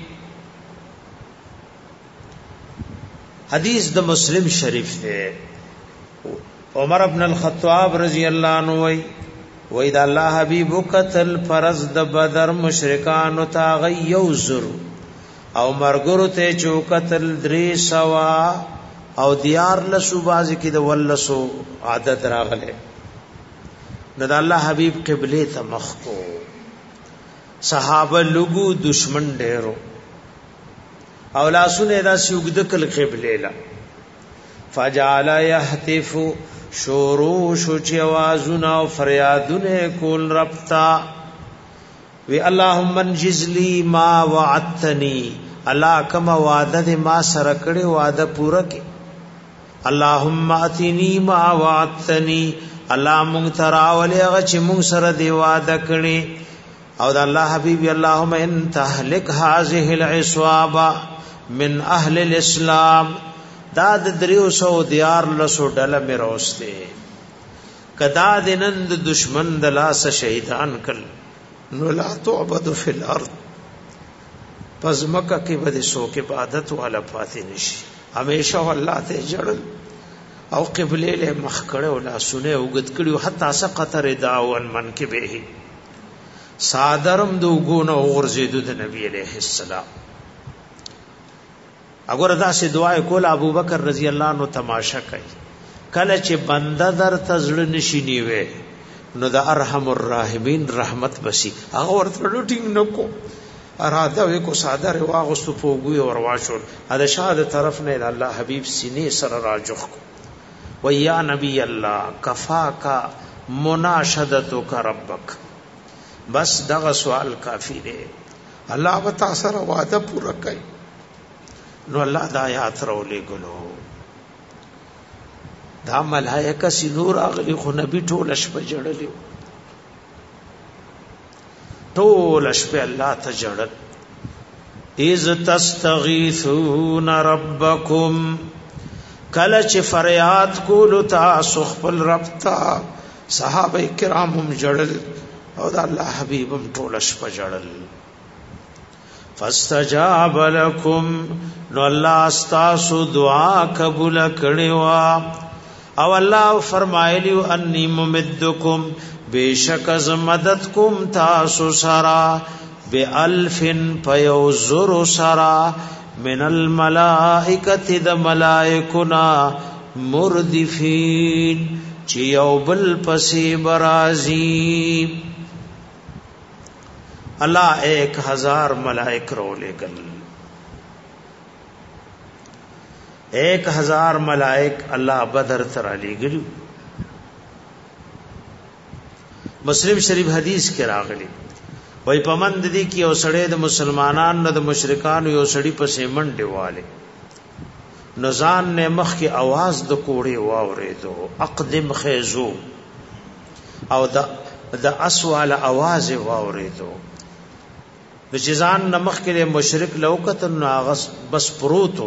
حدیث د مسلم شریف ہے عمر ابن الخطاب رضی اللہ عنہ وی دا اللہ حبیب قتل فرض د بدر مشرکان تا غیوزر او مرګرو ته چو قتل درې سوا او دیار لسو باز کی د ولسو عادت راغله د الله حبیب قبله ته مخ کو صحابه لګو دشمن ډیرو او لاسونه دا سیوګد کل قبله لا فجعل يهتف شورو شوچ आवाजونه او فریادونه کول ربتا وی اللهم انجز لي ما وعدتني الله کما وعده ما سره کړي وعده پوره کړي اللهم اتني ما وعدتني الله مونږ تراولې هغه چې مونږ سره دی وعده کړي او د الله حبيب اللهم ان تهلك هذه العصابه من اهل الاسلام دا د دریو سو دیار لسو ډله مې روسته کدا دنند دشمن د لاس شهیدان کړ نو لا تعبد فی الارض، پس مکه کې به څوک عبادت والا پاتې نشي. همیشه الله ته جړل او قبله له مخ کړه او لاسونه وګد کړي، حتی سقط رداء من منکبه، صادرم دو ګونه غرزیدو د نبی علیہ السلام. اگر دا سي دعا کول ابو بکر رضی الله عنه تماشا کوي، کله چې بنده در تزړه نشي نیوي نو د ارحم الراحمین رحمت بسی هغه ورته لوټینګ نکو، اراده وکړو صادر واغستو پوغوي اور واشول، دا شاده طرف نه الله حبیب سینې سره راجخ کو، و یا نبی الله کفاکا مناشدتک ربک، بس دغه سوال کافی دی، الله به تاسو سره وعده پوره کوي. نو الله د آیات راولې ګلو، دا ملائکه سینور اغلی خو نبی ټول شپه جړلی، ټول شپه الله ته جړل. اذ تستغیثون ربکم، کله چې فریاد کولو تاسو خپل رب ته، صحابه کرام هم جړل او د الله حبیب هم ټول شپه جړل. فاستجاب لكم، نو الله استاسو دعا قبول کړي وا، او الله فرمایلی انی ممدکم، بیشک از مدد کوم تاسو سرا، بألف پیوزر سرا، من الملائکت د ملائکنا، مردفین چی یو بل پسی برازی. اللہ 1000 ملائک رو لے گل، 1000 ملائک اللہ بدر ترا لے گلو. مسلم شریف حدیث کے راغلی وای پمند دی کی او سړی د مسلمانانو د مشرکانو یو سړی پسې منډه والے، نزان نے مخ کی आवाज د کوړې واورېدو، اقدم خیزو، او د اسوال आवाज واورېدو، د جزان نمخ کې مشرک لوکت ناغس بس پروتو،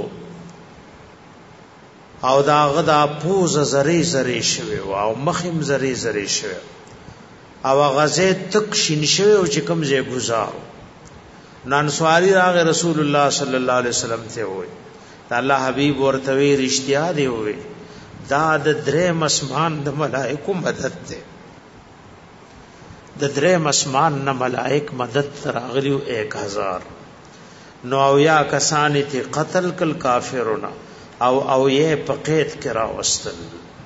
او دا غدا پوز زری زری شوی او مخم زری زری شوی، او غزه تک شین شوی او چې کوم ځای گزارو. نن سواری راغ رسول الله صلی الله علیه وسلم ته وای، الله حبیب ورته وی رښتیا دی وای، دا د درې مسمان د ملائکو مدد ده، د درې مسمان نه ملائک مدد راغلیو 1000. نو او یا کسانی تی قتل کل کافرون، او یې په قید کې راوستل.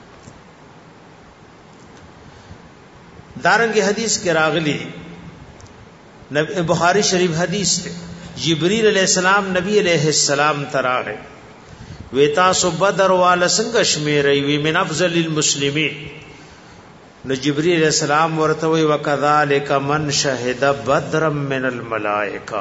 دارنګ حدیث کې راغلی، بخاری شریف حدیث ته جبرائیل علیہ السلام نبی علیہ السلام تراغه ویتا سو بدر وال څنګه شمیرې وی من افضل المسلمین. نو جبرائیل علیہ السلام ورته وی وکذالک من شهد بدر من الملائکه،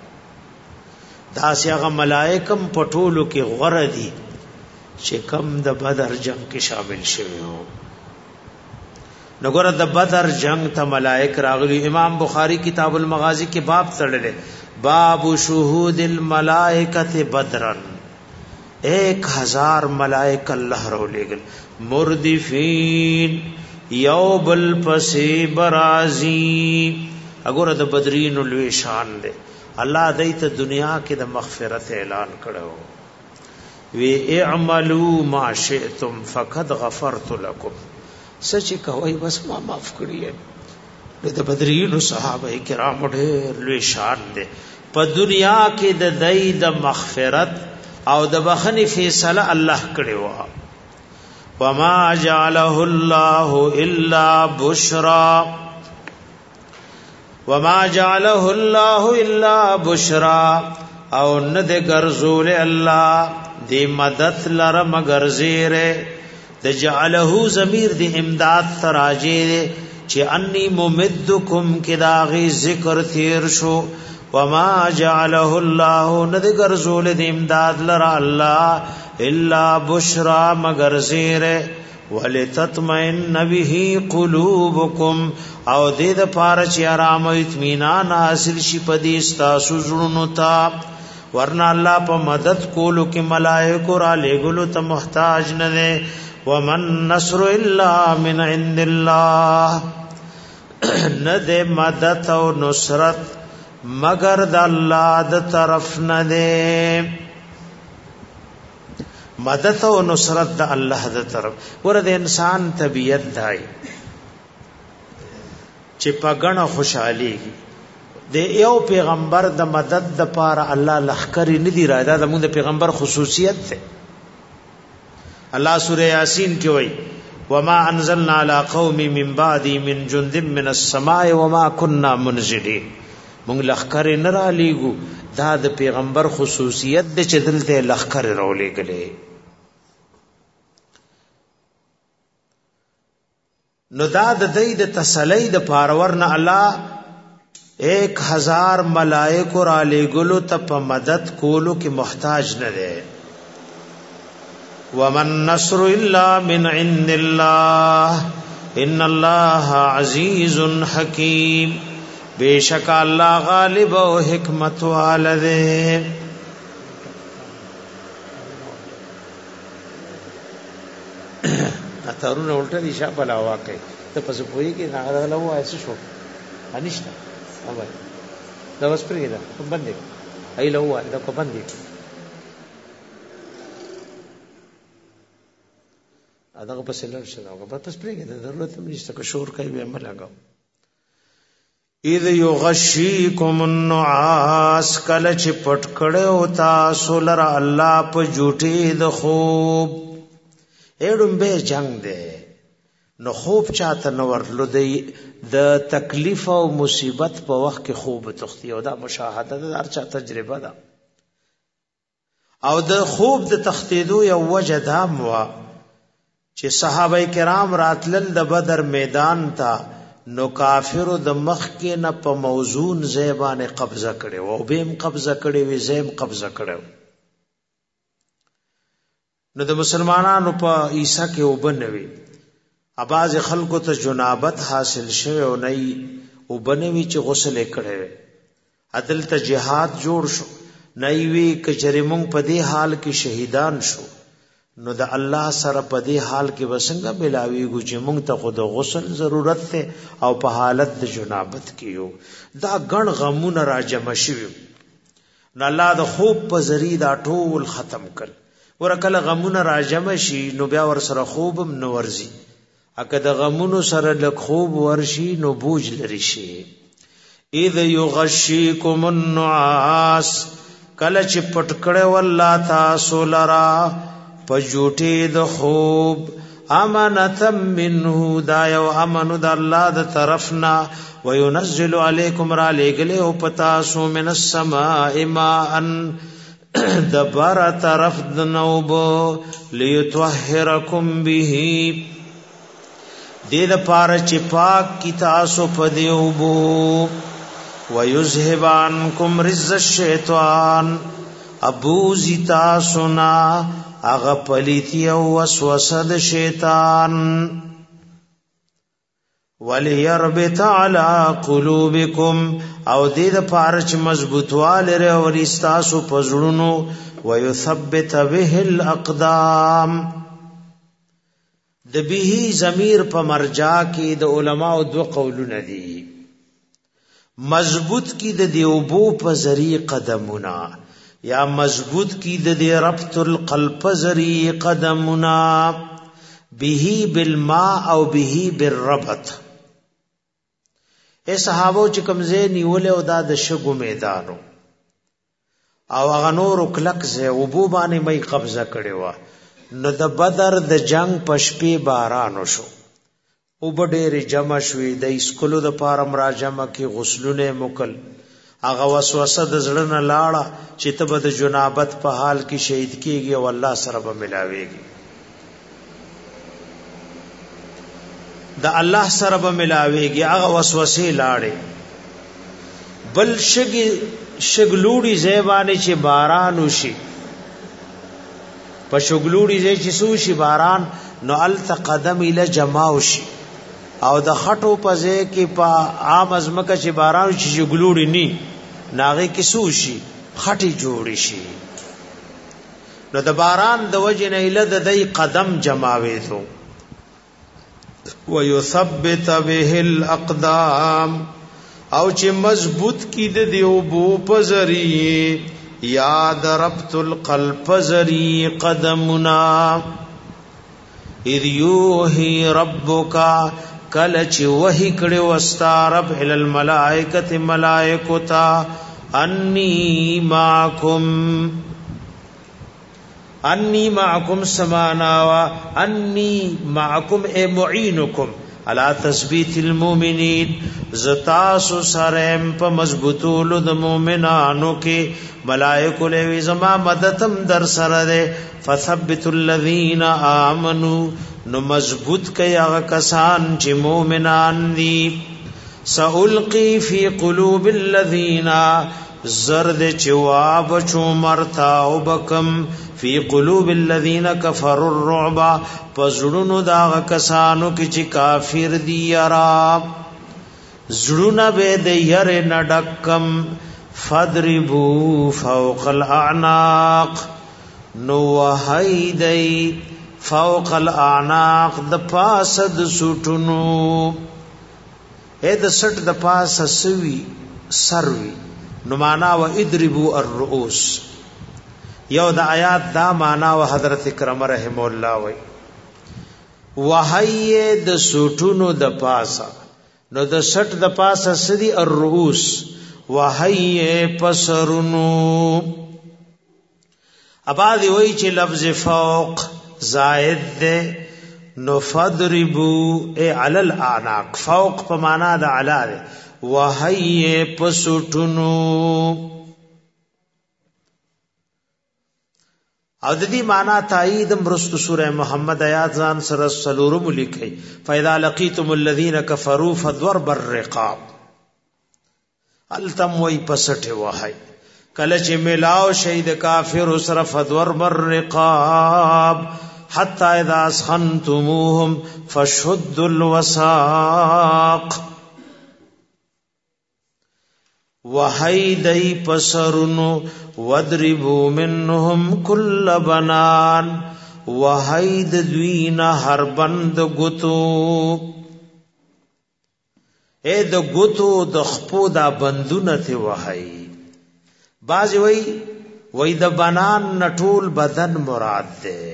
دا سیغه ملائکم پټولو کې غره دي چې کم د بدر جنگ کې شامل شوی وو. نګور د بدر جنگ ته ملائک راغلی. امام بخاری کتاب المغازی کې باب تړلې، باب شهود الملائکه بدرن، 1000 ملائک الله رو لګل، مردفین یو بل پسې برازی. اګور د بدرین لوی شان ده، الله دایته دنیا کې د مغفرت اعلان کړو، وی اعملوا ما شئتم فقد غفرت لكم، سچ کوي بس ما معاف کړی. د بدرین صحابه کرام ډېر لوی شان ده، په دنیا کې د دای د مغفرت او د بخنی فیصله الله کړی و. وما جعله الله الا بشرا، وما جعله الله الا بشرا، او نه د ګرځول الله دی مدد لره مگر زیره. د جعله ضمیر دی امداد تراجه چې انی ممدکم کداغي ذکر تیر شو. وما جعله الله نه د ګرځول دی امداد لره الله الا بشرا مگر زیره. ولتطمئن به قلوبکم، او دې د پاره چې آرام او اطمینان حاصل شي پدې تاسو زړونو ته. ورنه الله په مدد کولو کې ملائکه را لګولو ته محتاج نه ده. ومن نصر الا من عند الله، نه د مدد او نصرت مگر د الله د طرف نه ده. مدد او نصرت د الله د طرف. ورته انسان طبیعت دی چې پګنه خوشحاليږي. د یو پیغمبر د مدد د پاره الله لخر نه دی را. دا د موږ د پیغمبر خصوصیت ده. الله سوره یاسین کې وایي وما انزلنا على قوم من بعد من جند من السماء وما كنا منزلين. موږ لخر نه را لېګو. دا د پیغمبر خصوصیت ده چې دلته لخر راولې غلې. نو دا د دې د تسلی د پارور نه الله 1000 ملائکه را لېګلو ته په مدد کولو کې محتاج نه ده. ومن نصر الا من عند الله ان الله عزیز حکیم. بیشک الله غالب او حکمت والده. اترونه الټه دي شابه لا واقع ته پس پوي کې نه غلو وایس شو انشته اوبه دا وس پرې دا باندې ای له وای دا کو باندې ادا په سلر شنو په پس پرې کې ضرورت نشته که شور کوي به عمل لگاو. اذ یغشیکم النعاس کله چې پټ کړه او تاسو لره الله په جوټي د خوب. ایډم به جنگ ده نو خوب چاته نو ورلو دی د تکلیف او مصیبت په وخت کې خوب تختی او دا مشاهده ده هر چا تجربه ده. او د خوب د تختیدو یو وجه دا موا چې صحابه کرام راتلل د بدر میدان ته نو کافر د مخ کې نه په موزون زیبانه قبضه کړي او بهم قبضه کړي وي زیم قبضه کړي. نو د مسلمانانو په عیسی کې وبنوي اباز خلکو ته جنابت حاصل شوه او نه وبنوي چې غسل کړي. عدل ته جهاد جوړ شو نه وی کچره مونږ په دې حال کې شهیدان شو نو د الله سره په دې حال کې وسنګ ملاويږي چې مونږ ته خود غسل ضرورت ته او په حالت د جنابت کې یو دا ګڼ غمونه راجم شوي. نو الله د خوب په ذریعہ دا ټول ختم کړ. ورکل غمونه راجم شي نو بیا ور سره خوبم نو ورزي. اګه د غمونو سره لک خوب ورشي نو بوج لري شي. اذ یغشیکم النعاس کله چې پټ کړه والله تاسو لرا پجوټي د خوب امانتم منه دا یو امانو د الله د طرفنا وينزل عليكم را لګله او پتا سو من السماء ماء دبر طرف د نوب ليطهركم به دې د پاره چې پاک کی تاسو په دیوبو ويذهب عنكم رز الشیطان ابو زتا سنا اغه پلیتی او وسوسه د شیطان وليربط على قلوبكم او دې د پارچ مضبوطواله لري او استاسو پزړونو ويثبت به الاقدام. د به ضمیر په مرجع کې د علماو دو قولونه دي. مضبوط کی د دیوبو په ذریعہ قدمونه یا مضبوط کی د ربط القلب ذریعہ قدمنا به بالماء او به بالربط. اے صحابو چې کمزې نیولې او دا د شګو میدانو او هغه نور کلک زه وبو باندې مې قبضه کړې و. نو د بدر د جنگ پشپې باران شو او بډېر جمع شوې د اسکولو د پارم را جمع کې غسلونه مکل هغه وسوسه د زړه نه لاړه چې ته به د جنابت په حال کې شهید کیږي او الله سره به ملاويږي. د الله سره به ملاويږي هغه وسوسه لاړې. بل شګلوړي زیبانه چې باران وشي په شګلوړي زې چې سوشي باران نو التقدم الى جماو شي او د خټو په ځای کې په عام ازمکه چې باران شي شګلوړي ني ناغه کې سوشي خټي جوړي شي. نو د باران د وجه نه اله د دې قدم جماوي ته ويثبت به الاقدام او چې مضبوط کی د دیو بو پزری یاد ربط القلب زری قدمنا اذ یوحی ربک کل چې وحی کړي وستا رب ال الملائکه ملائکتا انی معکم سمانا و انی معکم اے معینکم علی تثبیت المؤمنین زتاسو سرم په مضبوطولو د مؤمنانو کې ملائکه له زما مددم در سره ده فثبت الذین آمنو نو مضبوط کای هغه کسان چې مؤمنان دي سألقی فی قلوب الذین زرد چواب چو مرتا او بکم فی قلوب الذین کفروا الرعب پزړونو دا کسانو کې چې کافر دي یرا زړونه به د ير نډکم فضربوا فوق الاعناق نو وهیدی فوق الاعناق د پاسد سټونو اې د سټ د پاسه سوي سروي نو معنا و ادربوا الرؤوس یو د آیات دا معنا و حضرت کرم رحم الله وای وهي د سټونو د پاسه نو د سټ د پاسه سدي الرؤوس وهي پسرونو اباذ وای چې لفظ فوق زائد ده نو فضربوا اي على الاعناق فوق په معنا د اعلی ده وهي پسټونو او د دې معنا تایید مرست سوره محمد آیات ځان سره سلورم لیکي فاذا لقيتم الذين كفروا فضرب الرقاب التم وای پسټه وای کله چې ملاو شهید کافر سره فضرب الرقاب حتى اذا اسخنتموهم فشدوا الوثاق وحیدی پسرنو وضربوا منهم كل بنان وحید دوین هر بند گتو اے د گتو د خپو دا بندونه ته وحی باز وی د بنان نټول بدن مراد ده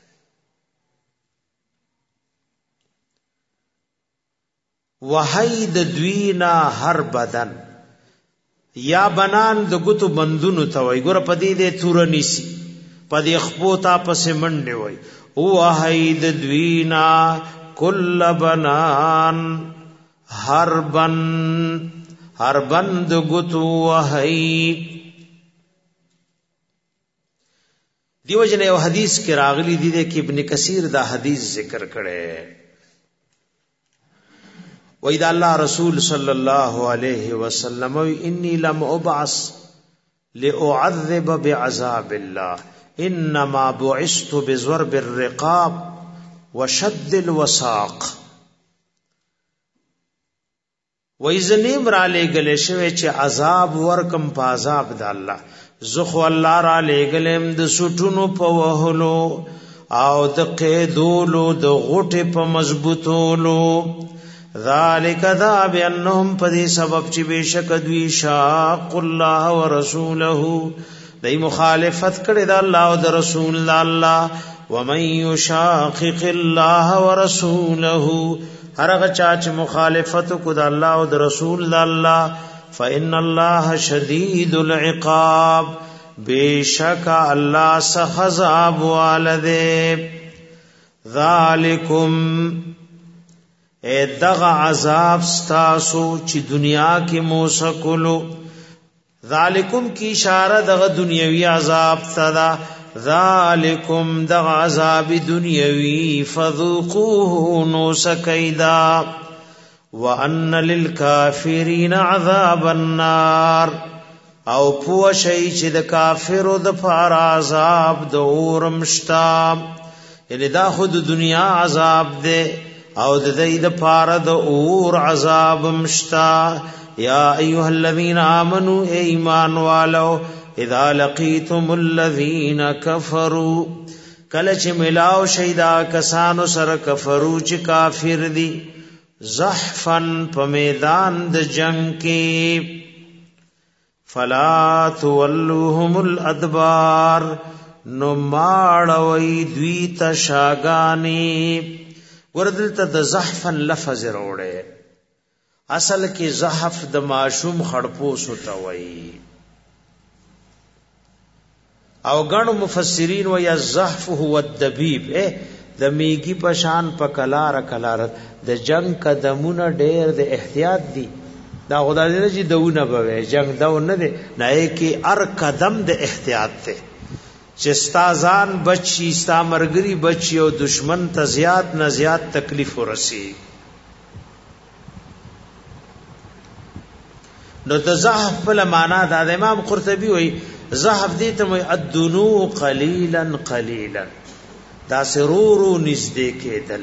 وحید دوینا هر بدن یا بنان د ګتو بندونو ته وای ګور پدې دې تور نیسی پدې خپو تا پسې منډه وای او وحید دوینا کل بنان هر بند ګتو وحی دیو جن یو حدیث کې راغلی دی چې ابن کثیر دا حدیث ذکر کړي وإذا الله رسول صلى الله عليه وسلم إني لم أبعث لأعذب بعذاب الله إنما بعثت بضرب الرقاب وشد الوثاق وإذنیم را لګل شوی چې عذاب ورکم په عذاب د الله زخو الله را لګلم د سټونو په وهلو او د قیدولو د غټه په مضبوطولو ذالک ذا بانهم پدې سبب چې بشک دوی شاق الله ورسوله دای مخالفت کړي د الله او د رسول الله ومن یشاقق الله ورسوله هرغه چا چې مخالفت کو د الله او د رسول الله فإن الله شدید العقاب بشک الله سخذاب والده ذالکم اے دغ عذاب ستاسو چې دنیا کې موسکلو ذالکم کی اشاره دغ دنیوی عذاب تدا ذالکم دغ عذاب دنیوی فذوقوه نوسکیدا وان للکافرین عذاب النار او پو شی چې د کافرو د فار عذاب د اورمشتا یعنی دا خود دنیا عذاب ده او د دې د پاره د اور عذاب مشتا یا ایها الذین آمنوا ایمان والو اذا لقیتم الذین کفروا کله چې ملاو شیدا کسانو سره کفرو چې کافر دي زحفن په میدان د جنگ کې فلا تولوهم الادبار نو ماړوي دوی ته شاګانی وردلته د زحفن لفظ وروړي اصل کې زحف د ماشوم خړپوس ہوتا وای او غنو مفسرین وای الزحف هو الدبیب د میګي پشان په کلار د جنگ قدمونه ډېر د احتیاط دي دا خدای دې چې دونه بوي جنگ دا نه دي نه کې ار قدم د احتیاط ته چې استازان بچي ستا مرګري بچي او دشمن ته زیات نه زیات تکلیف ورسي نو د زحف په معنا دا د امام قرطبي وای زحف دې ته وای ادنو قليلا قليلا دا سرورو نزدې کېدل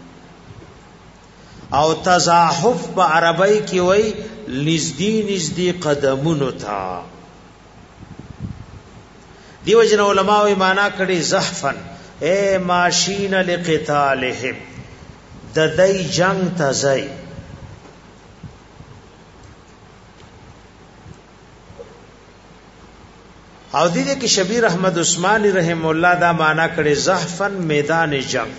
او تزاحف په عربی کې وای نزدې قدمونو تا دیو جن علماء معنا کړي زحفن ماشین لقتالهم د دای جنگ تزای او دې کې شبیر احمد عثماني رحم الله دا معنا کړي زحفن میدان جنگ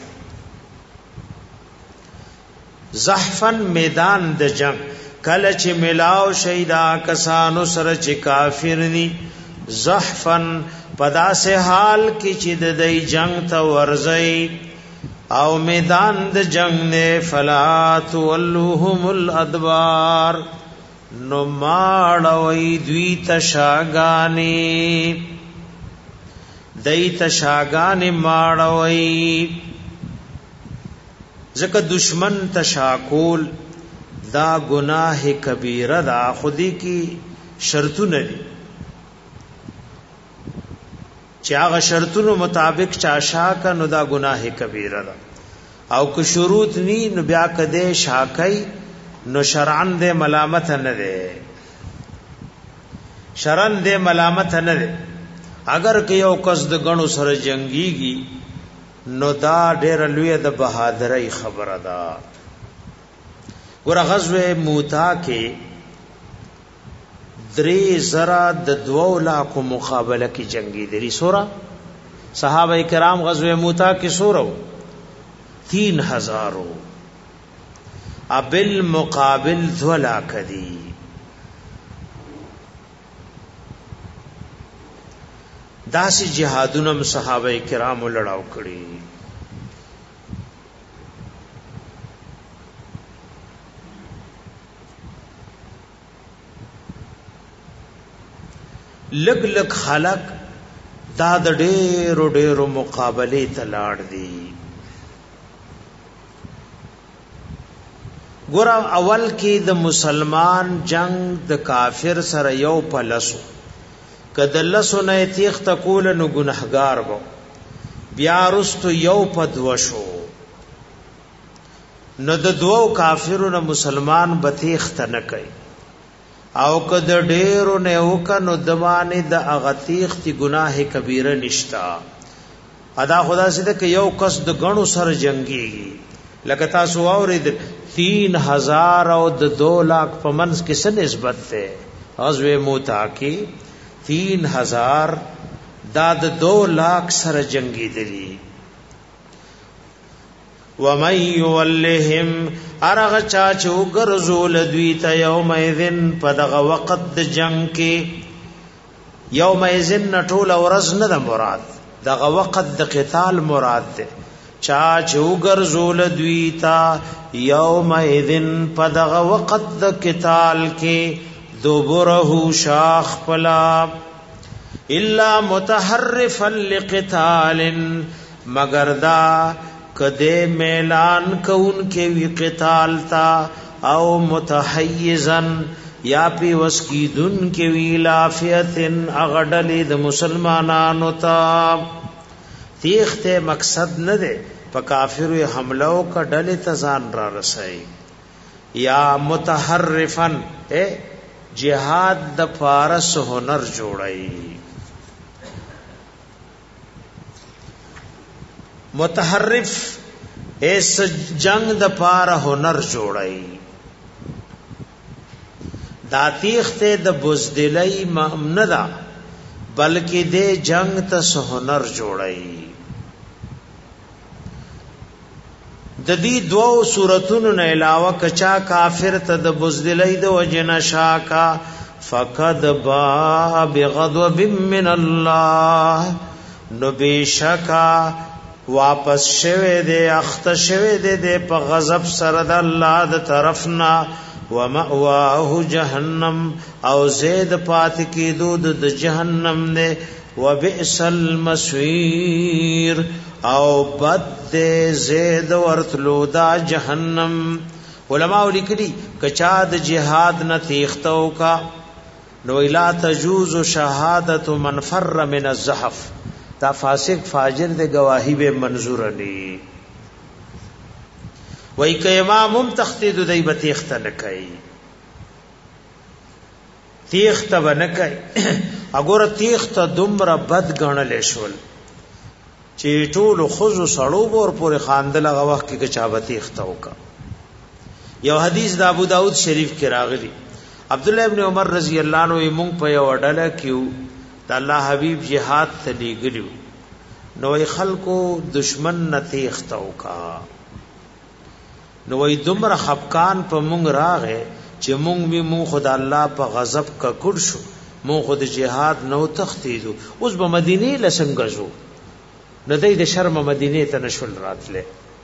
زحفن میدان د جنگ کله چې ملاو شیدا کسانو سره چې کافر دي زحفن پدا سے حال کې چې د دې جنگ ته ورځي او میدان د جنگ نه فلا تولوهم الادبار نو ماړوي دوی تشاګانی دای تشاګانی ماړوي ځکه دشمن تشاکول دا گناہ کبیره دا خودی کی شرطونه دي چې هغه شرطونو مطابق چا شاکه نو دا گناہ کبیره ده او که شروط نی نو بیا کده شاکای نو شرعن دے ملامت نه دے شرعن دے ملامت نه دے اگر که یو کس د غنو سره جنگیږي نو دا ډېر لوی د بہادرۍ خبره ده ګور غزوه موتا کې 3000 د 2 لاکھ مقابله کې جنگي دي سورہ صحابه کرام غزوه موتا کې سورہ 3000 ابل مقابل 2 لاکھ دی داسی جهادونم صحابه کرام لړاو کړي لګ لګ خلق دا د ډېرو مقابله تلاړ دي ګور اول کې د مسلمان جنگ د کافر سره یو پلسو کده لسو نه تیخ تکول نو ګناهګار وو بیا رستو یو پدوشو نو د دوو کافرونو مسلمان بتیخ ته نه کوي او کده ډیرو نه وکنو دمانه د اغتیخ تی گناہ کبیره نشتا ادا خدا سید ک یو کس د غنو سر جنگیږي لکه تاسو اورید 3000 او د 2 لاکھ په منځ کې څه نسبت ده غزوه موتا کې 3000 دا د 2 لاکھ سره جنگی دي وَمَن يُوَلِّهِمْ ارغ چا چو ګرځول دوی ته یوم اذن پدغه وخت د جنگ کې یوم اذن ټول ورځ نه د مراد دغه وخت د قتال مراد ده چا چو ګرځول دوی ته یوم اذن پدغه وخت د قتال کې دوبره شاخ پلا الا متحرفا لقتال مگر دا کدے میلان کون کے وی قتال تا او متحیزن یا پی وسکیدن کے وی لافیتن اغڈلی د مسلمانانو تا تیختے مقصد نہ دے پا کافر حملو کا ڈلی تزان را رسائی یا متحرفن جہاد د فارس هنر جوړای متحرف ایس جنگ د پاره هنر جوړای دا تیخته د بزدلای نه دا بلکې د جنگ ته هنر جوړای د دې دوو صورتونو نه علاوه کچا کافر ته د بزدلای د وجنا شاکا فقد با بغضب من الله نو بشکا واپس شوه دے اخت شوه دے په غضب سره د الله د طرفنا ومأواه جهنم او زید پات کی دود د جهنم نے وبئس المصير او بد زید ورتلو دا جهنم علماء لیکلي کچا د جهاد نه تیختو کا نو الا تجوز شهادت من فر من الزحف دا فاسق فاجر د گواہی به منظور علی وای ک امام تختید دای به تیخت نه کوي تیخت ونه کوي اګور تیخت دومره بد غنل شول چې ټول خزو سړو ور پورې خاندل هغه وخت کې چا به تیخت وکا یو حدیث د ابو داود شریف کې راغلی عبد الله ابن عمر رضی الله عنه مونږ په یو ډله کېو د الله حبیب jihad ته لګلو نو خلکو دشمن نتیخت وکا نو وای دومره خفقان په مونږ راغې چې مونږ خدای الله په غضب کا کړ شو مونږ خود jihad نو تختیدو اوس به مدینه لسنګزو نو د شرم مدینه ته نشول راتله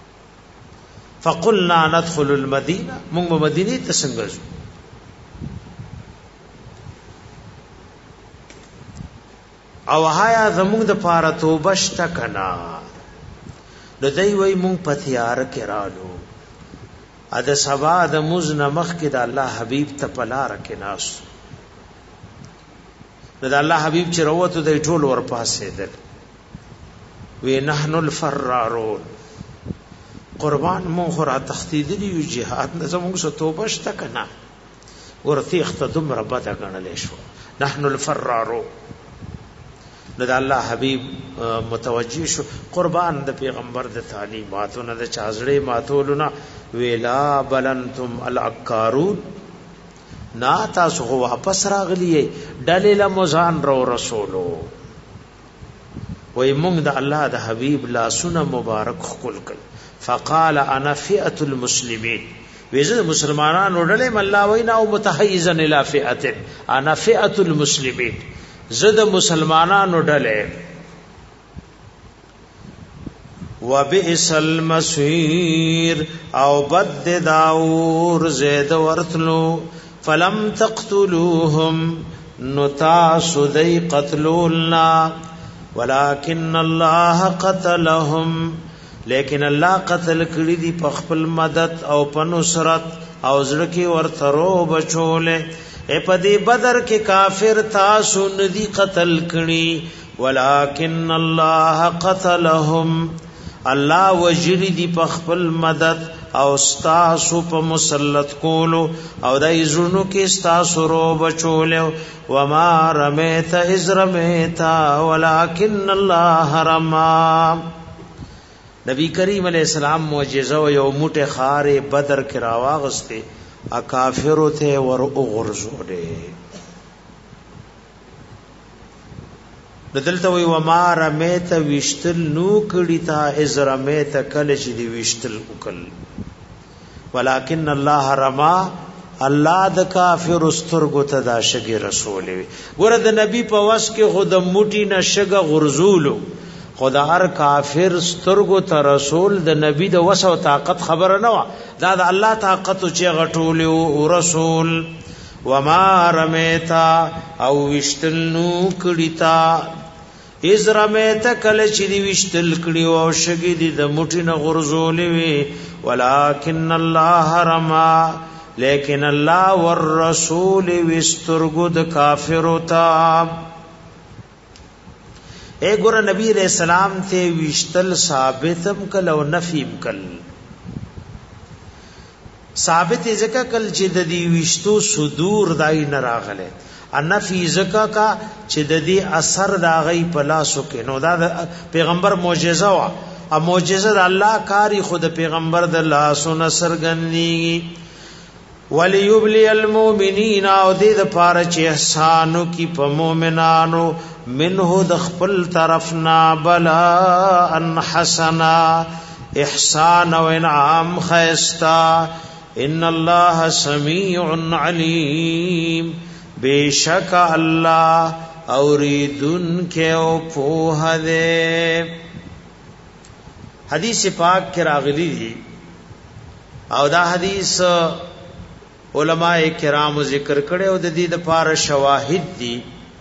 فقلنا ندخل المدینه مونږ مدینه ته څنګه او هایا زمونږ د پاره توبه شته کنا د دوی وای مونږ پتیار کرالو ا د سبا د مزن مخ کې د الله حبیب ته پلار کې ناس د الله حبیب چې وروته د ټول ور پاسې دل وی نحن الفرارون قربان مون خورا تختیدی یو jihad نه زموږ سره توبه شته کنا ورته اختدم ربته غنلې شو نحن الفرارون د الله حبیب متوجی شو قربان د پیغمبر د تعلیماتو نه د چازړې ماتولنا ویلا بلنتم العکارون نا تاسو واپس راغلی دلیل مزان رو رسولو وای مونږ د الله د حبیب لا سونه مبارک خپل کړ فقال انا فئه المسلمین ویزه مسلمانانو ډلې مله وینا او متحیزا الی فئه انا فئه المسلمین زد مسلمانانو ډلې وبئس المصير او بد داور زید ورتلو فلم تقتلوهم نتاسو دی قتلولنا ولكن الله قتلهم لیکن الله قتل کړي دي په خپل مدد او په نصرت او زړه کې ورترو بچوله په دې بدر کې کافر تاسو ندي قتل کړي ولكن الله قتلهم الله وجری دي په خپل مدد او استاسو په مسلط کولو او د ایزونو کې استاسو رو بچوله وما رمیت اذ رمیت ولكن الله رمى نبی کریم علیہ السلام معجزه او یو موټه خار بدر کې راواغسته اکافر ته ور اوغرزوله بدلته وی وما رمیت وشتل نو کړي تا اذ رمیت کله چې دی وشتل وکل ولكن الله رما الله د کافر استرګو ته دا شګي رسول وي ګوره د نبی په واس کې خود موټی نشګه غرزولو خدا هر کافر سترګو ته رسول د نبی د وس او طاقت خبره نه و دا د الله طاقت چې غټول او رسول وما رمیتا او وشتل نو کړيتا از رمیتا کله چې دی وشتل کړي او شګي دی د موټی نه غرزولې وي ولكن الله رما لیکن الله والرسول وسترګو د کافر تا اے ګور نبی علیہ السلام ته وشتل ثابتم کل او نفیم کل ثابت ځکه کل چې د دې وشتو صدور دای نه راغله ان فی ځکه کا چې د دې اثر دا غي پلاسو کې نو دا پیغمبر معجزه وا ا معجزه د الله کاری خود پیغمبر د الله سن سرګنی وليبلي المؤمنين او دې د پاره چې احسانو کی په مؤمنانو منه د خپل طرفنا بلا ان حسنا احسان او انعام خیستا ان الله سميع عليم بیشک الله اوریدن کے او پوہ دے. حدیث پاک کے راغلی دی او دا حدیث علماء کرام ذکر کړي او د دې د پاره شواهد دي.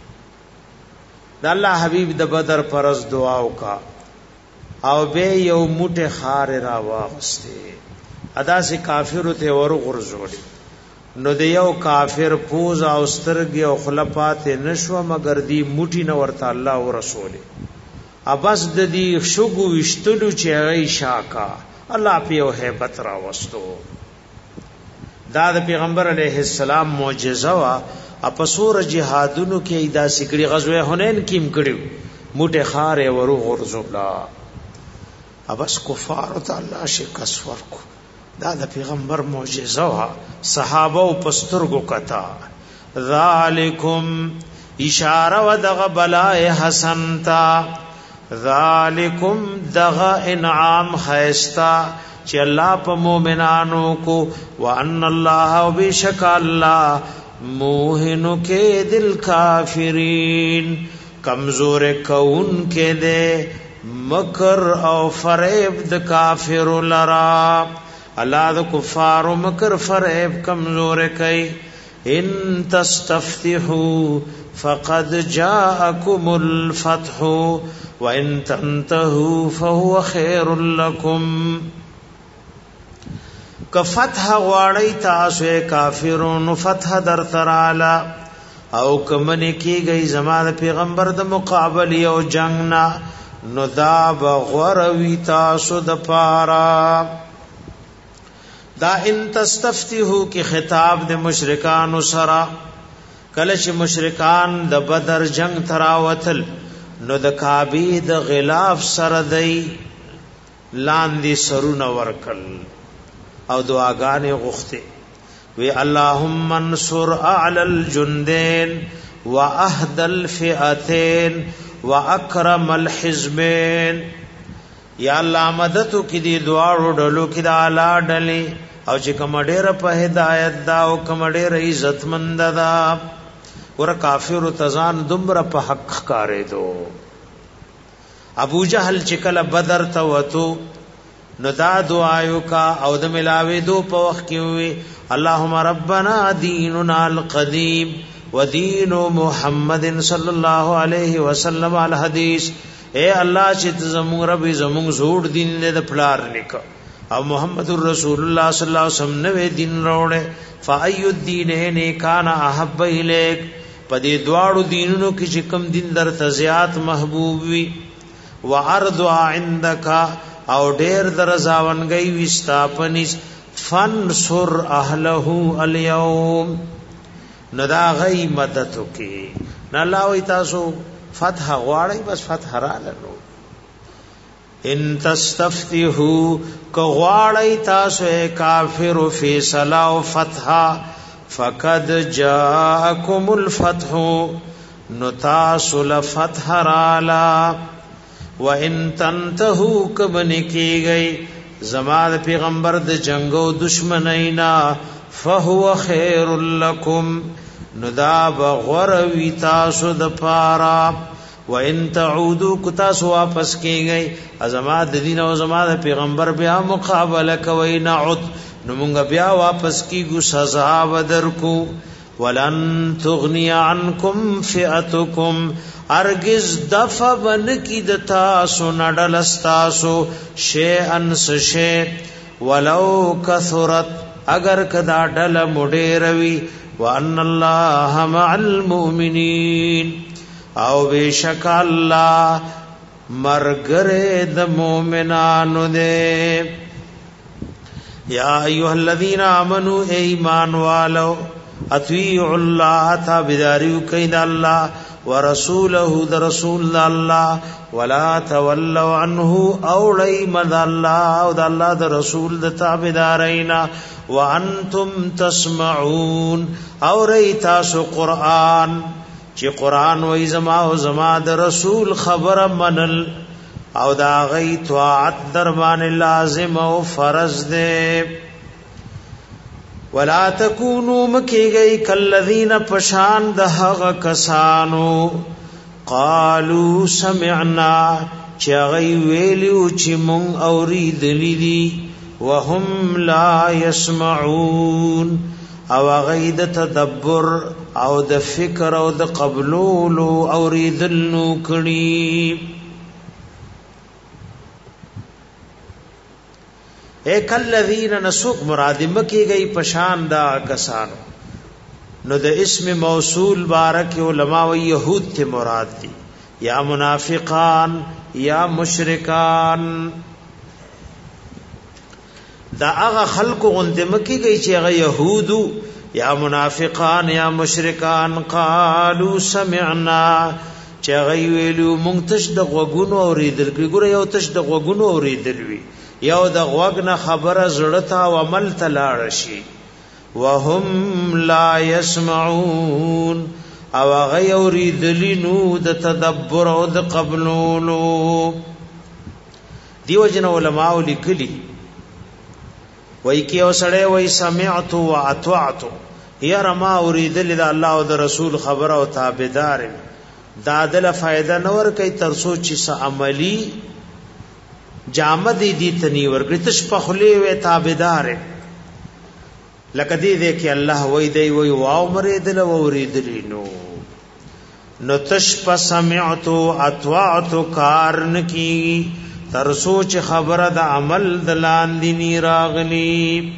د الله حبیب د بدر پرز دعا وکا او به یو موټه خار را واغسته ادا سي کافر ته ور غرزوړي نو د یو کافر پوز او سترګي او خلفات نشو مگر دی موټی نو ورته الله او رسول ابس د دې شګو وشتلو چې ای شاکا الله په hebat را وستو. دا د پیغمبر علیه السلام معجزه وا اپسور جهادونو کې دا سکړي غزوه حنین کیم کړیو موټه خار ورو غرزولا ابس کفار ته الله شکست ورکو. دا د پیغمبر معجزه وا صحابه او پسترګو کتا ذالکم اشاره و دغه بلای حسن تا ذالکم دغه انعام خیستا چې الله په مؤمنانو کو وان الله وبشک الله موهنو کې دل کافرین کمزور کون کې دے مکر او فریب د کافر لرا الله د کفار مکر فریب کمزور کئ. ان تستفتحوا فقد جاءكم الفتح وان تنتهوا فهو خير لكم. که فتح غواړی تاسو کافرونو فتح در ترالا او کمنه کیږي زمانه پیغمبر د مقابله او جنگ نا نو دا بغوروی تاسو د پارا. دا ان تستفتحو کی خطاب د مشرکان سرا کله چې مشرکان د بدر جنگ تراوتل نو د کعبه د غلاف سره دی لاندې سرونه ورکل او دعاګانې غوښته وی اللهم انصر اعلى الجندين واهدى الفئتين واكرم الحزبين. یا الله مدد کی دی دعاړو ډلو کی دا اعلی ډلې او چې کوم ډېر په هدایت دا او کوم ډېر عزت مند دا ور کافر تزان دمر په حق کارې دو. ابو جهل چې کله بدر ته وته نو دا دعایو کا او د ملاوي دو په وخت کې وي اللهم ربنا دیننا القدیم ودین محمد صلی الله علیه وسلم الحدیث. اے الله چې زموږ رب زموږ زوړ دین دې پلار نک او محمد رسول الله صلی الله علیه وسلم نوې دین راوړې فای الدین کان احب الیک. پدې دواړو دینونو کې چې کوم دین درته زیات محبوب وي وعرض عندك او ډېر درځاونګي وستا پنځ فنصر اهله اليوم. ندا غي مدد کی نه لاوي تاسو فتح غواړی بس فتح را لرو. ان تستفتحوا کو غواړی تاسو کافر فیصله او فتح فقد جاءكم الفتح نو تاسو لفتح را لا. وان تنتهوا کبن کی گئی زمان پیغمبر د جنگو دشمنینا فهو خیر لکم ندا بغور وی تاسو د پارا. وان تعودوا کتاسو واپس کی گئی ازما د دین او زما د پیغمبر بیا مقابله کوي نعد نو مونږ بیا واپس کیږو سزا ودرکو. ولن تغنی عنکم فئتکم ارگز دفع بن کی دتاسو نڈلستاسو شیئن سشی ولو کثرت اگر کدا ڈل مڈیروی وان اللہ مع المؤمنین او بیشک اللہ مرگر د مومنانو دے. یا ایوہ الذین آمنوا ایمان والو اطیعوا اللہ تابداریو کید اللہ ورسوله د رسول الله ولا تولوا عنه او لای مد الله او د الله د رسول د تابعدارینا وانتم تسمعون او ری تاسو قران چې قران وای زما او زما د رسول خبر منل او دا غي طاعت دربان لازم او فرض ده ولا تکونو مکی گئی کالذین پشان د هغه کسانو قالو سمعنا چې غي ویلو چې مون اوریدلی دي وهم لا يسمعون او غي د تدبر او د فکر او د قبولولو اوریدلو کړي ایک الذین نسوک مراد مکی گئی پشان دا کسانو نو د اسم موصول بارک علماء و یہود تے مراد دی یا منافقان یا مشرکان دا اغا خلق غند مکی گئی چی اغا یہودو یا منافقان یا مشرکان قالو سمعنا چی اغا ویلو منتش دا غوگونو اوریدل کری گورا یو تش دا غوگونو اوریدل وی یو د غوغنه خبره زړتا او عمل تلاړ شي وهم لا يسمعون او غيوري دلینو د تدبر او د قبولولو دیو جن علماء لیکلي وای کی او سړی وای سمعت و اطعت یا رما اوریدل د الله او د رسول خبره او تابعدار دادله فائدہ نور کوي تر سوچ س عملی جامد دی تنی ورګی تش په خلی و تابعدار لکه دې کې الله وای دی وای واو مریدل و اوریدلینو نو تش په سمعت اطاعت کارن کی تر سوچ خبره د عمل د لاندې راغلی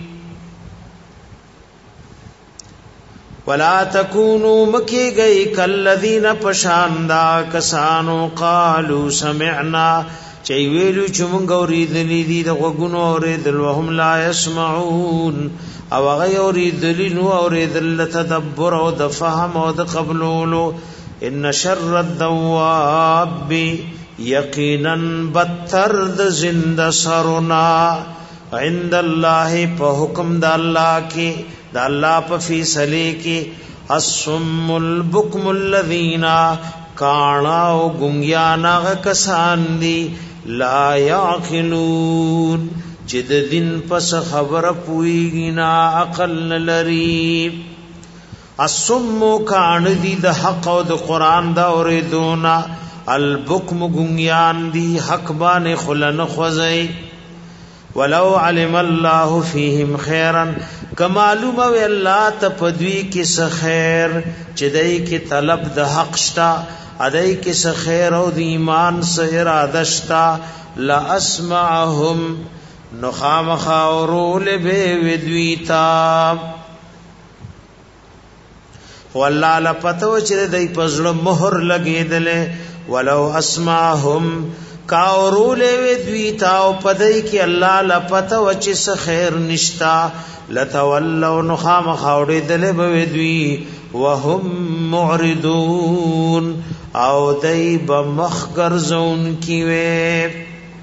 ولا تکونوا مکی گئی کالذین پشاندا کسانو قالوا سمعنا چي ویلو چې مونږ اوریدلې دي د غوګونو اوریدل وهم لا يسمعون او هغه اوریدلې نو اوریدل تدبر او د فهم او د قبولولو ان شر الدواب یقینا بدتر د زنده سرنا عند الله په حکم د الله کې د الله په فیصله کې الصم البكم الذين کانا او ګنګیانا کسان دي لا يعقلون چې د دین پس خبره پويږي نا عقل لري الصم کان دي د حق او د قران دا اوریدونا البكم ګنګیان دي حق باندې خلن خوځي ولو علم الله فيهم خيرا کمالوم او الله تپدوی کې س خیر چې دای کې طلب د حق شتا ادای کې س خیر او د ایمان س اراده شتا لا اسمعهم نخام خاورول به ودویتا والله لا پتو چې دای پزړه مہر لګیدل ولو اسمعهم کاورول ودویتا او پدای کې الله لا پتو چې س خیر نشتا لتولوا نخام خاوریدل به ودوی وهم معرضون او دای بمخگر زون کیوه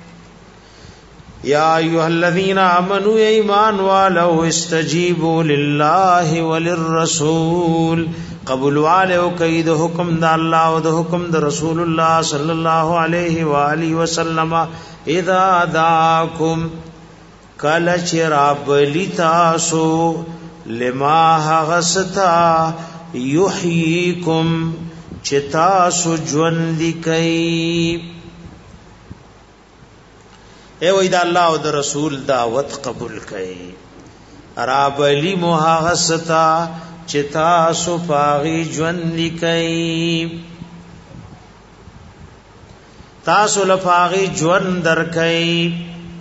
یا ایها الذین آمنوا ایمان والو استجیبوا لله وللرسول قبول والو کید حکم د الله او د حکم د رسول الله صلی الله علیه و آله وسلم اذا دعاکم کل چراب لتاسو لما غستا یحییکم چتا سجوند کئی اے وید اللہ او د رسول دعوت قبول کئی راب لی محاغستا چتا سو پاغی جوند کئی تاسو لپاغی جوند در کئی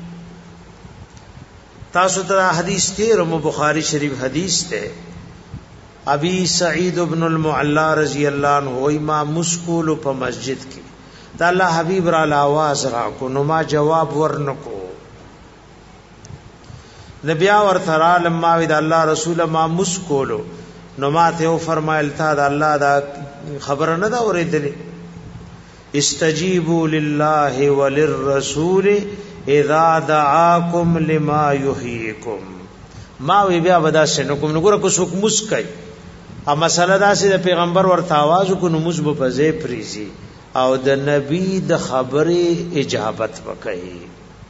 تاسو ترا حدیث تیر بخاری شریف حدیث تے ابی سعید ابن المعلا رضی اللہ عنہ وی ما مسکول په مسجد کی دا اللہ حبیب را آواز را کو نو ما جواب ورنکو نبیا ورثرا لما وی دا اللہ رسول ما مسکولو نو ماته او فرمایل تا د الله دا خبر نه دا اوریدلی استجیبوا لله وللرسول اذا دعاکم لما یحییکم ما وی بیا ودا سن کوم نو ګره کو څوک مسکای ا مسله دا سي د پیغمبر ورته आवाज کو نو مزب په ځای پریزي او د نبی د خبره اجابت وکړي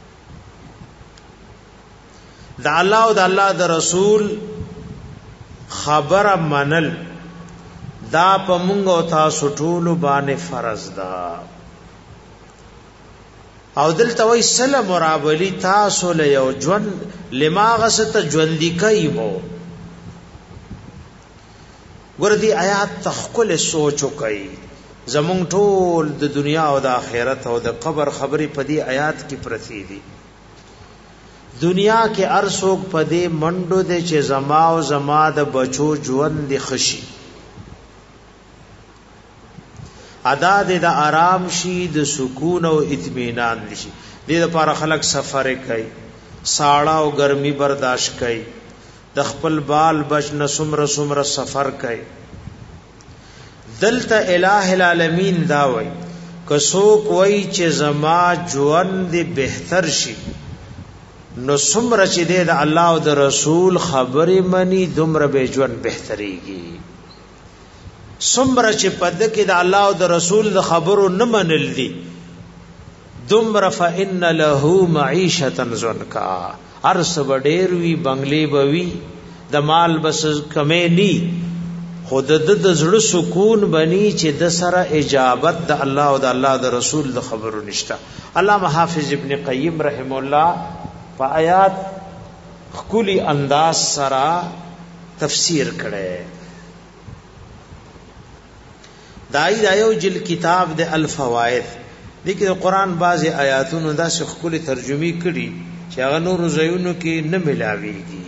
د الله او د الله د رسول خبره منل دا په مونږ او تاسو ټول باندې فرض ده او دلته وای سلام مرابلی تاسو له یو ژوند لماغه ست ژوند دی مو ګور دی آیات تخکل سوچو کوي زمون ټول د دنیا او د آخرت او د قبر خبرې په دې آیات کې پرتی دي دنیا کې ارسوک په دې منډو دې چې زما او زما د بچو ژوند دی خشي ادا دې د آرام شي د سکون او اطمینان شي دې لپاره خلک سفر کوي ساړه او ګرمي برداشت کوي د خپل بال بچ نسمر سمر سفر کوي دلته الٰه العالمین دا وای کڅوک وای چې زما ژوند دې بهتر شي نو سمر چې دې د الله او د رسول خبرې مني دومره به ژوند بهتريږي سمره چې پد کې د الله او د رسول د خبرو نه منل دي دمر فإن له معيشة زنکا ارس وډیر وی بنگلې بوي د مال بس کمې ني خود د زړه سکون بني چې د سره اجابت د الله او د الله د رسول د خبرو نشتا علامه حافظ ابن قیم رحم الله په آیات خولي انداز سره تفسیر کړي دایو جل کتاب د الفوائد دغه قرآن بعض آیاتونو داسې خولي ترجمه کړي چې هغه نور زيونو کې نه ملاويږي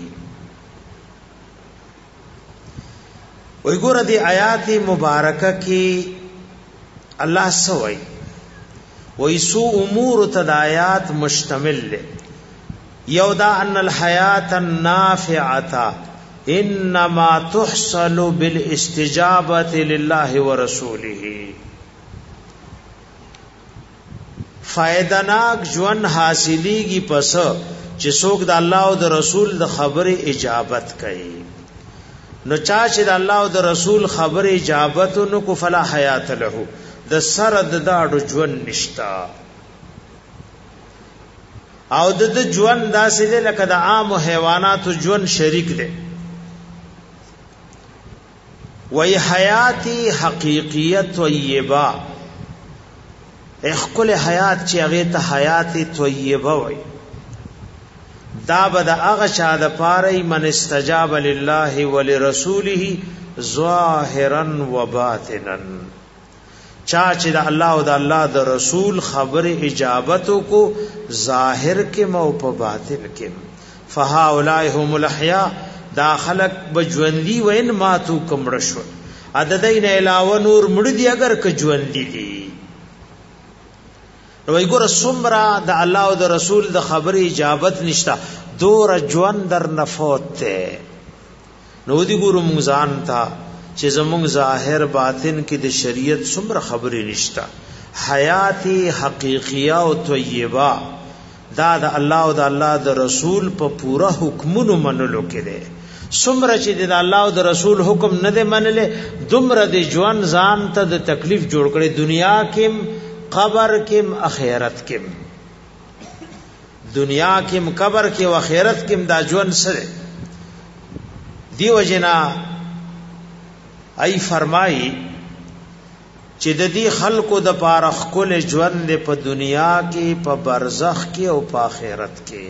وی ګور دی آیات مبارکه کې الله سوئی وی سو امور تدایات مشتمل له یودا ان الحیات النافعه انما تحصل بالاستجابه لله ورسوله فائدناک ژوند حاصلېږي پس چې څوک د الله او د رسول د خبره اجابت کوي نو چا چې د الله او د رسول خبره اجابت نو کو فلا حیات له د سر د داړو ژوند نشتا او د ژوند داسې لکه د عام حیواناتو ژوند شریک دی وی حیاتی حقیقیت طیبه اخکل حیات چې هغه ته حیات طیبه وای دا بد هغه چا د پاره من استجاب لله ولرسوله ظاهرا وباطنا چا چې د الله او د الله د رسول خبره اجابت کو ظاهر کې مو په باطن کې فهؤلاء هم الاحیاء دا خلق بجوندی وین ماتو کمړشو عددین علاوه نور مړ دی اگر ک ژوندۍ دي وای ګور سمرا د الله او د رسول د خبرې اجابت نشتا دور ژوند در نفوت ته نو دی ګورو مونږ ځان تا چې زمونږ ظاهر باطن کې د شریعت سمره خبرې نشتا حیاتی حقیقیه او طیبه دا د الله او د الله د رسول په پورا حکمونو منلو کې ده سمره چې د الله او د رسول حکم نه ده منلې دومره د ژوند ځان ته د تکلیف جوړ کړي دنیا کې قبر کم اخرت کم دنیا کم قبر کې او اخرت کم دا ژوند سره دیو جنا ای فرمای چې د دې خلقو د پاره خپل ژوند په دنیا کې په برزخ کې او په آخرت کې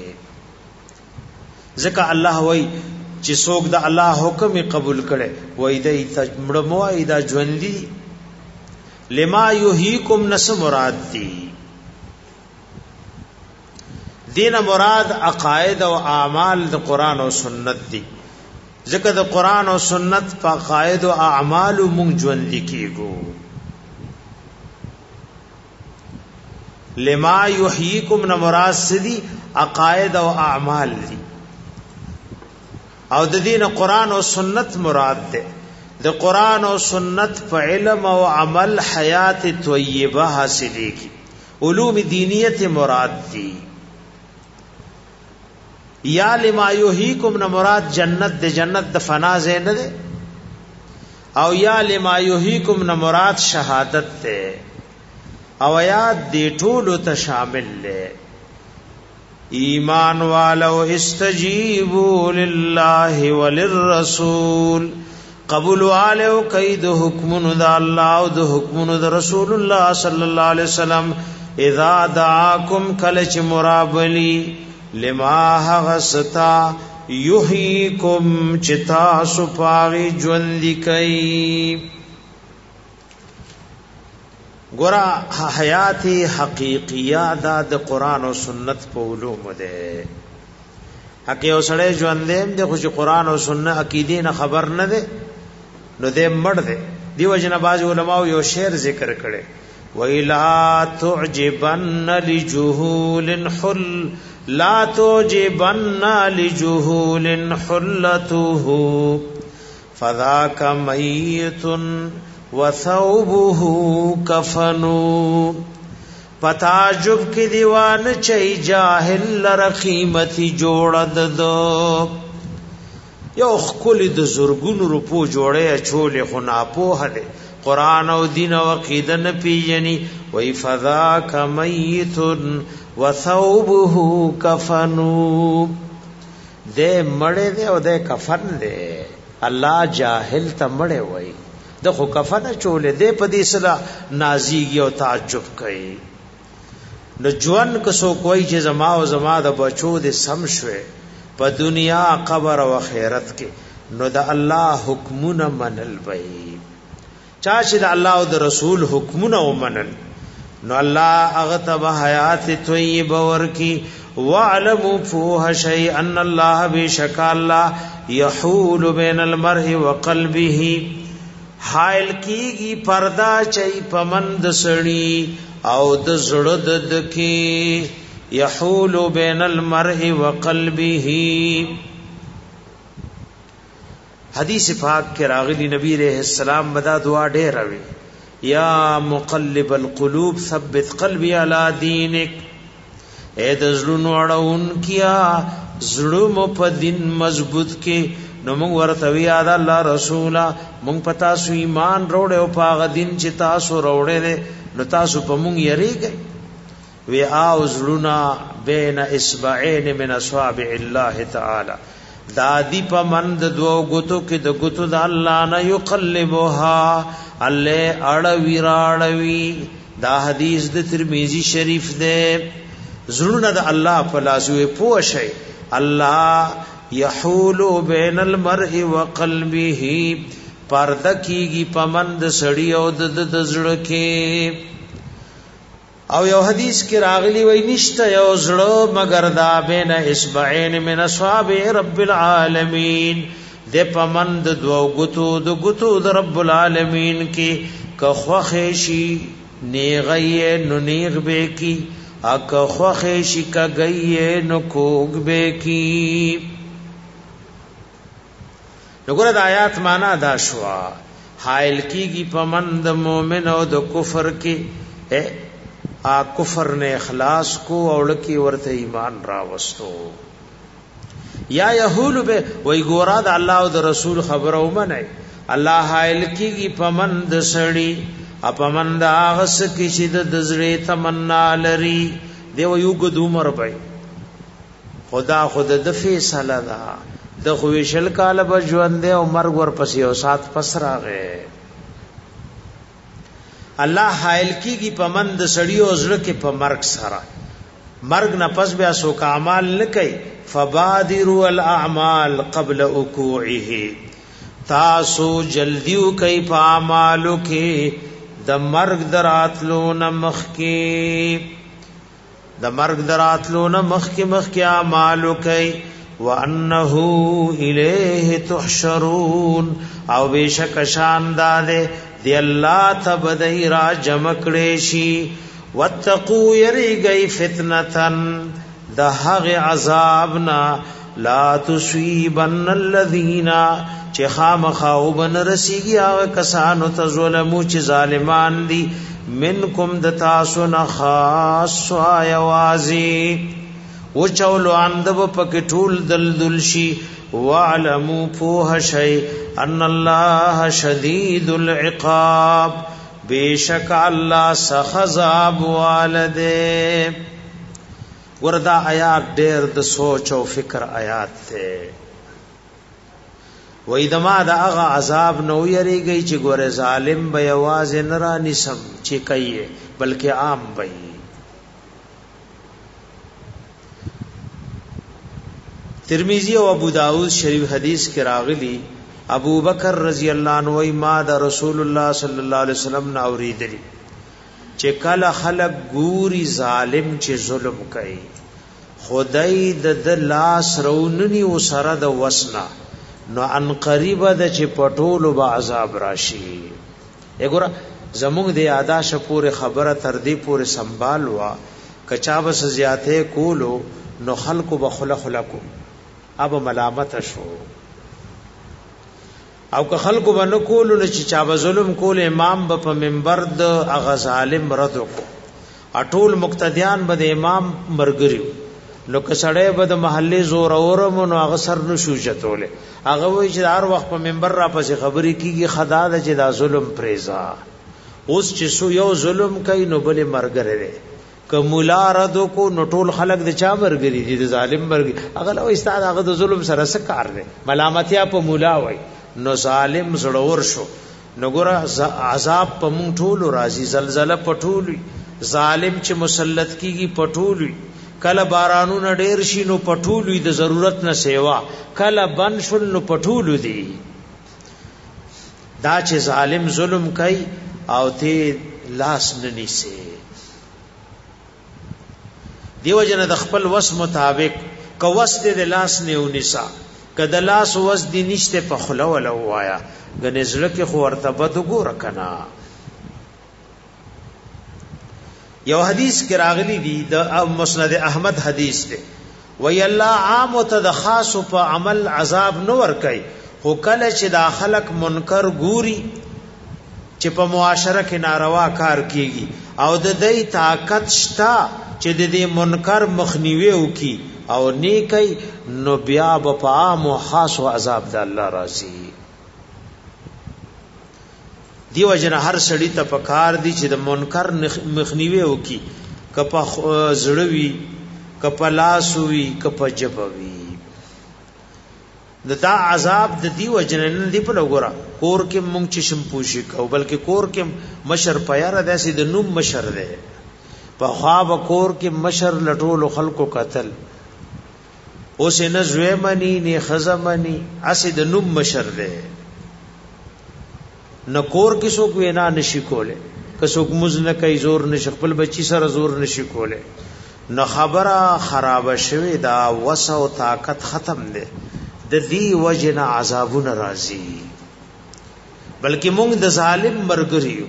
ځکه الله وای چې څوک د الله حکم قبول کړي وای دې تجمړمو ای دا ژوندۍ لما یحییکم نس مراد دی دین مراد عقاید او اعمال د قران او سنت دی ځکه د قران او سنت په عقاید او اعمال مونږ ژوند کیږو لما یحییکم نو مراد سدی عقاید او اعمال دی او د دین قران او سنت مراد ده د قران او سنت په علم او عمل حیات طیبه حاصلې کی علوم دینیت مراد دی یا لما یحییکم نہ مراد جنت د جنت د فنا زین ده او یا لما یحییکم نہ مراد شهادت ده او آیات دی ټول ته شامل له ایمان والو استجیبوا لله وللرسول قبول والو کید حکمن د الله او د حکمن د رسول الله صلی الله علیه وسلم اذا دعاکم کلچ مرابلی لما غستا یحییکم چتا سپاغی ژوند کئ ګورا حیات حقیقیه د قران او سنت په علوم ده حق یو سړی ژوندیم د خو قران او سنت عقیده نه خبر نه ده نو دې مړ ده دیو جن باز علماء یو شعر ذکر کړي وَإِلَا تُعْجِبَنَّ لِجُهُولٍ حُلْ لَا تُعْجِبَنَّ لِجُهُولٍ حُلَّتُهُ فَذَاكَ مَيِّتٌ وَثَوْبُهُ كَفَنُ پتاجب کی دیوان چئی جاہل لرقیمتی جوڑد دو یو خکل د زرگون روپو جوڑے چول خنا پوہ دے قرآن او دین او عقیدہ نپیجنی وی فذاک میت وثوبه کفنو دے مڑے دے او دے کفن دے اللہ جاہل تا مڑے وی دخو کفن چولے دے پدی صلاح نازیگی او تعجب کئی نو جوان کسو کوئی چیز زما او زما د بچو دے سمشوے پا دنیا قبر و خیرت کے نو دا اللہ حکمون منل بئی چاچ دا اللہ و دا رسول حکمون منل نو اللہ اغتب حیات طیب ورکی وعلمو فوہ شئی ان اللہ بشک اللہ یحول بین المرء وقلبه حائل کیگی پردہ چئی پمند سڑی او د زړه د کی یحول بین المرء وقلبه حدیث پاک کے راغلی نبی علیہ السلام بدا دعا ډیر اوی یا مقلب القلوب ثبت قلبی علی دینک اے د زړونو اړون کیا زړه په دین مضبوط کې نو موږ ورته وی دا الله رسولا موږ پتا سو ایمان روړې او پاغ دین چې تاسو روړې نو تاسو په موږ یریږئ وی او زړونا بین اصبعین من اصابع الله تعالی دادی په مند دو غتو کې د غتو د الله نه یقلبها الله اړوی راړوی دا حدیث د ترمذی شریف ده زړونه د الله په لاسو په شی الله یحول بین المرء وقلبه پرده کیږي پمند سړی او د زړه کې او یو حدیث کې راغلی وای نشته یو زړه مگر دا بین اصبعین من اصحاب رب العالمین د پمند دو غتو د رب العالمین کې کخوخشی نیغی نو نیغ بے کی اک خوخشی کگئی نو کوگ بے کی نګور د آیات معنا دا شوا حائل کیږي پمند مومن او د کفر کې ا کفر نے اخلاص کو اور کی ورته ایمان راوستو یا یحول به وای ګورا د الله او د رسول خبرو منه الله حائل کیږي پمند سړی اپمند اغس کی چې د دزړې تمنا لري دی یو ګد عمر بای خدا خود د فیصله ده د خویشل کال به ژوند او مرګ ور پسې او سات پس راغې الله حائل کیږي پمند سړی او زړه کې په مرګ سره مرګ نه پس بیا سو کا اعمال لکای فبادروا الاعمال قبل وقوعه تاسو جلدیو کوي په اعمالو کې د مرګ دراتلو نمخ کې د مرګ دراتلو نمخ کې اعمالو کوي وانه الیه تحشرون او بیشک شان داده دی الله تبدی را جمع کړي شي واتقوا یری گئی فتنتن د هغه عذابنا لا تصيبن الذين چې خامخا وبن رسیږي هغه کسانو ته ظلمو چې ظالمان دي منکم د تاسو نه خاص آیوازي و چولو اندب پک ټول دلدل شي واعلموا فوه شيء ان الله شديد العقاب بیشک الله سخذاب والده وردا آیات ډېر د سوچ او فکر آیات ته وې دما دا هغه عذاب نو یریږي چې ګوره ظالم به आवाज نه را نسم چې کوي بلکې عام وي ترمذی او ابو داؤد شریف حدیث کې راغلی ابو بکر رضی الله عنه وای ما دا رسول الله صلی الله علیه وسلم نا اوریدلی چې کله خلق ګوري ظالم چې ظلم کوي خدای د لاس روننی او سره د وسنا نو ان قریب د چې پټولو با عذاب راشي وګوره زموږ د ادا شپور خبره تر دې پورې سنبال وا کچا بس زیاته کولو نو خلق بخلخلکو اب ملامت شو او که خلق باندې کولو نه چې چا ظلم کول امام په منبر د اغه ظالم رد کو اټول مقتدیان به امام مرګریو نو که سړی به د محلي زور اورم نو هغه سر نو شو چتوله هغه وی چې هر وخت په منبر را پسې خبرې کیږي خدا د چې دا ظلم پریزا اوس چې سو یو ظلم کوي نو بل مرګره که مولا ردو کو نو ټول خلق د چا مرګري دي د ظالم مرګ هغه لو استاد هغه د ظلم سره څه کار دی ملامتیا په مولا وای نو ظالم زړور شو نو ګره عذاب په مونږ ټول راځي زلزلہ پټولي ظالم چې مسلط کیږي پټولي کله بارانونه ډېر شي نو پټولي د ضرورت نه سیوا کله بن شول نو پټولو دي دا چې ظالم ظلم کوي او ته لاس نه نیسي دیو جن د خپل وس مطابق کو وس د لاس نه ونیسا کله لاس وس دی نشته په خله ولا وایا غنزړه کې خو ارتبط ګور کنا یو حدیث کې راغلی دی د مسند احمد حدیث دی وی الله عام او تدخاص په عمل عذاب نو ور کوي خو کله چې دا خلق منکر ګوري چې په معاشره کې ناروا کار کیږي او د دې طاقت شتا چې د دې منکر مخنیوي وکي او نیکي نو بیا په عام او خاص او عذاب د الله راځي دیو جن هر سړی ته پکار دی چې د منکر مخنیوي وکي کپه زړوي کپه لاسوي کپه جبوي دا عذاب د دیو جن دی په لګورا کور کې مونږ چې شم پوشي کو بلکې کور کې مشر پیار داسې د نوم مشر دی په خواب کور کې مشر لټول خلکو قتل اوس نه زوی منی نه خزمنی اسې د نوم مشر دی نو کور کې څوک وینا نشي کوله که څوک مز نه کوي زور نشي خپل بچی سره زور نشي کوله نو خبره خراب شوه دا وسع او طاقت ختم ده د دې وجنا عذابونه راځي بلکې موږ د ظالم مرګریو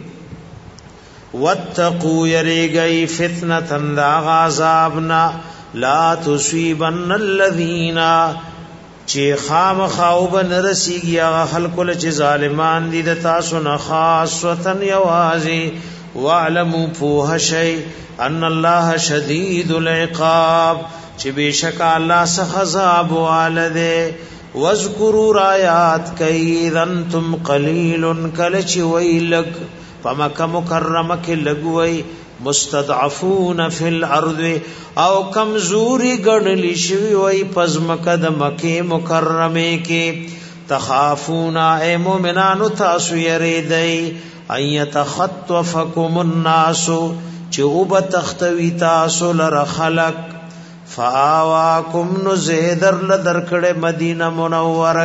واتقوا يرغي فتنه دا عذابنا لا تصيبن الذين چې خامخاوب نرسیږي هغه خلق له چې ظالمان دي د تاسو نه خاصه یوازي واعلموا فوه شيء ان الله شديد العقاب چې بشک الله سخت عذاب والده واذکروا آیات کید انتم قلیل کل چې ویلک پمکه مکرمه کې لګوي مستضعفون فی الارض او کمزوری گڑلی شوی وی پزمکه د مکه مکرمه کې تخافون ای مومنانو تاسو یریدای ان یتخطفکم الناس چې وب تختوی تاسو لره خلق فاواکم نزیدر لدرکړه مدینه منوره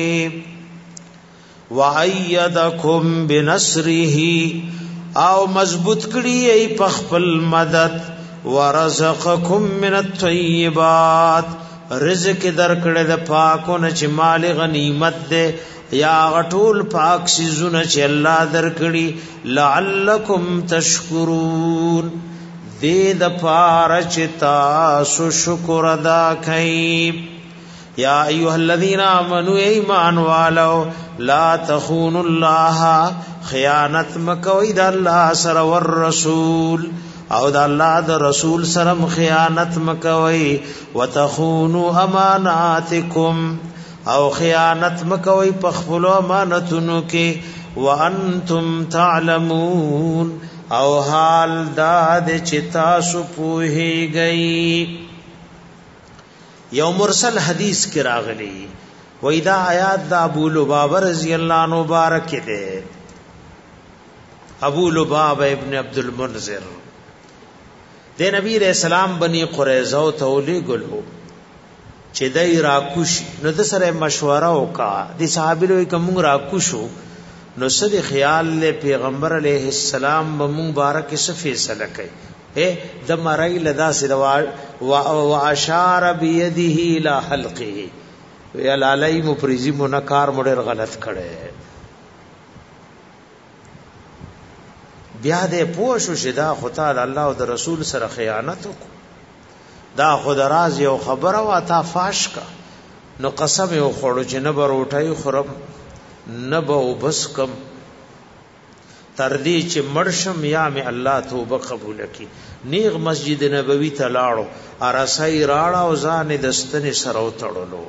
کې وایدکم بنصره او مضبوط کړي ای په خپل مدد ورزقکم من الطیبات رزق درکړه د پاکو نه چې مال غنیمت ده یا غټول پاک سيزونه چې الله درکړي لعلکم تشکرون دې د پاره چې تاسو شکر ادا کړئ یا ایها الذین آمنوا ایمان والو لا تخونوا الله خیانت مکوئ د الله سره ور رسول او د الله د رسول سره خیانت مکوئ وتخونوا اماناتکم او خیانت مکوئ په خپل امانتونو کې وانتم تعلمون او حال دا د چتا سو پوهیږئ یو مرسل حدیث کی راغلی وېدا آیات دا ابو لبابہ رضی اللہ عنہ مبارک دے ابو لبابہ ابن عبد المنذر دے نبی علیہ السلام بنی قریظہ تولی گلو چې دای راکوش نو د سره مشوره وکا د صحابه لوی کوم راکوشو نو سد خیال له پیغمبر علیہ السلام مبارک څه فیصله کوي د مړی لدا سدوال واشار بيديه الى حلقه وی علای مفرزی منکار مډر غلط کړي بیا دې پوښو شدا خدای الله او د رسول سره خیانت وکړه دا خود راز یو خبره وا تا فاش کا نو قسم یو خړو چې نه بروټای خرم نه به وبس کم تردی چې مرشم یا می الله توبه قبول کی نیغ مسجد نبوی ته لاړو ارسای راړه او ځان دستنه سره وتړلو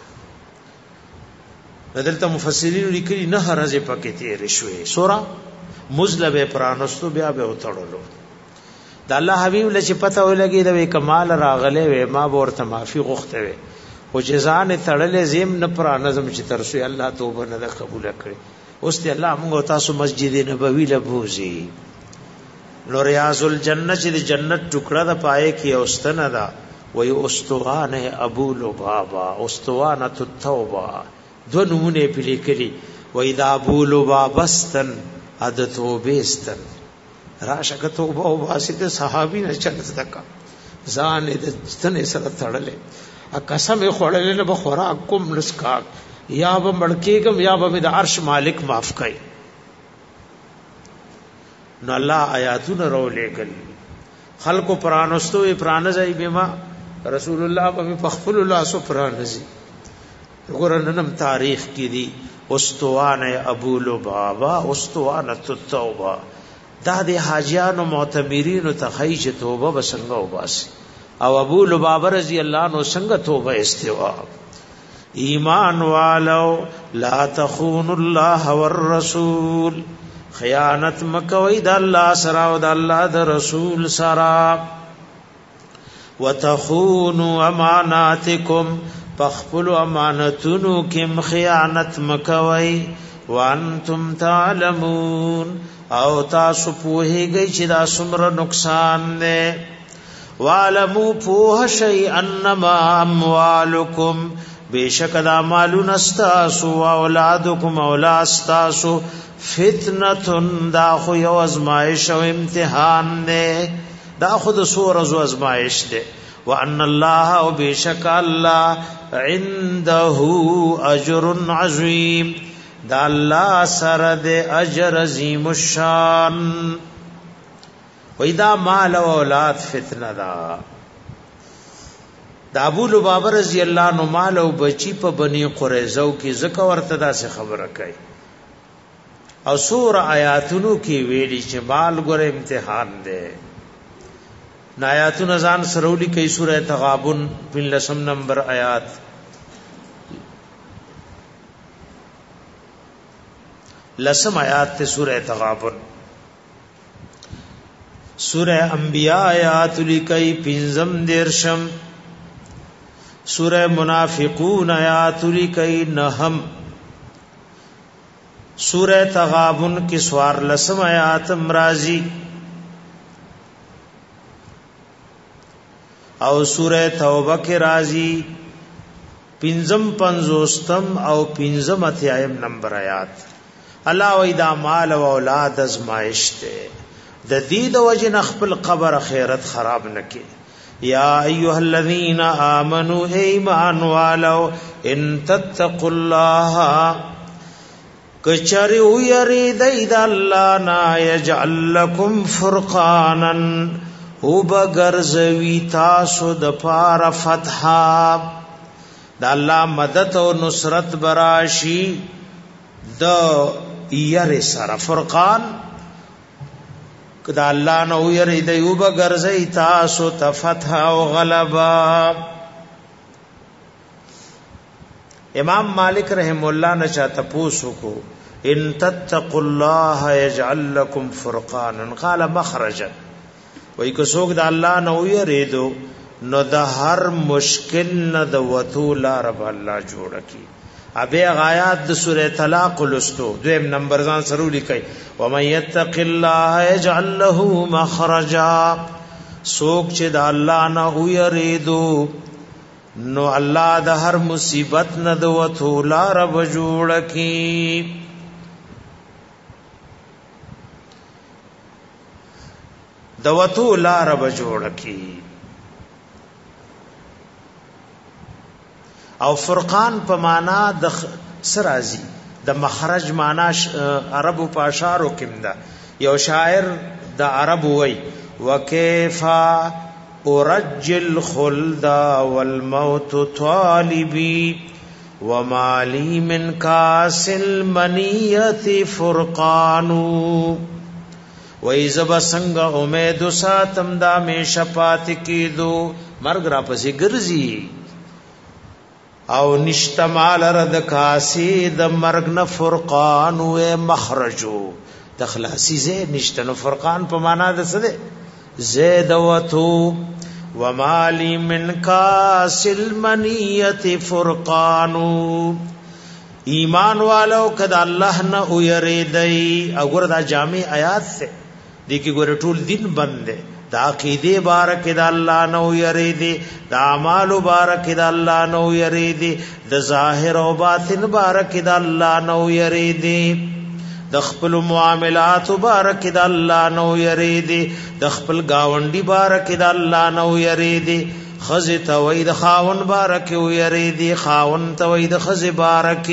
بدلته مفسرین لیکلي نه هرځه پکې تیر شوې سورہ مزلبه پرانستو بیا به وتړلو د الله حبیب لچ پته ولګي د کمال راغله و ما ورته معافي غوښته و او جزان تړلې زم نه پر نظم چې ترسو الله توبه نه قبول کړي اوس ته الله موږ تاسو مسجد نبوی له بوزي نو ریاض الجنه چې د جنت ټوکړه د پائے کې اوستنه دا وای استوانه ابو لبابا استوانه التوبه دو نمونه پلی کړي وای دا ابو لبابستن اد توبهستن راشه که توبه او واسطه صحابي نه چلت تکا ځان دې ستنه سره تړلې ا قسم خړلې له بخورا کوم نسکا یا به مړکېګم یا به د عرش مالک معاف کړي نو الله آیاتونه رولېګل خلق پرانستو پرانځي بما رسول الله په خپل الله سو پرانځي وګورنم تاریخ کې دي استوانه ابو لبابا استوانه التوبه دا د حاجیانو معتبرینو تخیج توبه وسنګ او باس او ابو لبابا رضی الله عنه څنګه توبه استوا ایمان والو لا تخونوا الله والرسول خیانت مکوئ د الله سره او د الله د رسول سره وتخونوا اماناتکم پخپل امانتونو کم خیانت مکوئ وانتم تعلمون او تاسو پوهیږئ چې دا څومره نقصان دی وعلموا پوه شئ انما اموالکم بیشک دا مالون استاسو و اولادکم اولادستاسو فتنتن دا خو یو ازمائش و امتحان دے دا خود سور ازو ازمائش دے وان اللہ و بیشک اللہ عنده اجر عظیم دا اللہ سرد اجر عظیم الشان و اذا مال و اولاد فتنہ دا ابو لبابہ رضی اللہ عنہ مال او بچی په بنی قریظه کې زکه ورته دا څه خبره کوي او سور آیاتونو کې ویلي چې مال ګره امتحان ده نا آیاتونه ځان سرولی کوي سورہ تغابن 15 نمبر آیات لسم آیات ته سورہ تغابن سورہ انبیاء آیات لکئی پنزم دیرشم سورہ منافقون آیات لکئی نہم سورہ تغابن کی سوار لسم آیات امرازی او سورہ توبہ کے رازی پنزم پنزوستم او پنزم اتیائم نمبر آیات اللہ ویدہ مال و اولاد ازمائش دے د دې د وجه خپل قبر خیرت خراب نکي یا ایها الذین آمنوا ایمان والو ان تتقوا الله کچری ويرید اید الله نا یجعل لكم فرقانا وبغرزوی تاسو د پار فتحا دا الله مدد او نصرت براشي د ير سره. فرقان کدا الله نو ير د یوب ګرځي تاسو ته فتح او غلبا. امام مالک رحم الله نے چاہتا پوسو کو ان تتقوا الله يجعل لكم فرقانا قال مخرجا. وای کو څوک د الله نو یریدو نو د هر مشکل نه د وتو لار به الله جوړ کی. ابه غایات د سوره طلاق لستو دویم نمبر ځان سره لیکي و من يتق الله يجعل له مخرجا. څوک چې د الله نه یریدو نو الله د هر مصیبت نه د وتو لار به جوړ کی. د وتو لار به جوړ کی. او فرقان په معنا د سرازی د مخرج معنا عربو په اشعارو کې ده. یو شاعر د عرب وای وکيفا ارجل خلد والموت طالبي وما لي من كاس المنيه فرقان. وایزب سنگ امید ساتم دا میں شپات کی دو مرگ را پسی گرزی او نشتمال رد کاسی د مرگ ن فرقان و مخرجو دخلاسی زی نشتن فرقان پا مانا دا سدے زید وطو ومالی من کاس المنیت فرقانو. ایمان والو کدا اللہ نا اویردئی اگر دا جامع آیات سے دیکھی گورے ټول دین بند ہے. دا عقیدے بارک دا اللہ نو یریدے دا اعمال بارک دا اللہ نو یریدے دا ظاہر و باطن بارک دا اللہ نو یریدے د خپل معاملات بارک د الله نو یریدي د خپل گاونډي بارک د الله نو یریدي خزه توي د خاون بارک یریدي خاون توي د خزه بارک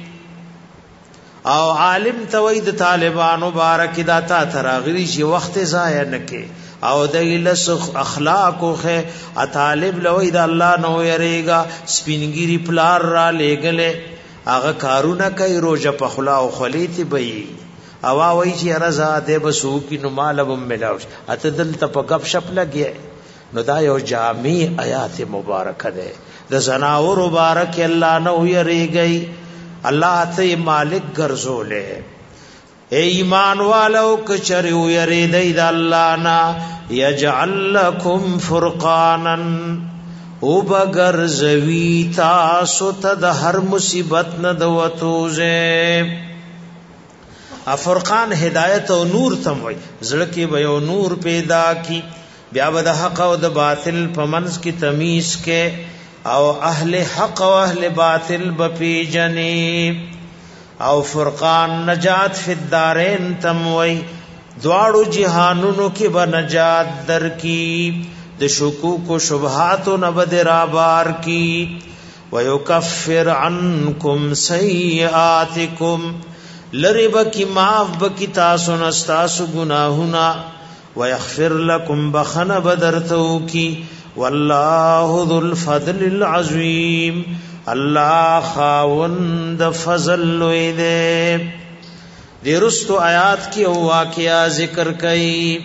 او عالم توي د طالبانو بارک د تا تراغري شي وخت ضایع نکي او د لس اخلاق خو طالب لوي د الله نو یریګا سپینګيري پلار را لګله هغه کارونه کوي روزه په خلا او خلیتی بي اوا وای چې رضا دې بسو کی نو مالم ملاوش اته دل ته په غب شپ لګي نو دا یو جامع آیات مبارکه ده د زناور مبارک الله نو یریږي الله ته مالک ګرځولې اے ایمان والو کچری یریدای د الله نا یجعل لكم فرقانا او بگر زوی تاسو ته د هر مصیبت نه د وتوزه. افرقان هدایت او نور تم وای زړه کې به یو نور پیدا کی بیا به د حق او د باطل په منځ کې تمیز کې او اهل حق او اهل باطل به جنې او فرقان نجات فی الدارین تم وای دواړو جهانونو کې به نجات در کی د شکوک و شبهات و نبدر آبار کی ویکفر عنکم سیئاتکم لری بکی معاف بکی تاسو نستاسو گناہنا ویغفر لکم بخن بدرتو کی واللہ ذو الفضل العظیم اللہ خاوند فضل لوی دے. دی رستو آیات کی واقعہ ذکر کئی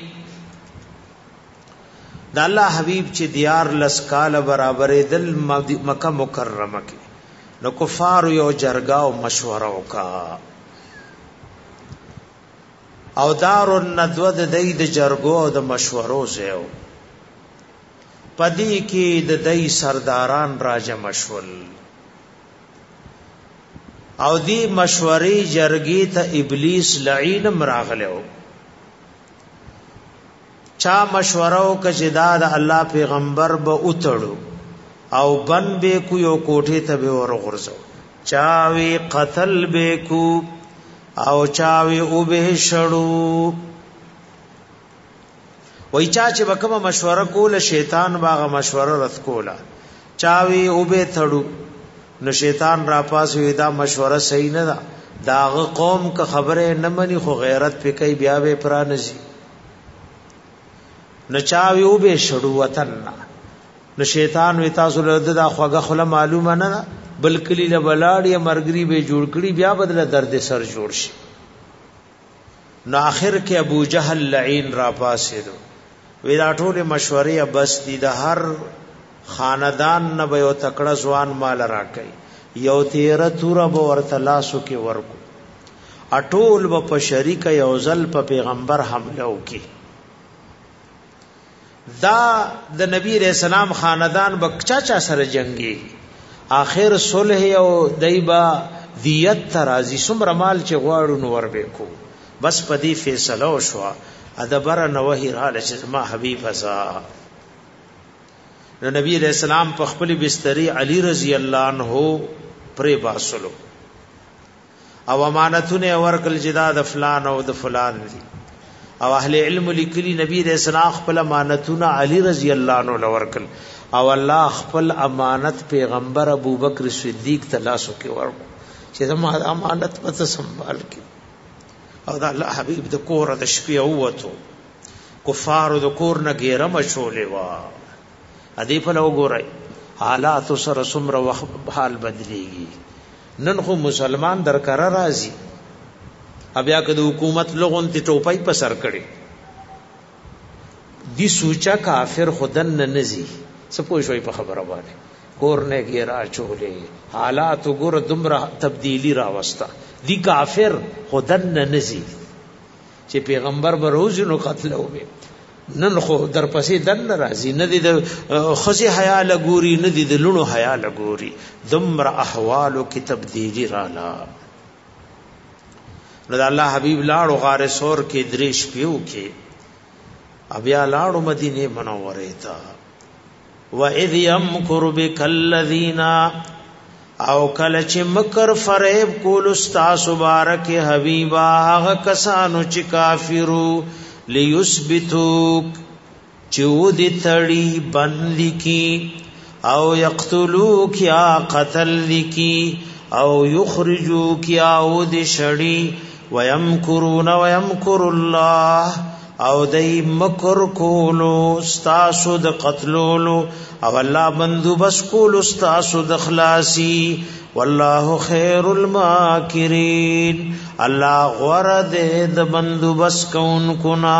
دا الله حبیب چې دیار لسکاله برابرې دل مکه مکرمه کې نو کفار یو جرګه او مشوره وکا او دار الندوه د دې د جرګو او د مشورو زیو پدې کې د دې سرداران راجه مشول او دی مشورې جرګې ته ابلیس لعین مراغلو چا مشورو کجدا د الله پیغمبر به اتړو او بن به کو یو کوټه ته به ورغورځو چاوي قتل به کو او چاوي او به شړو وای چا چې وکمه مشوره کوله شیطان باغه مشوره رد کوله چاوي او به تړو نو شیطان را پاس وی دا مشوره صحیح نه ده داغه قوم که خبره نه مني خو غیرت پې کوي بیا به پرانځي نچاوی او به شړو وطن نو شیطان وی تاسو له د خوګه خله معلومه نه بلکې له بلاړی مرګري به جوړ کړي بیا بدله درد سر جوړ شي. نو اخر کې ابو جهل لعین را پاسېدو وی دا ټول مشورې بس دي د هر خاندان نه به یو تکړه ځوان مال راکړي یو 13 توره به ورته لاسو کې ورکو اټول به په شریک یو ځل په پیغمبر حمله وکي. دا د نبی رسول الله خاندان بچا چا سره جنگي آخر صلح او دایبا دیت ترازی سمر مال چې غواړو نو وربکو بس پدی فیصله وشو ادبر نوهی را لچ ما حبیب ازا. نبی علیہ السلام په خپل بستری علی رضی الله عنه پرې باسلو او امانتونه ورکل جداد فلان او د فلان دي او اهل علم لیکلی نبی علیہ السلام خپل امانتونه علی رضی الله عنه ورکل او الله خپل امانت پیغمبر ابوبکر صدیق تلاسو کې ورکو چې زما امانت پته سنبال کې او دا الله حبیب د کور د شپې اوته کفار د کور نه ګیره مچولې وا ادی په لو ګورای حالات سره سمره وخت حال بدلیږي نن خو مسلمان درکره راځي بیا که د حکومت لغون تی ټوپای په سر کړي دی سوچا کافر خودن نزي سپوږ شوي په خبره باندې کور نه ګیرا چولې حالات ګور دمره تبدیلی راوستا دی کافر خودن نزي چې پیغمبر به روز نو قتل وبي نن خو در پسې دن راځي نه دي د خزي حیا لګوري نه دي د لونو حیا لګوري دمر احوالو کې تبدیلی رالا. نو د الله حبیب لاړو غار سور کې دریش پیو کې بیا لاړو مدینه منوره ته واذ یمکر بک الذین او کله چې مکر فریب کول استاد مبارک حبیبا هغه کسانو چې کافرو لیثبتوک چودی تړي بندي کی او یقتلوک یا قتل لکی او یخرجوک یا ود شړي ويمکرون ويمکر الله او دای مکر کولو استاسو د قتلولو او الله بندوبس کولو استاسو د خلاصي والله خیر الماکرین الله غرد د بندوبس کون کنا.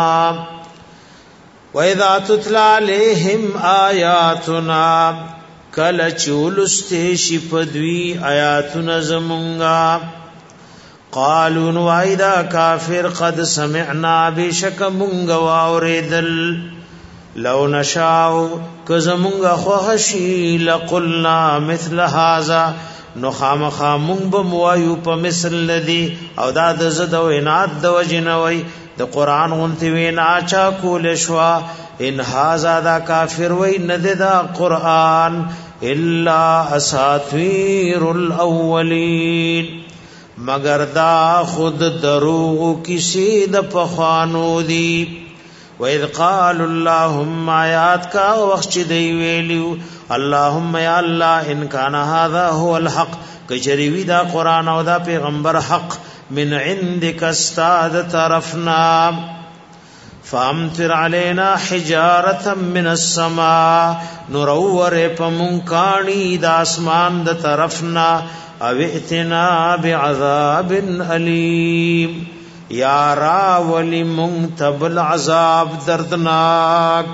واذا تتلى عليهم آیاتنا کل چولسته شپدوی آیاتنا زمونگا قالوا وایدا کافر قد سمعنا بشک مونگا واوریدل لو نشاو کزمونگا خوشی لقلنا مثل هذا نو خامخا مونږ به موایو په مثل لدی او دا د زد او عناد د وجنوي د قران غونتی وینا چا کول شوا ان هاذا دا کافر وای ند دا قران الا اساطیر الاولین مگر دا خود دروغ کسی د پخوانو دی. وَإِذْ قَالُوا اللَّهُمَّ آیات کا وخت دی ویلو اللهم یا الله ان کان هذا هو الحق کجریوی دا قران او دا پیغمبر حق من عندك استاد طرفنا فامطر علينا حجاره من السماء نورور پمونکانی د اسمان د طرفنا او ائتنا بعذاب الیم یا را ولی منتبل عذاب دردناک.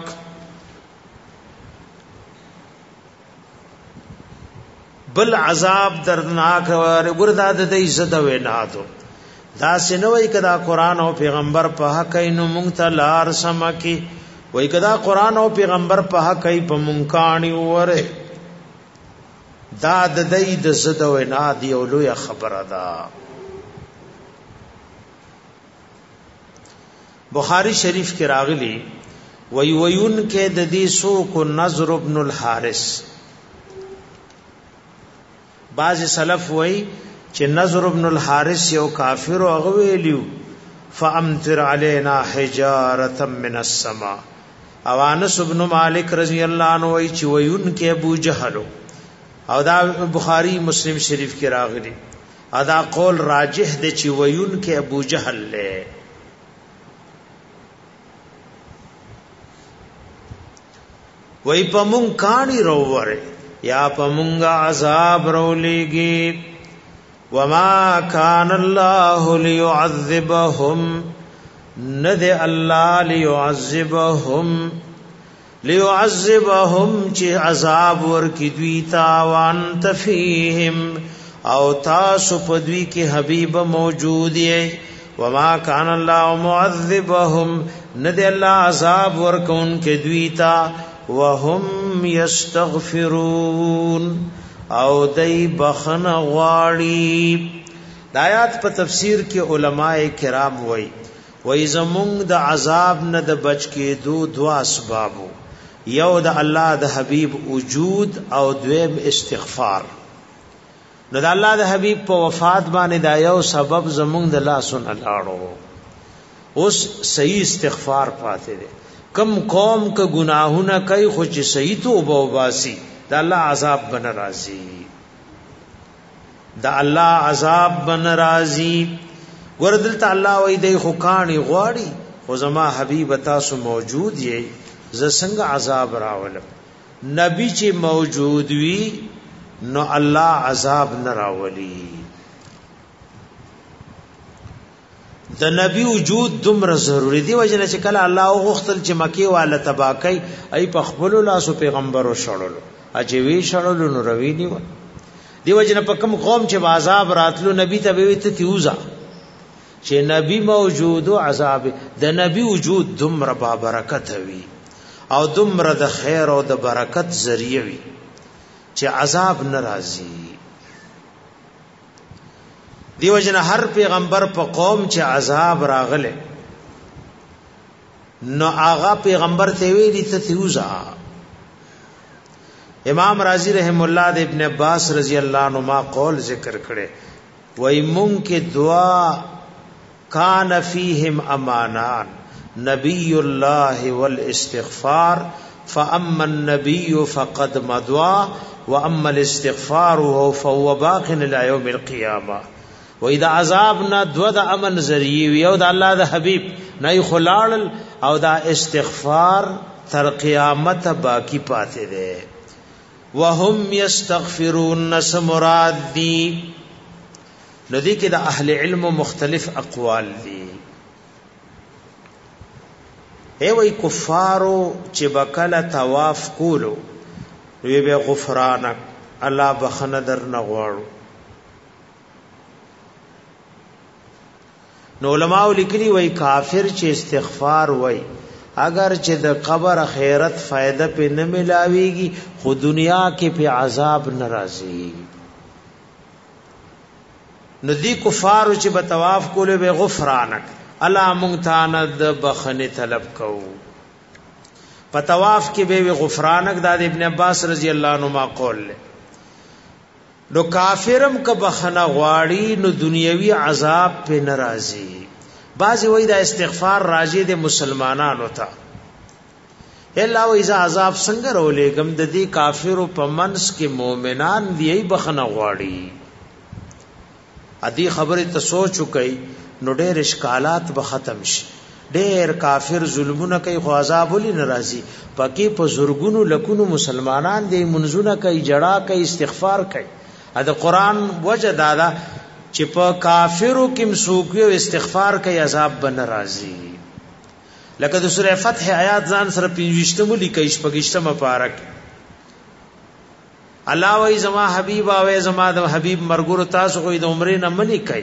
بل عذاب دردناک وردا د عزت و عنادو دا سنوي کدا قران او پیغمبر په حق اینو مونتلار سمکی وای کدا قران او پیغمبر په حق ای په مونکانی وره دا د عزت و عناد یو لوی خبره ده. بخاری شریف کې راغلی ویون کې د دې سو کو نضر ابن الحارث بعض سلف وای چې نضر ابن الحارث یو کافر او غویلیو فامطر علينا حجاره من السماء او انس ابن مالک رضی الله عنه وای چې ویون کې ابو جهل او دا بخاری مسلم شریف کې راغلی ادا قول راجح دی چې ویون کې ابو جهل له وای پمون کانی رووره یا پمونگا عذاب رولیگی وما کان الله لیعذبهم ند الله لیعذبهم چی عذاب ورکی دویتا وانت فیهم او تاسو پدوی کی حبیب موجود ہے وما کان الله معذبهم ند الله عذاب ورکون کے دویتا وهم یستغفرون او دای بخن غواړي. د آیات په تفسیر کې علماء کرام وای زمونږ د عذاب نه د بچ کېدو دوا اسبابو، یو د الله د حبیب وجود او دویم استغفار. نو د الله د حبیب په وفات باندې دا یو سبب زمونږ د لاسونه لاړو، اوس صحیح استغفار پاتې دی. کم قوم کا گناہونا کئی خوچ صحیح توبہ وباسی دا اللہ عذاب بن رازی، دا اللہ عذاب بن رازی. وردلتا اللہ وی دی خوکانی غواری خو زما حبیب تاسو موجود یی زسنگ عذاب راولم. نبی چی موجود وی نو اللہ عذاب نراولی. د نبی وجود دومره ضروری دی وجنه چې کله الله غوښتل چې مکی والا تباکی ای په خپل لاسو پیغمبرو شړلو اجوی شړلو نو روي نیو دی وجنه په کوم قوم چې عذاب راتلو نبی ته وی ته تیوزا چې نبی موجود او عذاب د نبی وجود دومره با برکت وی او دومره د خیر او د برکت ذریعہ وی چې عذاب ناراضی. دیو جن هر پیغمبر په قوم چې عذاب راغله نو آغا پیغمبر ته ویلی ته تیوزا. امام رازی رحم الله د ابن عباس رضی الله عنهما قول ذکر کړي وای مونږ کې دعا کان فیهم امانان نبی الله والاستغفار فاما النبي فقد مضى واما الاستغفار فهو باق الى يوم القيامه. و اذا عذابنا دو د امن ذریعہ یو د الله د حبیب نه خلال او دا استغفار تر قیامت باقی پاتے دے. وهم یستغفرون نس مراد دی ندی کې د اهل علم مختلف اقوال دی. ای وی کفارو چې بکله طواف کولو وی به غفرانک الله بخنه در نغواړو. نو علماء لیکلی وای کافر چې استغفار وای اگر چې د قبر خیرت فائدہ په نه ملاويږي خو دنیا کې په عذاب ناراضي. نو دی کفار چې په طواف کوله به غفرانک الله مونږ ته د بخنه طلب کوو. په طواف کې به غفرانک د ابن عباس رضی الله عنهما قول له نو کافرم که بخنه غواړي نو دنیوي عذاب په ناراضي. بعضی وای دا استغفار راځي د مسلمانانو ته الا و اذا عذاب څنګه رولېګم د دې کافرو په منس کې مؤمنان دی بخنه غواړي. ادي خبره ته سوچ وکي نو ډېر اشکالات به ختم شي. ډېر کافر ظلمونه کوي خو عذاب ولې ناراضي پکې په زورګونو لکونو مسلمانان دی منځونه کوي جړه کوي استغفار کوي. دا قرآن وجه دادا چې په کافرو کې مسوکیو استغفار کوي عذاب بن راضي. لکه د سوره فتح آیات ځان سره 25 لیکي شپږشتمه پارک الله وای زما حبیب او زما د حبیب مرګور تاسو خو د عمرې نه منی کوي.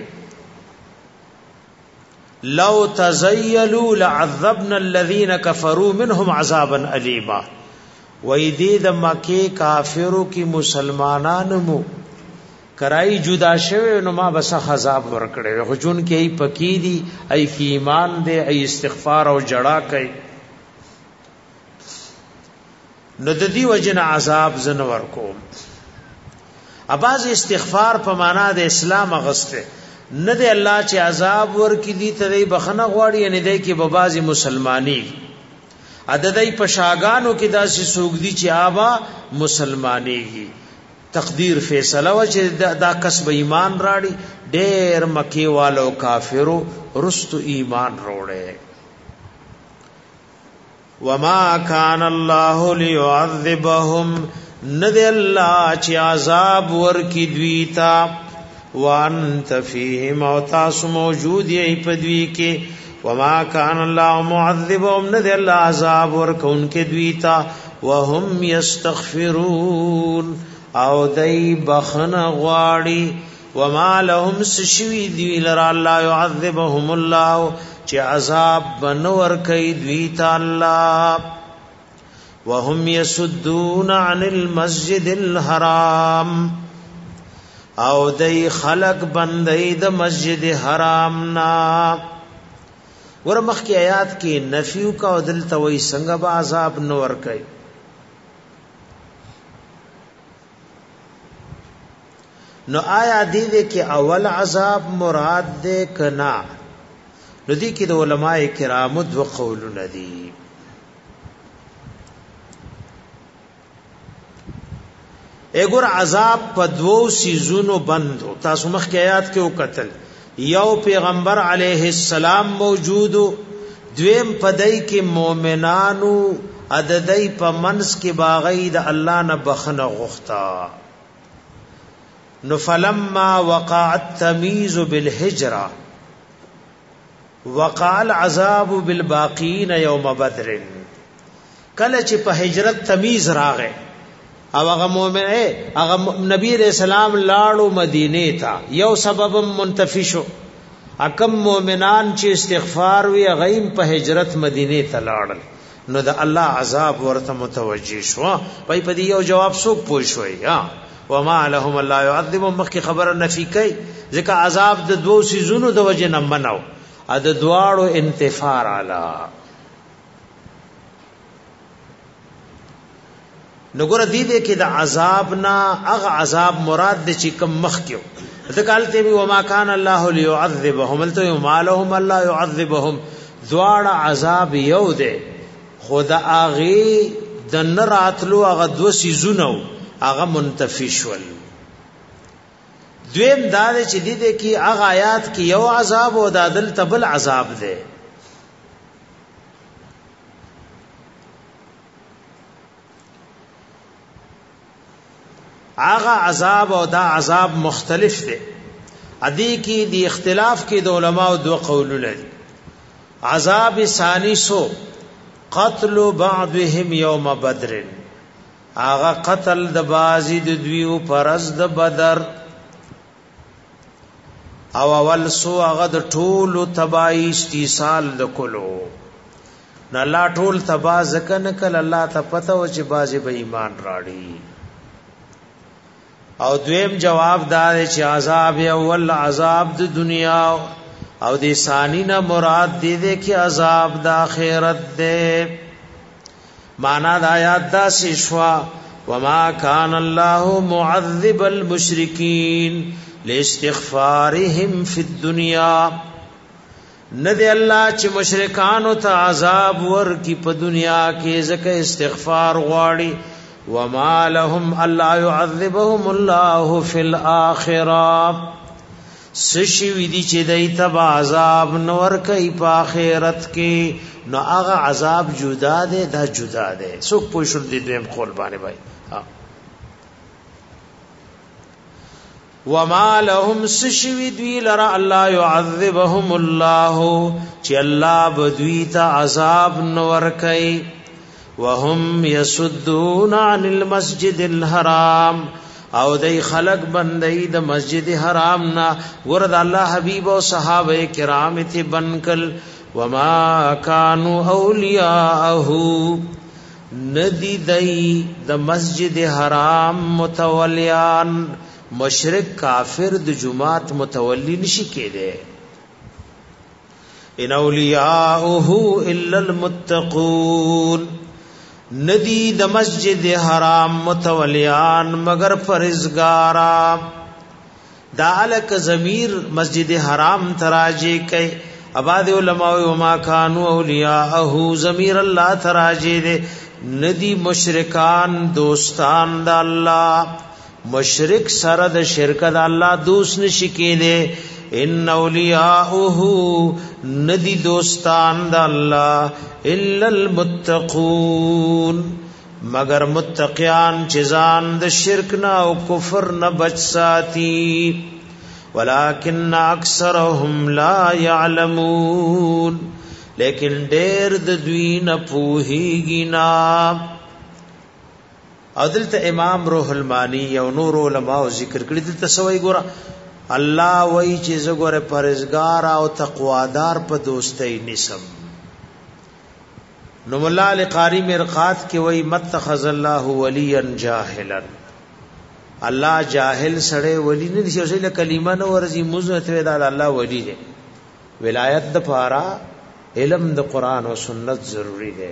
لو تزيلوا لعذبنا الذين كفروا منهم عذابا الیما. وای دې د مکه کافرو کې مسلمانانو مو کرائی جدا شوه نو ما بس عذاب ورکړې خو جون کې ای پکی دي ای کی ایمان دے ای استغفار او جڑا کوي نو د دې وجنه عذاب زن ورکو. اباز استغفار په معنا د اسلام غسته نه دی الله چې عذاب ورکی دي ته بخنه غواړي نه دی کې به بازي مسلمانی عددای پشاګانو کې داسې سوګ دي چې آبا مسلمانېږي. تقدیر فیصله و چې دا کسب ایمان راړي ډېر مکی والو کافرو رستو ایمان روړې. وما كان الله ليعذبهم ند الله چې عذاب ورکی دویتا وانت فيهم او تاسو موجود یې پدوی کې وما كان الله معذبهم ند الله عذاب ورکون کې دویتا وهم يستغفرون او دای بخنه غواړي وما لهم سشوی دی لرا الله يعذبهم الله چې عذاب بنور کوي دویتا الله وهم يسدون عن المسجد الحرام او دای خلق بندای د مسجد حرام نا ورمخ کی آیات کې نفیو کا او دل توي څنګه به عذاب نور کوي نو آیا دې کې اول عذاب مراد دې کنا نو دې کې د علماء کرامو دو قولونه دي اګور عذاب په دوو سيزونو بندو تاسو مخ کې آیات کې وکتل یو پیغمبر علیه السلام موجودو دویم پدای کې مؤمنانو عددای په منس کې باغی د الله نه بخنه غوښتا نو فلما وقع التمييز بالهجره وقع العذاب بالباقين يوم بدر کله چې په هجرت تمیز راغې او هغه مؤمن هغه نبی رسول الله لاړو مدینه ته یو سبب منتفی شو اکم مؤمنان چې استغفار وی غیم په هجرت مدینه ته لاړل نو د الله عذاب ورته متوجی شو پای په یو جواب څوک پوښوي وما لهم الله يعذبهم مخکې خبر نفي کوي ځکه عذاب د دوو سيزونو د وجه نه منو ا د دواړو انتفار اعلی نګور دې کې د عذاب نه هغه عذاب مراد د چې کم مخ کېو ذکرته وی وما كان الله ليعذبهم الته وما لهم الله يعذبهم دواړه عذاب یو ده خدا اغه د نراتلو هغه دو سيزونو هغه منتفی شول دویم دا چې دې کې هغه آیات کې یو عذاب او د عدل تبل عذاب ده هغه عذاب او دا عذاب مختلف دي ادي کې دی اختلاف کې د علماء دو قولونه دي عذاب ثانی سو قتل بعضهم يوم بدر هغه قتل د بازی د دویو پرز د بدر او اول سو هغه د ټولو تباہی استیصال د کولو نه لا ټول تبا ځکه کل الله ته پته و چې بازی به ایمان راړي او دویم جواب دار چې عذاب اول عذاب د دنیا او د ثانی نه مراد دې کې عذاب د آخرت دې معنا د آیات دا شوا وما كان الله معذب المشركين لاستغفارهم في الدنيا ندی الله چې مشرکان او ته عذاب ورکی په دنیا کې ځکه استغفار غواړي وما لهم الا يعذبهم الله في الاخره سشي ودي چې دای ته عذاب نور کوي په آخرت کې نو هغه عذاب جدا ده دا جدا ده څوک پوښور دي دویم قول باندې بھائی وما لهم سشي دوی لرا الله يعذبهم الله چې الله بدوی ته عذاب نور کوي وهم يسدون عن المسجد الحرام او دای خلق بندای د مسجد حرام نا ورد الله حبیب او صحابه کرام ته بنکل وما كانوا اولیاءه ندی دای د مسجد حرام متولیان مشرک کافر د جمعات متولی نشی کېده ان اولیاءه الا المتقون ندی د مسجد حرام متولیان مگر پرزگارا دالک ضمیر مسجد حرام تراجی کئ اباد علماء وما كانوا اولیاءه ضمیر الله تراجی دے ندی مشرکان دوستان د الله مشرک سره د شرک د الله دوست نشی کېده ان اولیاءه ندی دوستان د الله الا المتقون مگر متقیان چې ځان د شرک نه او کفر نه بچ ساتي ولکن اکثرهم لا يعلمون لیکن ډېر د دوی نه پوهیږي نه. او دلته امام روح المانی او نور علماء ذکر کړی دلته سوې ګوره الله وای چې زګوره پرهیزګار او تقوادار په دوستۍ نسم. نو مولا لقاری مرقات کې وای متخذ الله ولیا جاهلا الله جاهل سره ولی نه شي چې کلمه نو ورزي مزته دا الله ولی دی. ولایت د پاره علم د قران او سنت ضروری دی.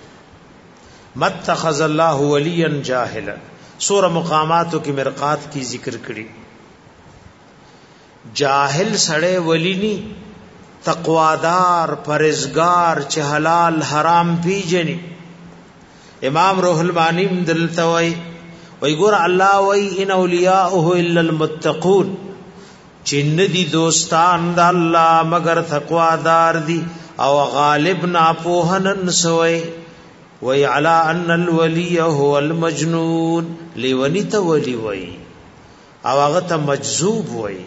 متخذ الله ولیا جاهلا سورہ مقاماتو کی مرقات کی ذکر کړي جاهل سړی ولی ني تقوادار پرهیزګار چې حلال حرام پیژني. امام روح المانی دلته وای ګور الله وای ان اولیاءه الا المتقون چې ندي دوستان د الله مگر تقوادار دي او غالب ناپوهنن سوی وی علا ان الولی هو المجنون لیونی تا ولی وی او اغتا مجذوب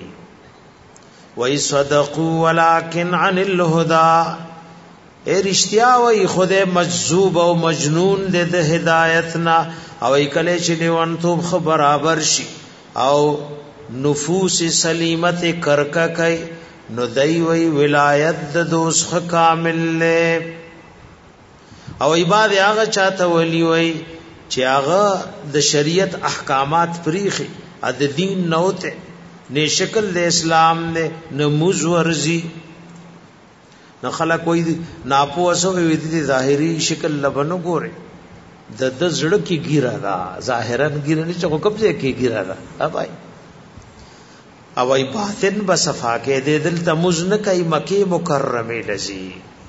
وی صدقو ولیکن عن الهدا اے رشتیا وی خود مجذوب او مجنون دے ده ہدایتنا او ای کلے چی لیونتوب خبرابر شی او نفوس سلیمت کرکا کئی نو دی وی ولایت د دوسخ کامل لے او عباد هغه چاته ولی وای چې هغه د شریعت احکامات پریخي د دین نوته نه شکل د اسلام نه نموز ورزي نه خلک وای ناپوسو وي د ظاهري شکل لبنو ګوره د زړه کې ګیرا دا ظاهرا ګیرا نه چې کوم ځای کې ګیرا دا اوبای او ای باطن بصفا کې د دل تموز نه کوي مکه مکرمه لذي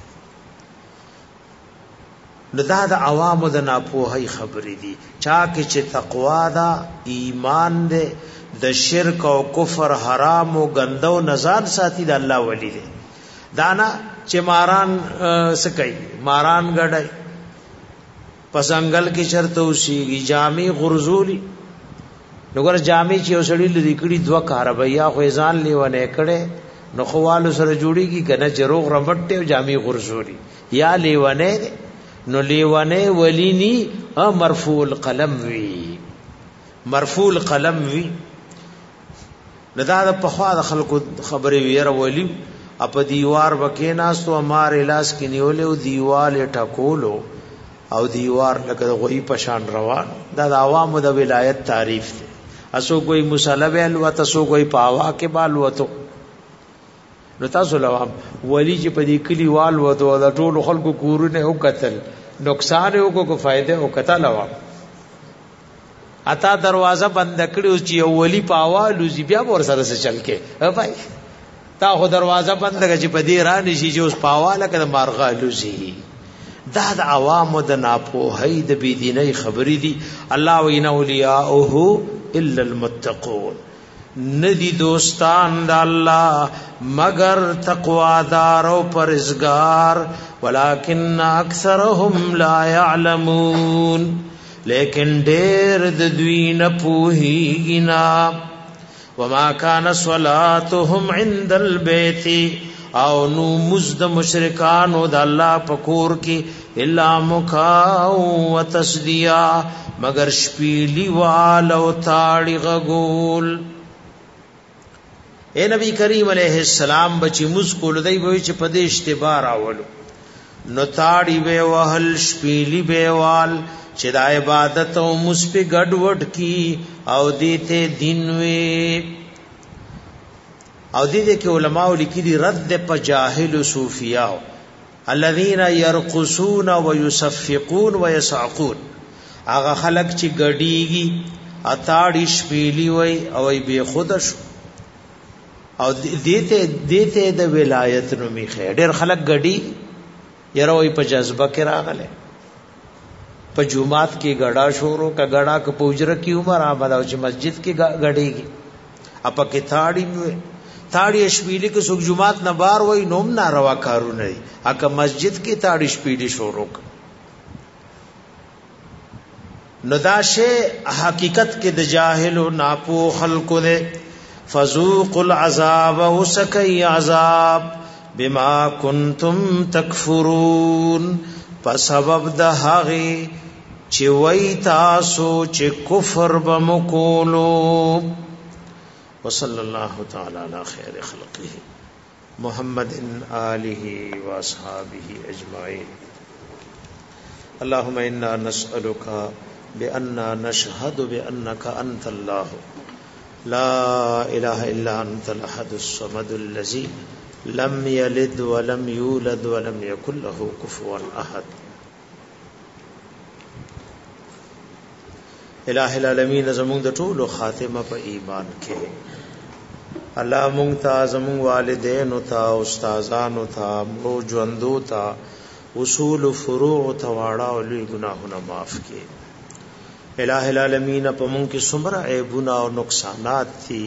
دا د عوامو د ناپوهی خبرې دي. چا کې چې تقوا دا ایمان دې د شرک او کفر حرام او غندو نزان ساتي د الله ولی دي. دانا چې ماران سکي ماران غړای پسنګل کې چرته وشي جامي غرزولي نګور جامي چې وسړي لري کړي دوه کاربیا خو ځان لیونه کړي نو خوالو سره جوړيږي کنه چروغ رمټه او جامي غرزولي یا لیونه نو لیوانه ولینی مرفوع القلم وی مرفوع القلم وی لدا د پخوا د خلکو خبرې ویره ولی اپ دیوار وکیناستو امر الاس کې نیولې او دیوال ټکولو او دیوار لکه غوی پشان روان دا د عوامو د ولایت تعریف دی. اسو کوئی مصالبه الوا تاسو کوئی پاوا کې بال وته نو تاسو لوام ولی چې په دې کلیوال وته د ټولو خلکو کورونه او قتل نقصان یو کو فائدہ او کتا لوام اتا دروازه بند کړو چې ولی پاوالو زی بیا ور سره چل کې بھائی تا خو دروازه بند کړه چې په دې را نشي چې اوس پاواله کړه مارغالو زی دا د عوامو د ناپوهۍ د بيدینۍ خبرې دي. الله وینا اولیاءه الا المتقون ندی دوستان د الله مگر تقوادار او پرهیزګار ولکن اکثرهم لا يعلمون لیکن ډېر د دوی نه پوهیږي نه. وما كان صلاتهم عند البيت او نو مزد مشرکان او د الله پکور کې الا مکا و تسدیا مگر شپیلی وال او تاړي غول. اے نبی کریم علیہ السلام بچی مسکول دی وای چې په دې اشتباه راولو نو تاړي به وهل شپیلی به وال چې د عبادت او مسپی ګډوډ کی او دیته دین وی او دې کې علماء لیکلي رد په جاهل صوفیاء الذين يرقصون ويصفقون ويصعقون هغه خلق چې ګډیږي اتاړي شپیلی وای او به خودش او دیته د ولایت نو می خیر خلق غړي یره وای په جذبه کې راغله په جمعات کې غړا شورو کا غړا ک پوجره کی عمر آباد او چې مسجد کې غړيږي اپا کې تاړي تاړي شپېلې کې څوک جمعات نه بار وای نوم ناروا کارونه دي اګه مسجد کې تاړي شپېلې شروع نو دا شی حقیقت کې د جاهل او ناپو خلقو ده فذوقوا العذاب وسکي عذاب بما كنتم تکفرون په سبب د هغه چې وای تاسو چې کفر بمکولو وصلی الله تعالی علی خیر خلقه محمد آله واصحابه اجمعین اللهم انا نسألك بأننا نشهد بأنك أنت الله لا إله إلا أنت الأحد الصمد الذي لم يلد ولم يولد ولم يكن له كفوا أحد الہ العالمین زمون د ټولو خاتمه په ایمان کې الله مونږ ته زمون والدین او ته استادان او ته مو ژوندو ته اصول فروع ته واړه او لوی ګناهونه معاف کړي الہ العالمین په مونږ کې څومره عیبونه او نقصانات دي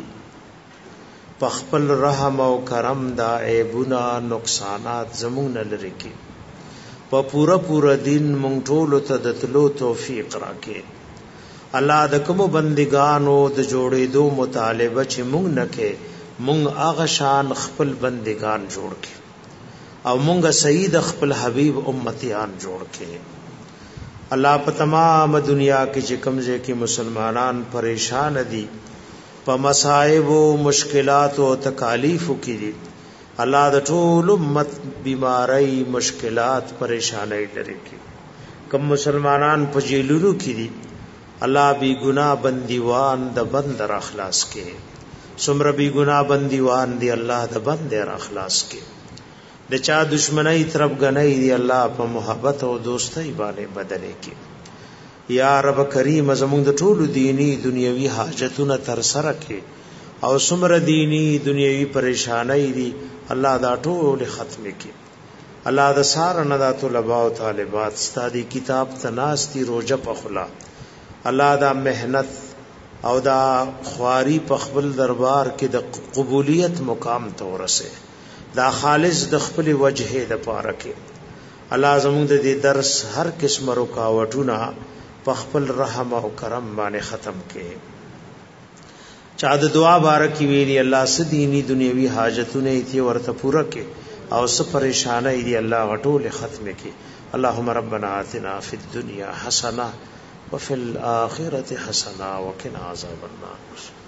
په خپل رحم او کرم دا عیبونه نقصانات زمون لري کې په پورا دین مونږ ټول ته د تلو توفیق راکړي الله د کوم بندگانو د جوړېدو مطالبه چې مونږ نکې مونږ هغه شان خپل بندگان جوړ کړي او مونږ سید خپل حبیب امتیان جوړ کړي الله په تمام دنیا کې چې کمزې کې مسلمانان پریشان دي په مصائب او مشکلات او تکالیف کې دي الله د ټول امت بیماری مشکلات پریشانای لري کې کوم مسلمانان په جیلونو کې دي الله بی گناہ بندیوان د بند را اخلاص کې سمر بی گناہ بندیوان دی الله د بند را اخلاص کې د چا دشمنی طرف غنۍ دی الله په محبت او دوستۍ باندې بدلې کې یا رب کریم زموږ د ټولو دینی دنیوي حاجتونه تر سره کې او سمر دینی دنیوي پریشانای دی الله دا ټول ختم کې الله د سار نه د طلباء او طالبات ستادي کتاب تناستی روزه په خلا الله دا مهنت او دا خواري په خپل دربار کې د قبولیت مقام ته ورسه دا خالص د خپل وجهه د پاره کې الله زموږ د دې درس هر قسم رکاوټونه په خپل رحم او کرم باندې ختم کړي چا د دعا بارکی ویلي الله سديني دنیوي حاجتونه یې ورته پوره کړي او څه پریشانای دي الله غټول ختم کړي اللهم ربنا آتنا فی الدنيا حسنه وفي الآخرة حسنة وقنا عذاب النار